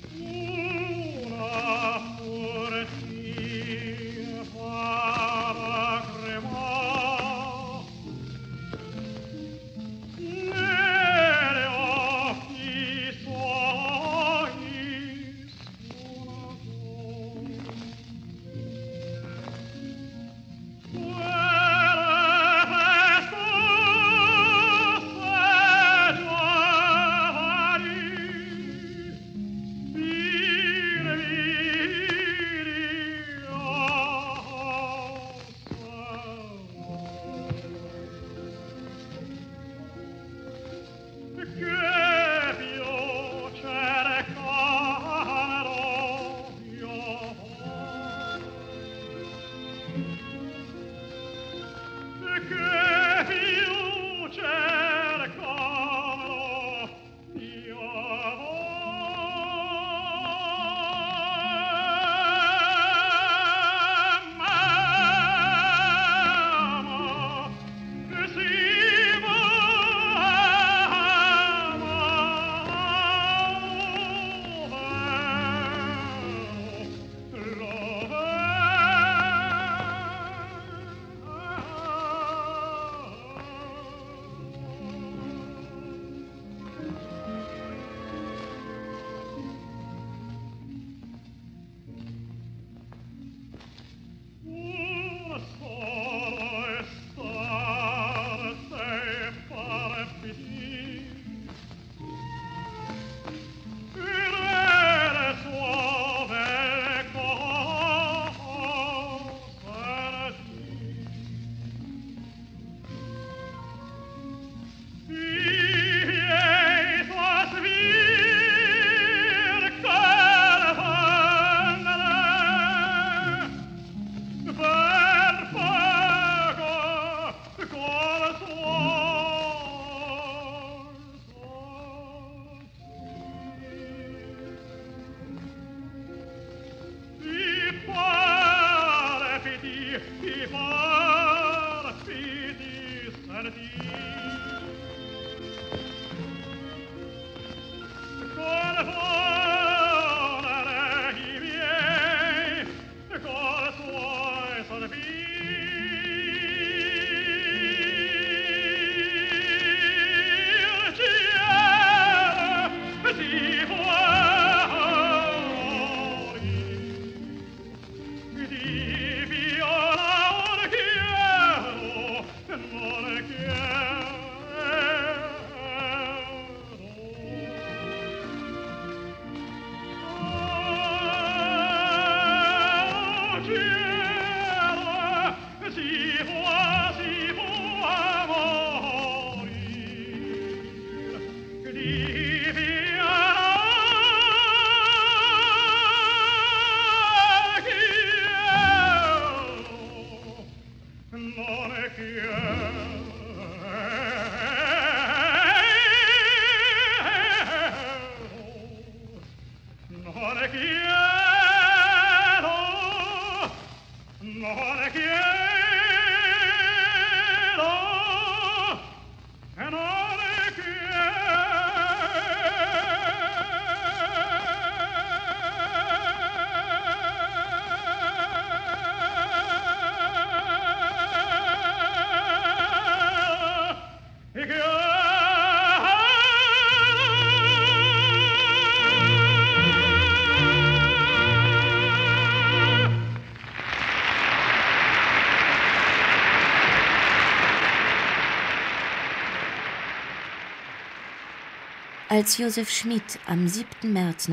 Als Josef Schmid am 7. März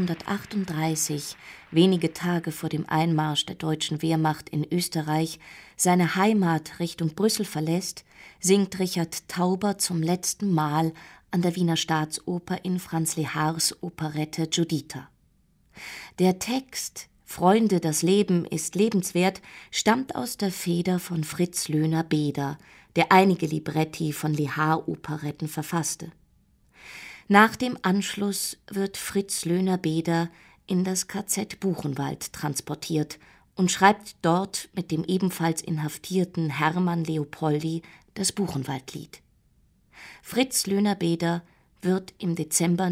1938, wenige Tage vor dem Einmarsch der deutschen Wehrmacht in Österreich, seine Heimat Richtung Brüssel verlässt, singt Richard Tauber zum letzten Mal an der Wiener Staatsoper in Franz Lehars Operette Giuditta. Der Text »Freunde, das Leben ist lebenswert« stammt aus der Feder von Fritz Löhner-Beder, der einige Libretti von Lehar-Operetten verfasste. Nach dem Anschluss wird Fritz Löhner-Beder in das KZ Buchenwald transportiert und schreibt dort mit dem ebenfalls inhaftierten Hermann Leopoldi das Buchenwaldlied. Fritz Löhner-Beder wird im Dezember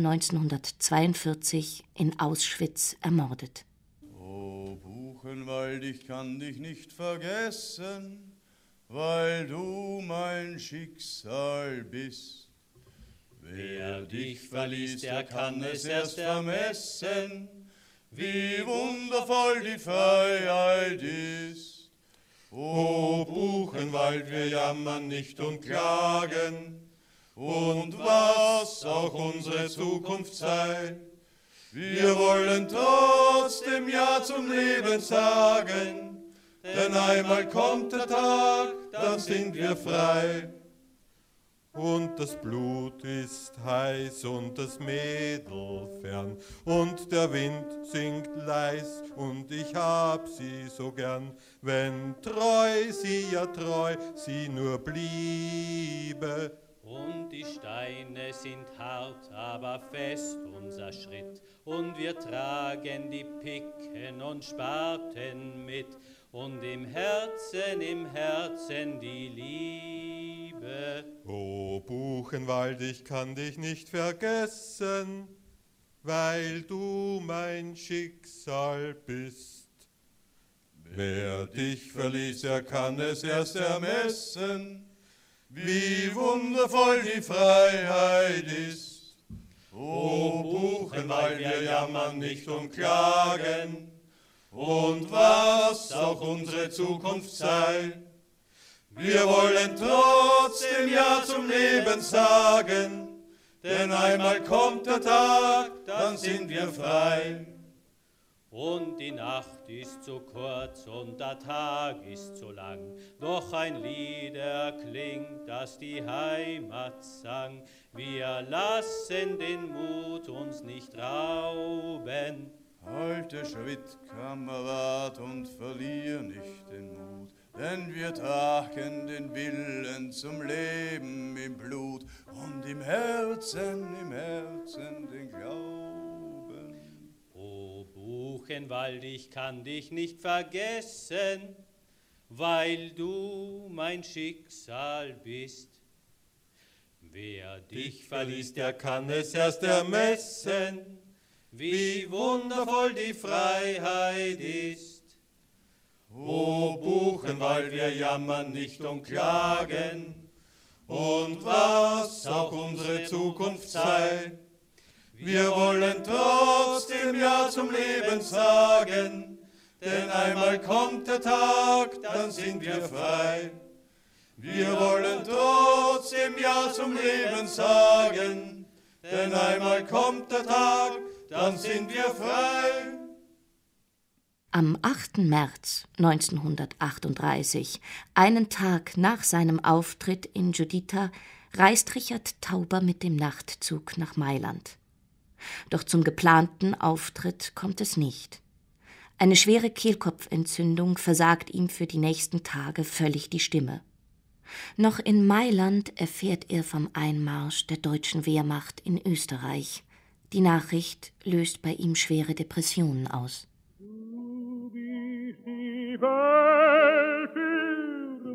1942 in Auschwitz ermordet. O Buchenwald, ich kann dich nicht vergessen, weil du mein Schicksal bist. Wer dich verließ, der kann es erst vermessen, wie wundervoll die Freiheit ist. O Buchenwald, wir jammern nicht und klagen, und was auch unsere Zukunft sei, wir wollen trotzdem Ja zum Leben sagen, denn einmal kommt der Tag, dann sind wir frei. Und das Blut ist heiß und das Mädel fern, und der Wind singt leis, und ich hab sie so gern, wenn treu sie ja treu sie nur bliebe. Und die Steine sind hart, aber fest unser Schritt, und wir tragen die Picken und Spaten mit, und im Herzen die Liebe. O Buchenwald, ich kann dich nicht vergessen, weil du mein Schicksal bist. Wer dich verließ, er kann es erst ermessen, wie wundervoll die Freiheit ist. O Buchenwald, wir jammern nicht und klagen, und was auch unsere Zukunft sei, wir wollen trotzdem Ja zum Leben sagen, denn einmal kommt der Tag, dann sind wir frei. Und die Nacht ist so kurz und der Tag ist so lang, doch ein Lied erklingt, das die Heimat sang. Wir lassen den Mut uns nicht rauben. Halte Schritt, Kamerad, und verlier nicht den Mut, denn wir tragen den Willen zum Leben im Blut und im Herzen den Glauben. O Buchenwald, ich kann dich nicht vergessen, weil du mein Schicksal bist. Wer dich verließ, der kann es erst ermessen, wie wundervoll die Freiheit ist. O Buchenwald, wir jammern nicht und klagen, und was auch unsere Zukunft sei, wir wollen trotzdem Ja zum Leben sagen, denn einmal kommt der Tag, dann sind wir frei. Wir wollen trotzdem Ja zum Leben sagen, denn einmal kommt der Tag, dann sind wir frei. Am 8. März 1938, einen Tag nach seinem Auftritt in Giuditta, reist Richard Tauber mit dem Nachtzug nach Mailand. Doch zum geplanten Auftritt kommt es nicht. Eine schwere Kehlkopfentzündung versagt ihm für die nächsten Tage völlig die Stimme. Noch in Mailand erfährt er vom Einmarsch der deutschen Wehrmacht in Österreich. Die Nachricht löst bei ihm schwere Depressionen aus. Du bist die Welt für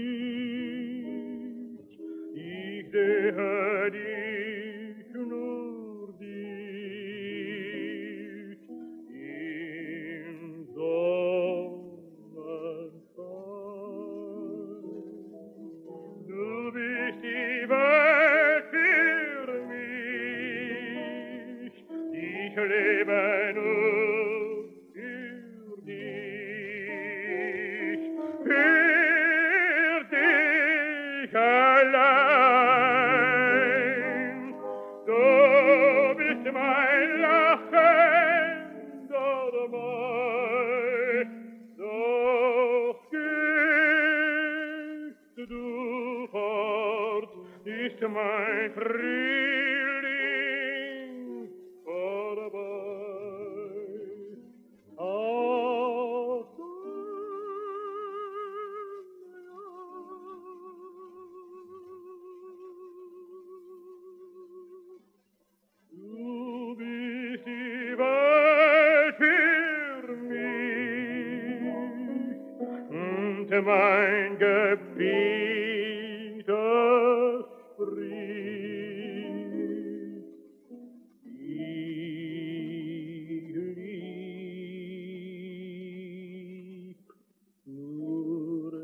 mich, ich sehe dich, nur dich, im Sonnenschein. Du bist die Welt für mich, ich lebe nur für dich allein. Du bist mein Lachen, dabei, doch gehst du fort, ist mein Frühling vorbei. Ach, du bist die Welt für mich und mein Gebiet spricht. Ich lieb nur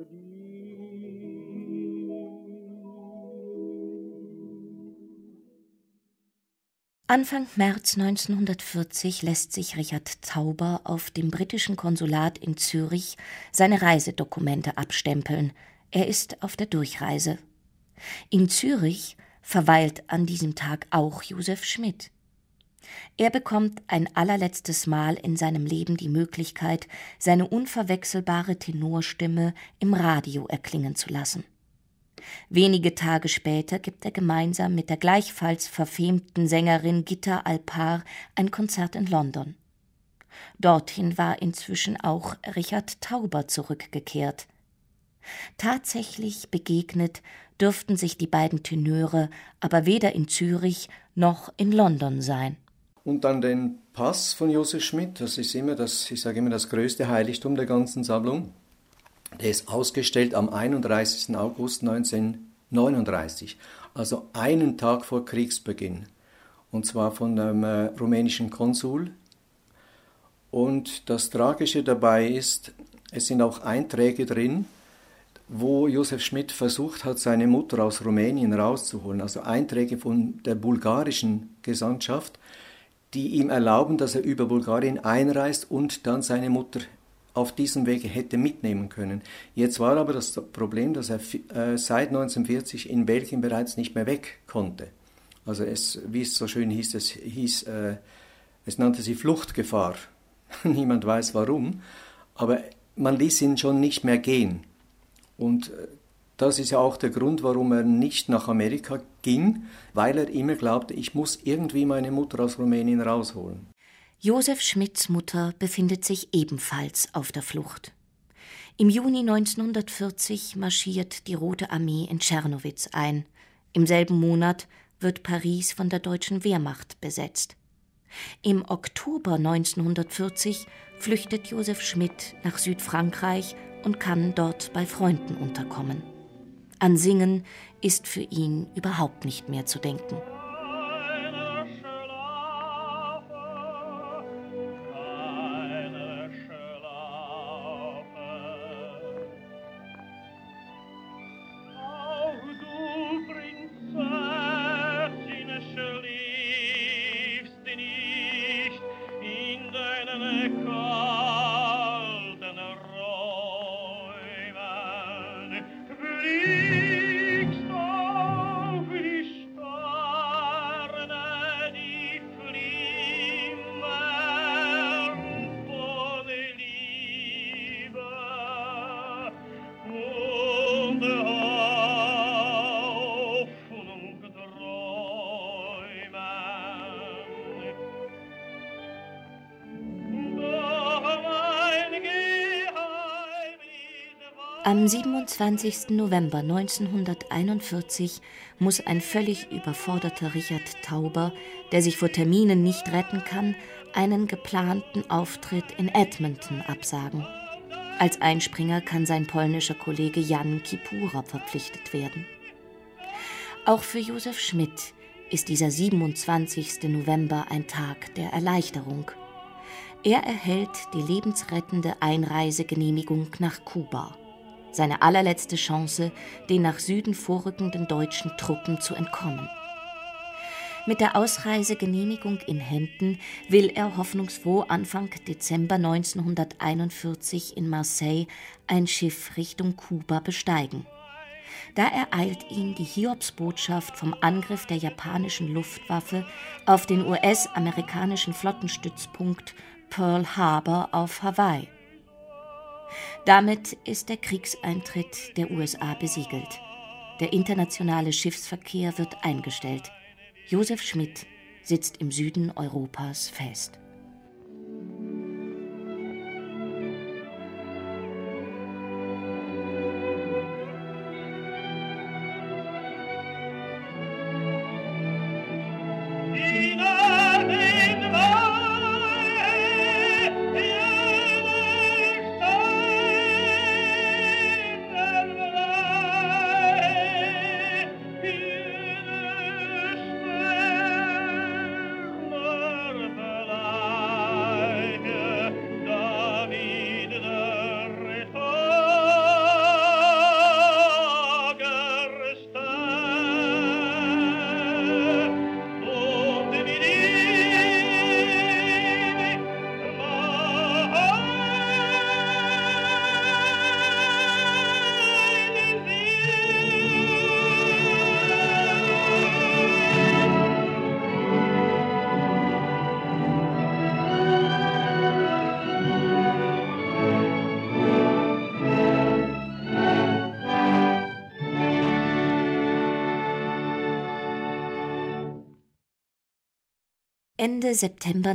Anfang März 1940 lässt sich Richard Tauber auf dem britischen Konsulat in Zürich seine Reisedokumente abstempeln. Er ist auf der Durchreise. In Zürich verweilt an diesem Tag auch Josef Schmidt. Er bekommt ein allerletztes Mal in seinem Leben die Möglichkeit, seine unverwechselbare Tenorstimme im Radio erklingen zu lassen. Wenige Tage später gibt er gemeinsam mit der gleichfalls verfemten Sängerin Gitta Alpár ein Konzert in London. Dorthin war inzwischen auch Richard Tauber zurückgekehrt. Tatsächlich begegnet dürften sich die beiden Tenöre aber weder in Zürich noch in London sein. Und dann den Pass von Josef Schmidt, das ist immer das größte Heiligtum der ganzen Sammlung. Der ist ausgestellt am 31. August 1939, also einen Tag vor Kriegsbeginn. Und zwar von dem rumänischen Konsul. Und das Tragische dabei ist, es sind auch Einträge drin, wo Josef Schmidt versucht hat, seine Mutter aus Rumänien rauszuholen. Also Einträge von der bulgarischen Gesandtschaft, die ihm erlauben, dass er über Bulgarien einreist und dann seine Mutter auf diesem Wege hätte mitnehmen können. Jetzt war aber das Problem, dass er seit 1940 in Belgien bereits nicht mehr weg konnte. Also wie es so schön hieß, es nannte sich Fluchtgefahr. Niemand weiß warum, aber man ließ ihn schon nicht mehr gehen. Und das ist ja auch der Grund, warum er nicht nach Amerika ging, weil er immer glaubte, ich muss irgendwie meine Mutter aus Rumänien rausholen. Josef Schmidts Mutter befindet sich ebenfalls auf der Flucht. Im Juni 1940 marschiert die Rote Armee in Czernowitz ein. Im selben Monat wird Paris von der deutschen Wehrmacht besetzt. Im Oktober 1940 flüchtet Josef Schmidt nach Südfrankreich und kann dort bei Freunden unterkommen. An Singen ist für ihn überhaupt nicht mehr zu denken. Da Am 27. November 1941 muss ein völlig überforderter Richard Tauber, der sich vor Terminen nicht retten kann, einen geplanten Auftritt in Edmonton absagen. Als Einspringer kann sein polnischer Kollege Jan Kipura verpflichtet werden. Auch für Josef Schmidt ist dieser 27. November ein Tag der Erleichterung. Er erhält die lebensrettende Einreisegenehmigung nach Kuba. Seine allerletzte Chance, den nach Süden vorrückenden deutschen Truppen zu entkommen. Mit der Ausreisegenehmigung in Händen will er hoffnungsfroh Anfang Dezember 1941 in Marseille ein Schiff Richtung Kuba besteigen. Da ereilt ihn die Hiobsbotschaft vom Angriff der japanischen Luftwaffe auf den US-amerikanischen Flottenstützpunkt Pearl Harbor auf Hawaii. Damit ist der Kriegseintritt der USA besiegelt. Der internationale Schiffsverkehr wird eingestellt. Josef Schmidt sitzt im Süden Europas fest. Ende September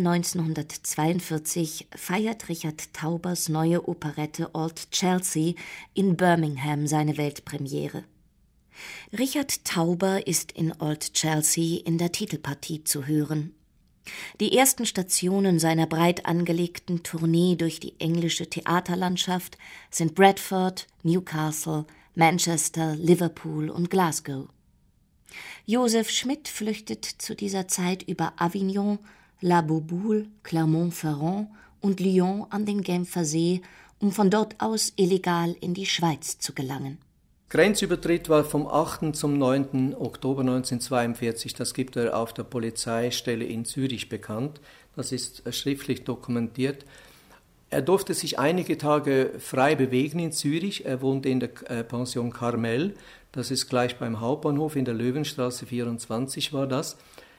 1942 feiert Richard Taubers neue Operette Old Chelsea in Birmingham seine Weltpremiere. Richard Tauber ist in Old Chelsea in der Titelpartie zu hören. Die ersten Stationen seiner breit angelegten Tournee durch die englische Theaterlandschaft sind Bradford, Newcastle, Manchester, Liverpool und Glasgow. Josef Schmidt flüchtet zu dieser Zeit über Avignon, La Bouboulle, Clermont-Ferrand und Lyon an den Genfer See, um von dort aus illegal in die Schweiz zu gelangen. Grenzübertritt war vom 8. zum 9. Oktober 1942. Das gibt er auf der Polizeistelle in Zürich bekannt. Das ist schriftlich dokumentiert. Er durfte sich einige Tage frei bewegen in Zürich. Er wohnte in der Pension Carmel. Das ist gleich beim Hauptbahnhof in der Löwenstraße 24 war das.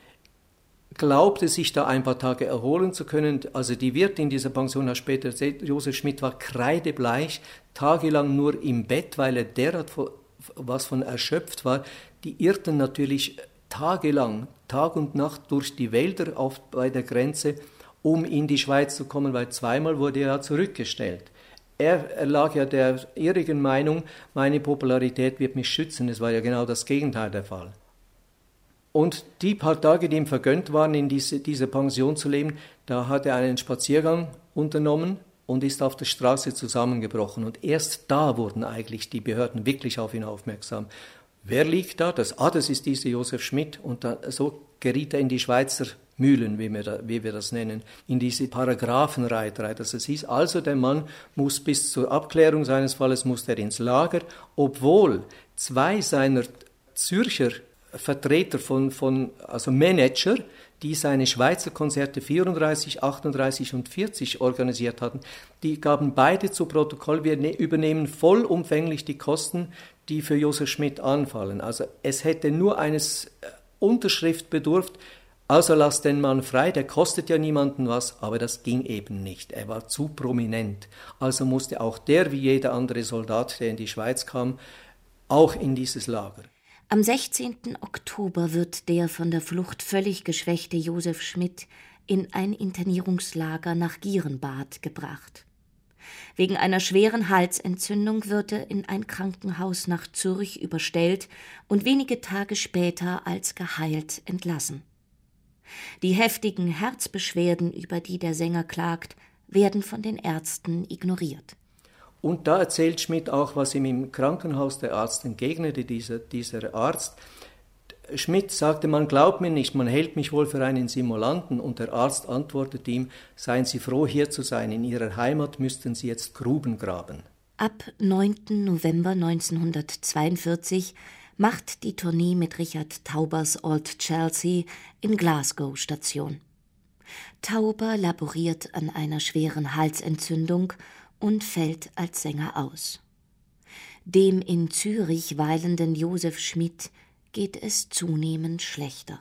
Glaubte sich da ein paar Tage erholen zu können. Also die Wirtin dieser Pension hat später erzählt, Josef Schmidt war kreidebleich, tagelang nur im Bett, weil er derart was von erschöpft war. Die irrten natürlich tagelang, Tag und Nacht durch die Wälder bei der Grenze, um in die Schweiz zu kommen, weil zweimal wurde er zurückgestellt. Er lag ja der irrigen Meinung, meine Popularität wird mich schützen. Es war ja genau das Gegenteil der Fall. Und die paar Tage, die ihm vergönnt waren, in dieser Pension zu leben, da hat er einen Spaziergang unternommen und ist auf der Straße zusammengebrochen. Und erst da wurden eigentlich die Behörden wirklich auf ihn aufmerksam. Wer liegt da? Das ist dieser Josef Schmidt. Und so geriet er in die Schweizer Mühlen, wie wir das nennen, in diese Paragraphenreiterei. Das hieß also, der Mann muss bis zur Abklärung seines Falles musste er ins Lager, obwohl zwei seiner Zürcher Vertreter also Manager, die seine Schweizer Konzerte 34, 38 und 40 organisiert hatten, die gaben beide zu Protokoll, wir übernehmen vollumfänglich die Kosten, die für Josef Schmidt anfallen. Also es hätte nur eines Unterschrift bedurft, also lass den Mann frei, der kostet ja niemanden was, aber das ging eben nicht. Er war zu prominent. Also musste auch der, wie jeder andere Soldat, der in die Schweiz kam, auch in dieses Lager. Am 16. Oktober wird der von der Flucht völlig geschwächte Josef Schmidt in ein Internierungslager nach Gierenbad gebracht. Wegen einer schweren Halsentzündung wird er in ein Krankenhaus nach Zürich überstellt und wenige Tage später als geheilt entlassen. Die heftigen Herzbeschwerden, über die der Sänger klagt, werden von den Ärzten ignoriert. Und da erzählt Schmidt auch, was ihm im Krankenhaus der Arzt entgegnete, dieser Arzt. Schmidt sagte, man glaubt mir nicht, man hält mich wohl für einen Simulanten. Und der Arzt antwortet ihm, seien Sie froh, hier zu sein, in Ihrer Heimat müssten Sie jetzt Gruben graben. Ab 9. November 1942 macht die Tournee mit Richard Taubers Old Chelsea in Glasgow Station. Tauber laboriert an einer schweren Halsentzündung und fällt als Sänger aus. Dem in Zürich weilenden Joseph Schmidt geht es zunehmend schlechter.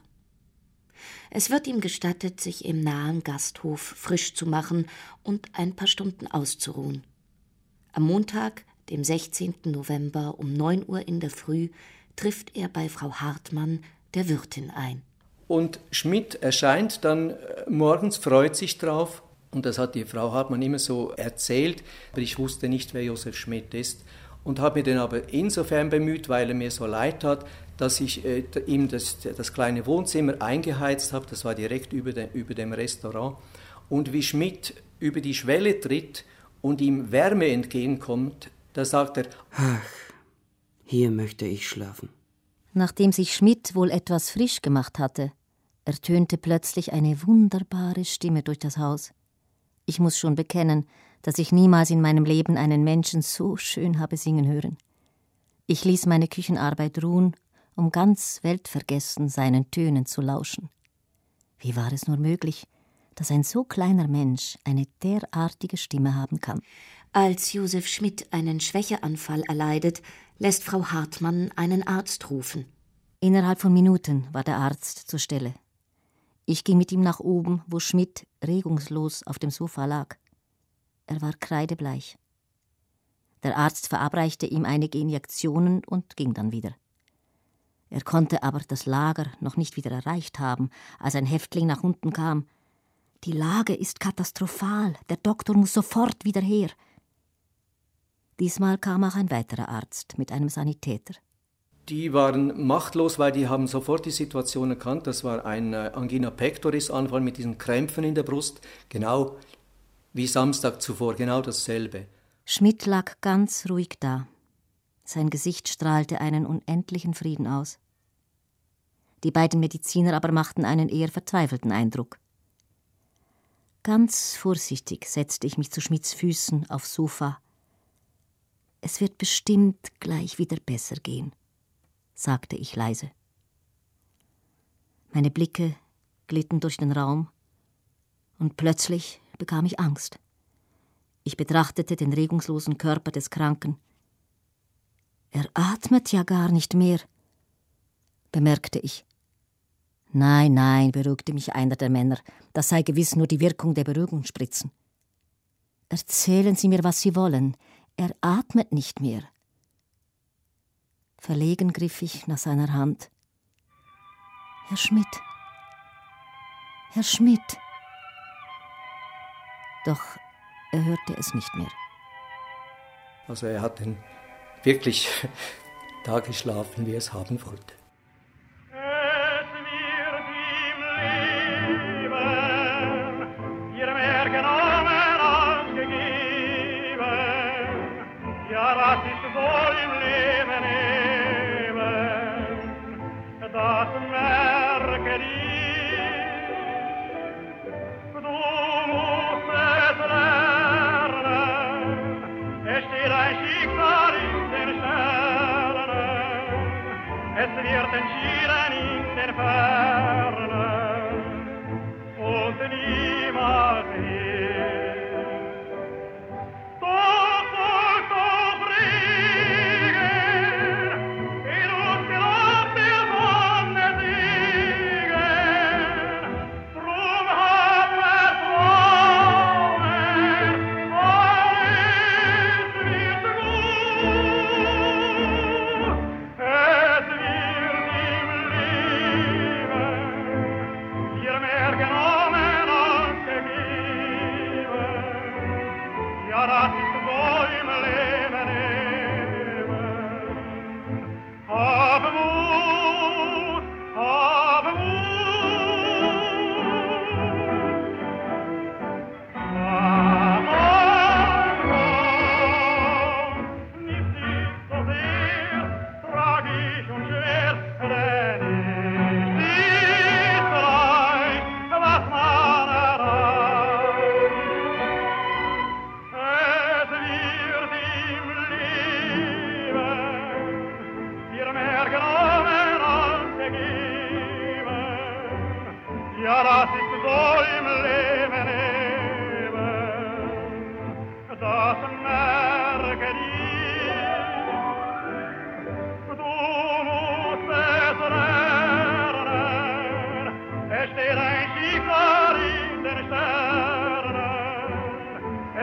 Es wird ihm gestattet, sich im nahen Gasthof frisch zu machen und ein paar Stunden auszuruhen. Am Montag, dem 16. November um 9 Uhr in der Früh, trifft er bei Frau Hartmann, der Wirtin, ein. Und Schmidt erscheint dann morgens, freut sich drauf. Und das hat die Frau Hartmann immer so erzählt. Aber ich wusste nicht, wer Joseph Schmidt ist. Und habe mir den aber insofern bemüht, weil er mir so leid hat, dass ich ihm das kleine Wohnzimmer eingeheizt habe. Das war direkt über dem Restaurant. Und wie Schmidt über die Schwelle tritt und ihm Wärme entgegenkommt, da sagt er, ach, hier möchte ich schlafen. Nachdem sich Schmidt wohl etwas frisch gemacht hatte, ertönte plötzlich eine wunderbare Stimme durch das Haus. Ich muss schon bekennen, dass ich niemals in meinem Leben einen Menschen so schön habe singen hören. Ich ließ meine Küchenarbeit ruhen, um ganz weltvergessen seinen Tönen zu lauschen. Wie war es nur möglich, dass ein so kleiner Mensch eine derartige Stimme haben kann? Als Joseph Schmidt einen Schwächeanfall erleidet, lässt Frau Hartmann einen Arzt rufen. Innerhalb von Minuten war der Arzt zur Stelle. Ich ging mit ihm nach oben, wo Schmidt regungslos auf dem Sofa lag. Er war kreidebleich. Der Arzt verabreichte ihm einige Injektionen und ging dann wieder. Er konnte aber das Lager noch nicht wieder erreicht haben, als ein Häftling nach unten kam. »Die Lage ist katastrophal, der Doktor muss sofort wieder her.« Diesmal kam auch ein weiterer Arzt mit einem Sanitäter. Die waren machtlos, weil die haben sofort die Situation erkannt. Das war ein Angina pectoris-Anfall mit diesen Krämpfen in der Brust, genau wie Samstag zuvor, genau dasselbe. Schmidt lag ganz ruhig da. Sein Gesicht strahlte einen unendlichen Frieden aus. Die beiden Mediziner aber machten einen eher verzweifelten Eindruck. Ganz vorsichtig setzte ich mich zu Schmidts Füßen aufs Sofa. »Es wird bestimmt gleich wieder besser gehen«, sagte ich leise. Meine Blicke glitten durch den Raum und plötzlich bekam ich Angst. Ich betrachtete den regungslosen Körper des Kranken. »Er atmet ja gar nicht mehr«, bemerkte ich. »Nein, nein«, beruhigte mich einer der Männer, »das sei gewiss nur die Wirkung der Beruhigungsspritzen.« »Erzählen Sie mir, was Sie wollen. Er atmet nicht mehr.« Verlegen griff ich nach seiner Hand. »Herr Schmidt! Herr Schmidt!« Doch er hörte es nicht mehr. Also er hat dann wirklich da geschlafen, wie er es haben wollte.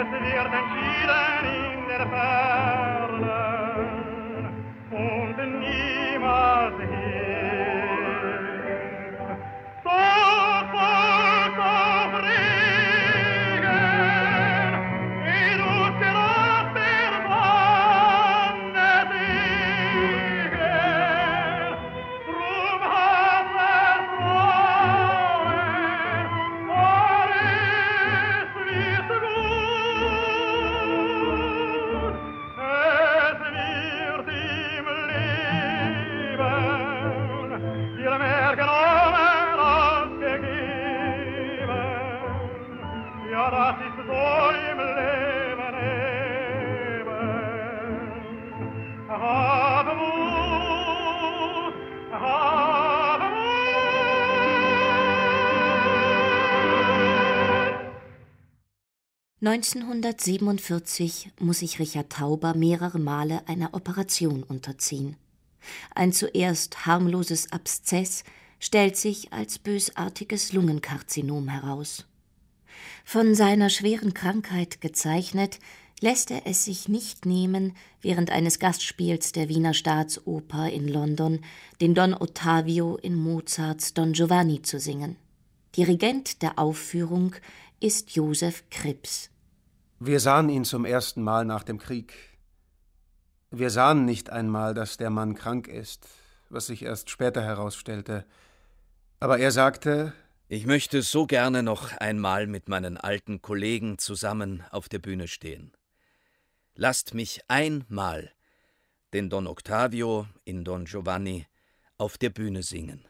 wird entschieden in der Ferne und niemals hilft. Doch Regen, in uns gerast der Sonne Segen, drum hat es Frauen, vor es wird gut. Es wird im Leben dir mehr genommen als gegeben. Ja, das ist so im Leben eben. Hab Mut, hab Mut. 1947 muss sich Richard Tauber mehrere Male einer Operation unterziehen. Ein zuerst harmloses Abszess stellt sich als bösartiges Lungenkarzinom heraus. Von seiner schweren Krankheit gezeichnet, lässt er es sich nicht nehmen, während eines Gastspiels der Wiener Staatsoper in London den Don Ottavio in Mozarts Don Giovanni zu singen. Dirigent der Aufführung ist Josef Krips. Wir sahen ihn zum ersten Mal nach dem Krieg. Wir sahen nicht einmal, dass der Mann krank ist, was sich erst später herausstellte. Aber er sagte: Ich möchte so gerne noch einmal mit meinen alten Kollegen zusammen auf der Bühne stehen. Lasst mich einmal den Don Ottavio in Don Giovanni auf der Bühne singen.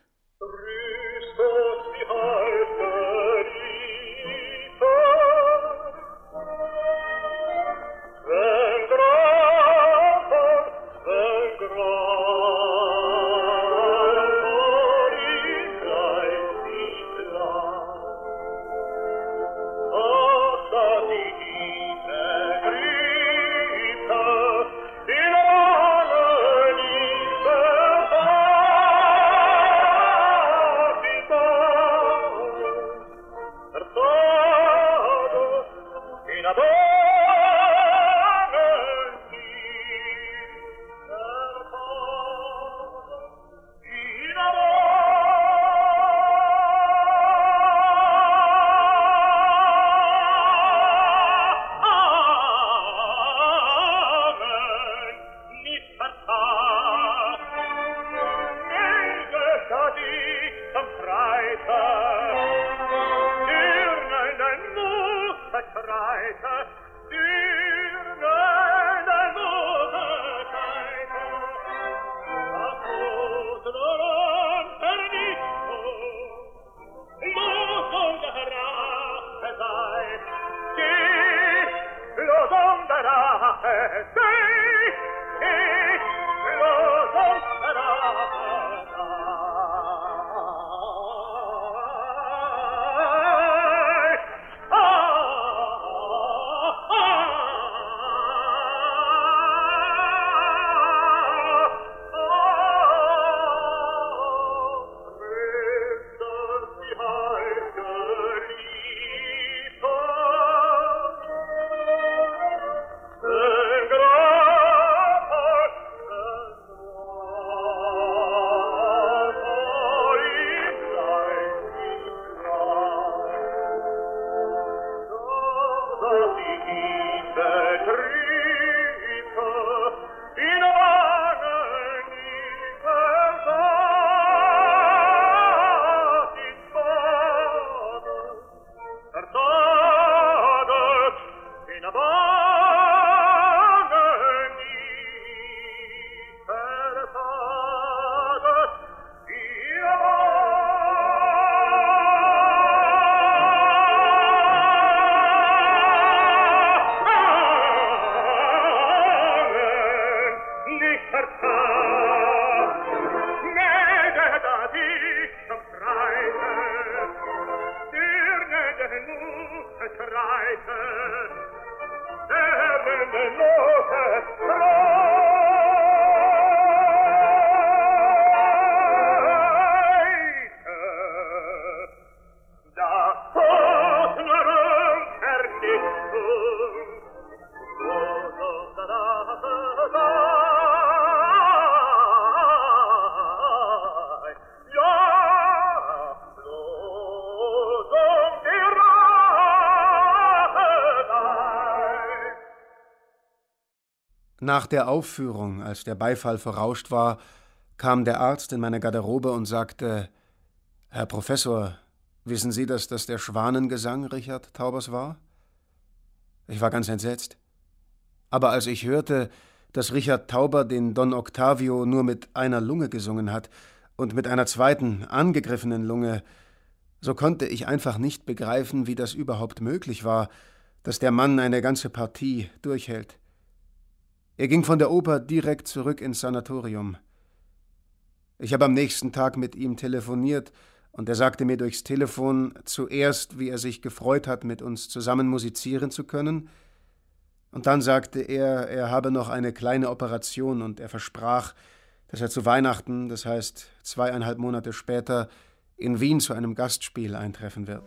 Nach der Aufführung, als der Beifall verrauscht war, kam der Arzt in meine Garderobe und sagte: »Herr Professor, wissen Sie, dass das der Schwanengesang Richard Taubers war?« Ich war ganz entsetzt. Aber als ich hörte, dass Richard Tauber den Don Octavio nur mit einer Lunge gesungen hat und mit einer zweiten, angegriffenen Lunge, so konnte ich einfach nicht begreifen, wie das überhaupt möglich war, dass der Mann eine ganze Partie durchhält. Er ging von der Oper direkt zurück ins Sanatorium. Ich habe am nächsten Tag mit ihm telefoniert und er sagte mir durchs Telefon zuerst, wie er sich gefreut hat, mit uns zusammen musizieren zu können, und dann sagte er habe noch eine kleine Operation und er versprach, dass er zu Weihnachten, das heißt 2,5 Monate später, in Wien zu einem Gastspiel eintreffen wird.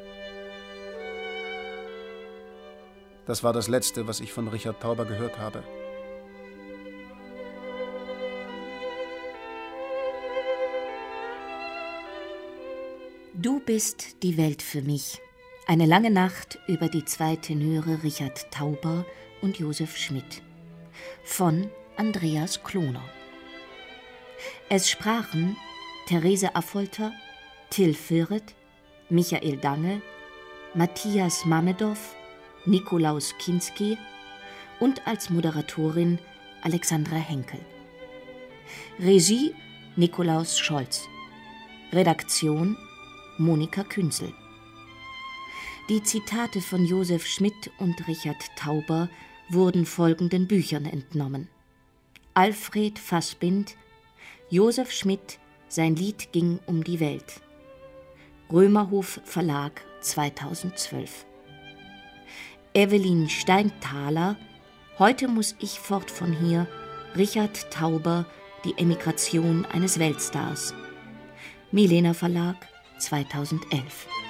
Das war das Letzte, was ich von Richard Tauber gehört habe. Du bist die Welt für mich. Eine lange Nacht über die 2 Tenöre Richard Tauber und Joseph Schmidt. Von Andreas Kloner. Es sprachen Therese Affolter, Till Firret, Michael Dange, Matthias Mamedow, Nikolaus Kinski und als Moderatorin Alexandra Henkel. Regie Nikolaus Scholz. Redaktion Monika Künzel. Die Zitate von Joseph Schmidt und Richard Tauber wurden folgenden Büchern entnommen: Alfred Fassbind, Joseph Schmidt, sein Lied ging um die Welt. Römerhof Verlag 2012. Evelyn Steinthaler, Heute muss ich fort von hier, Richard Tauber, die Emigration eines Weltstars. Milena Verlag 2011.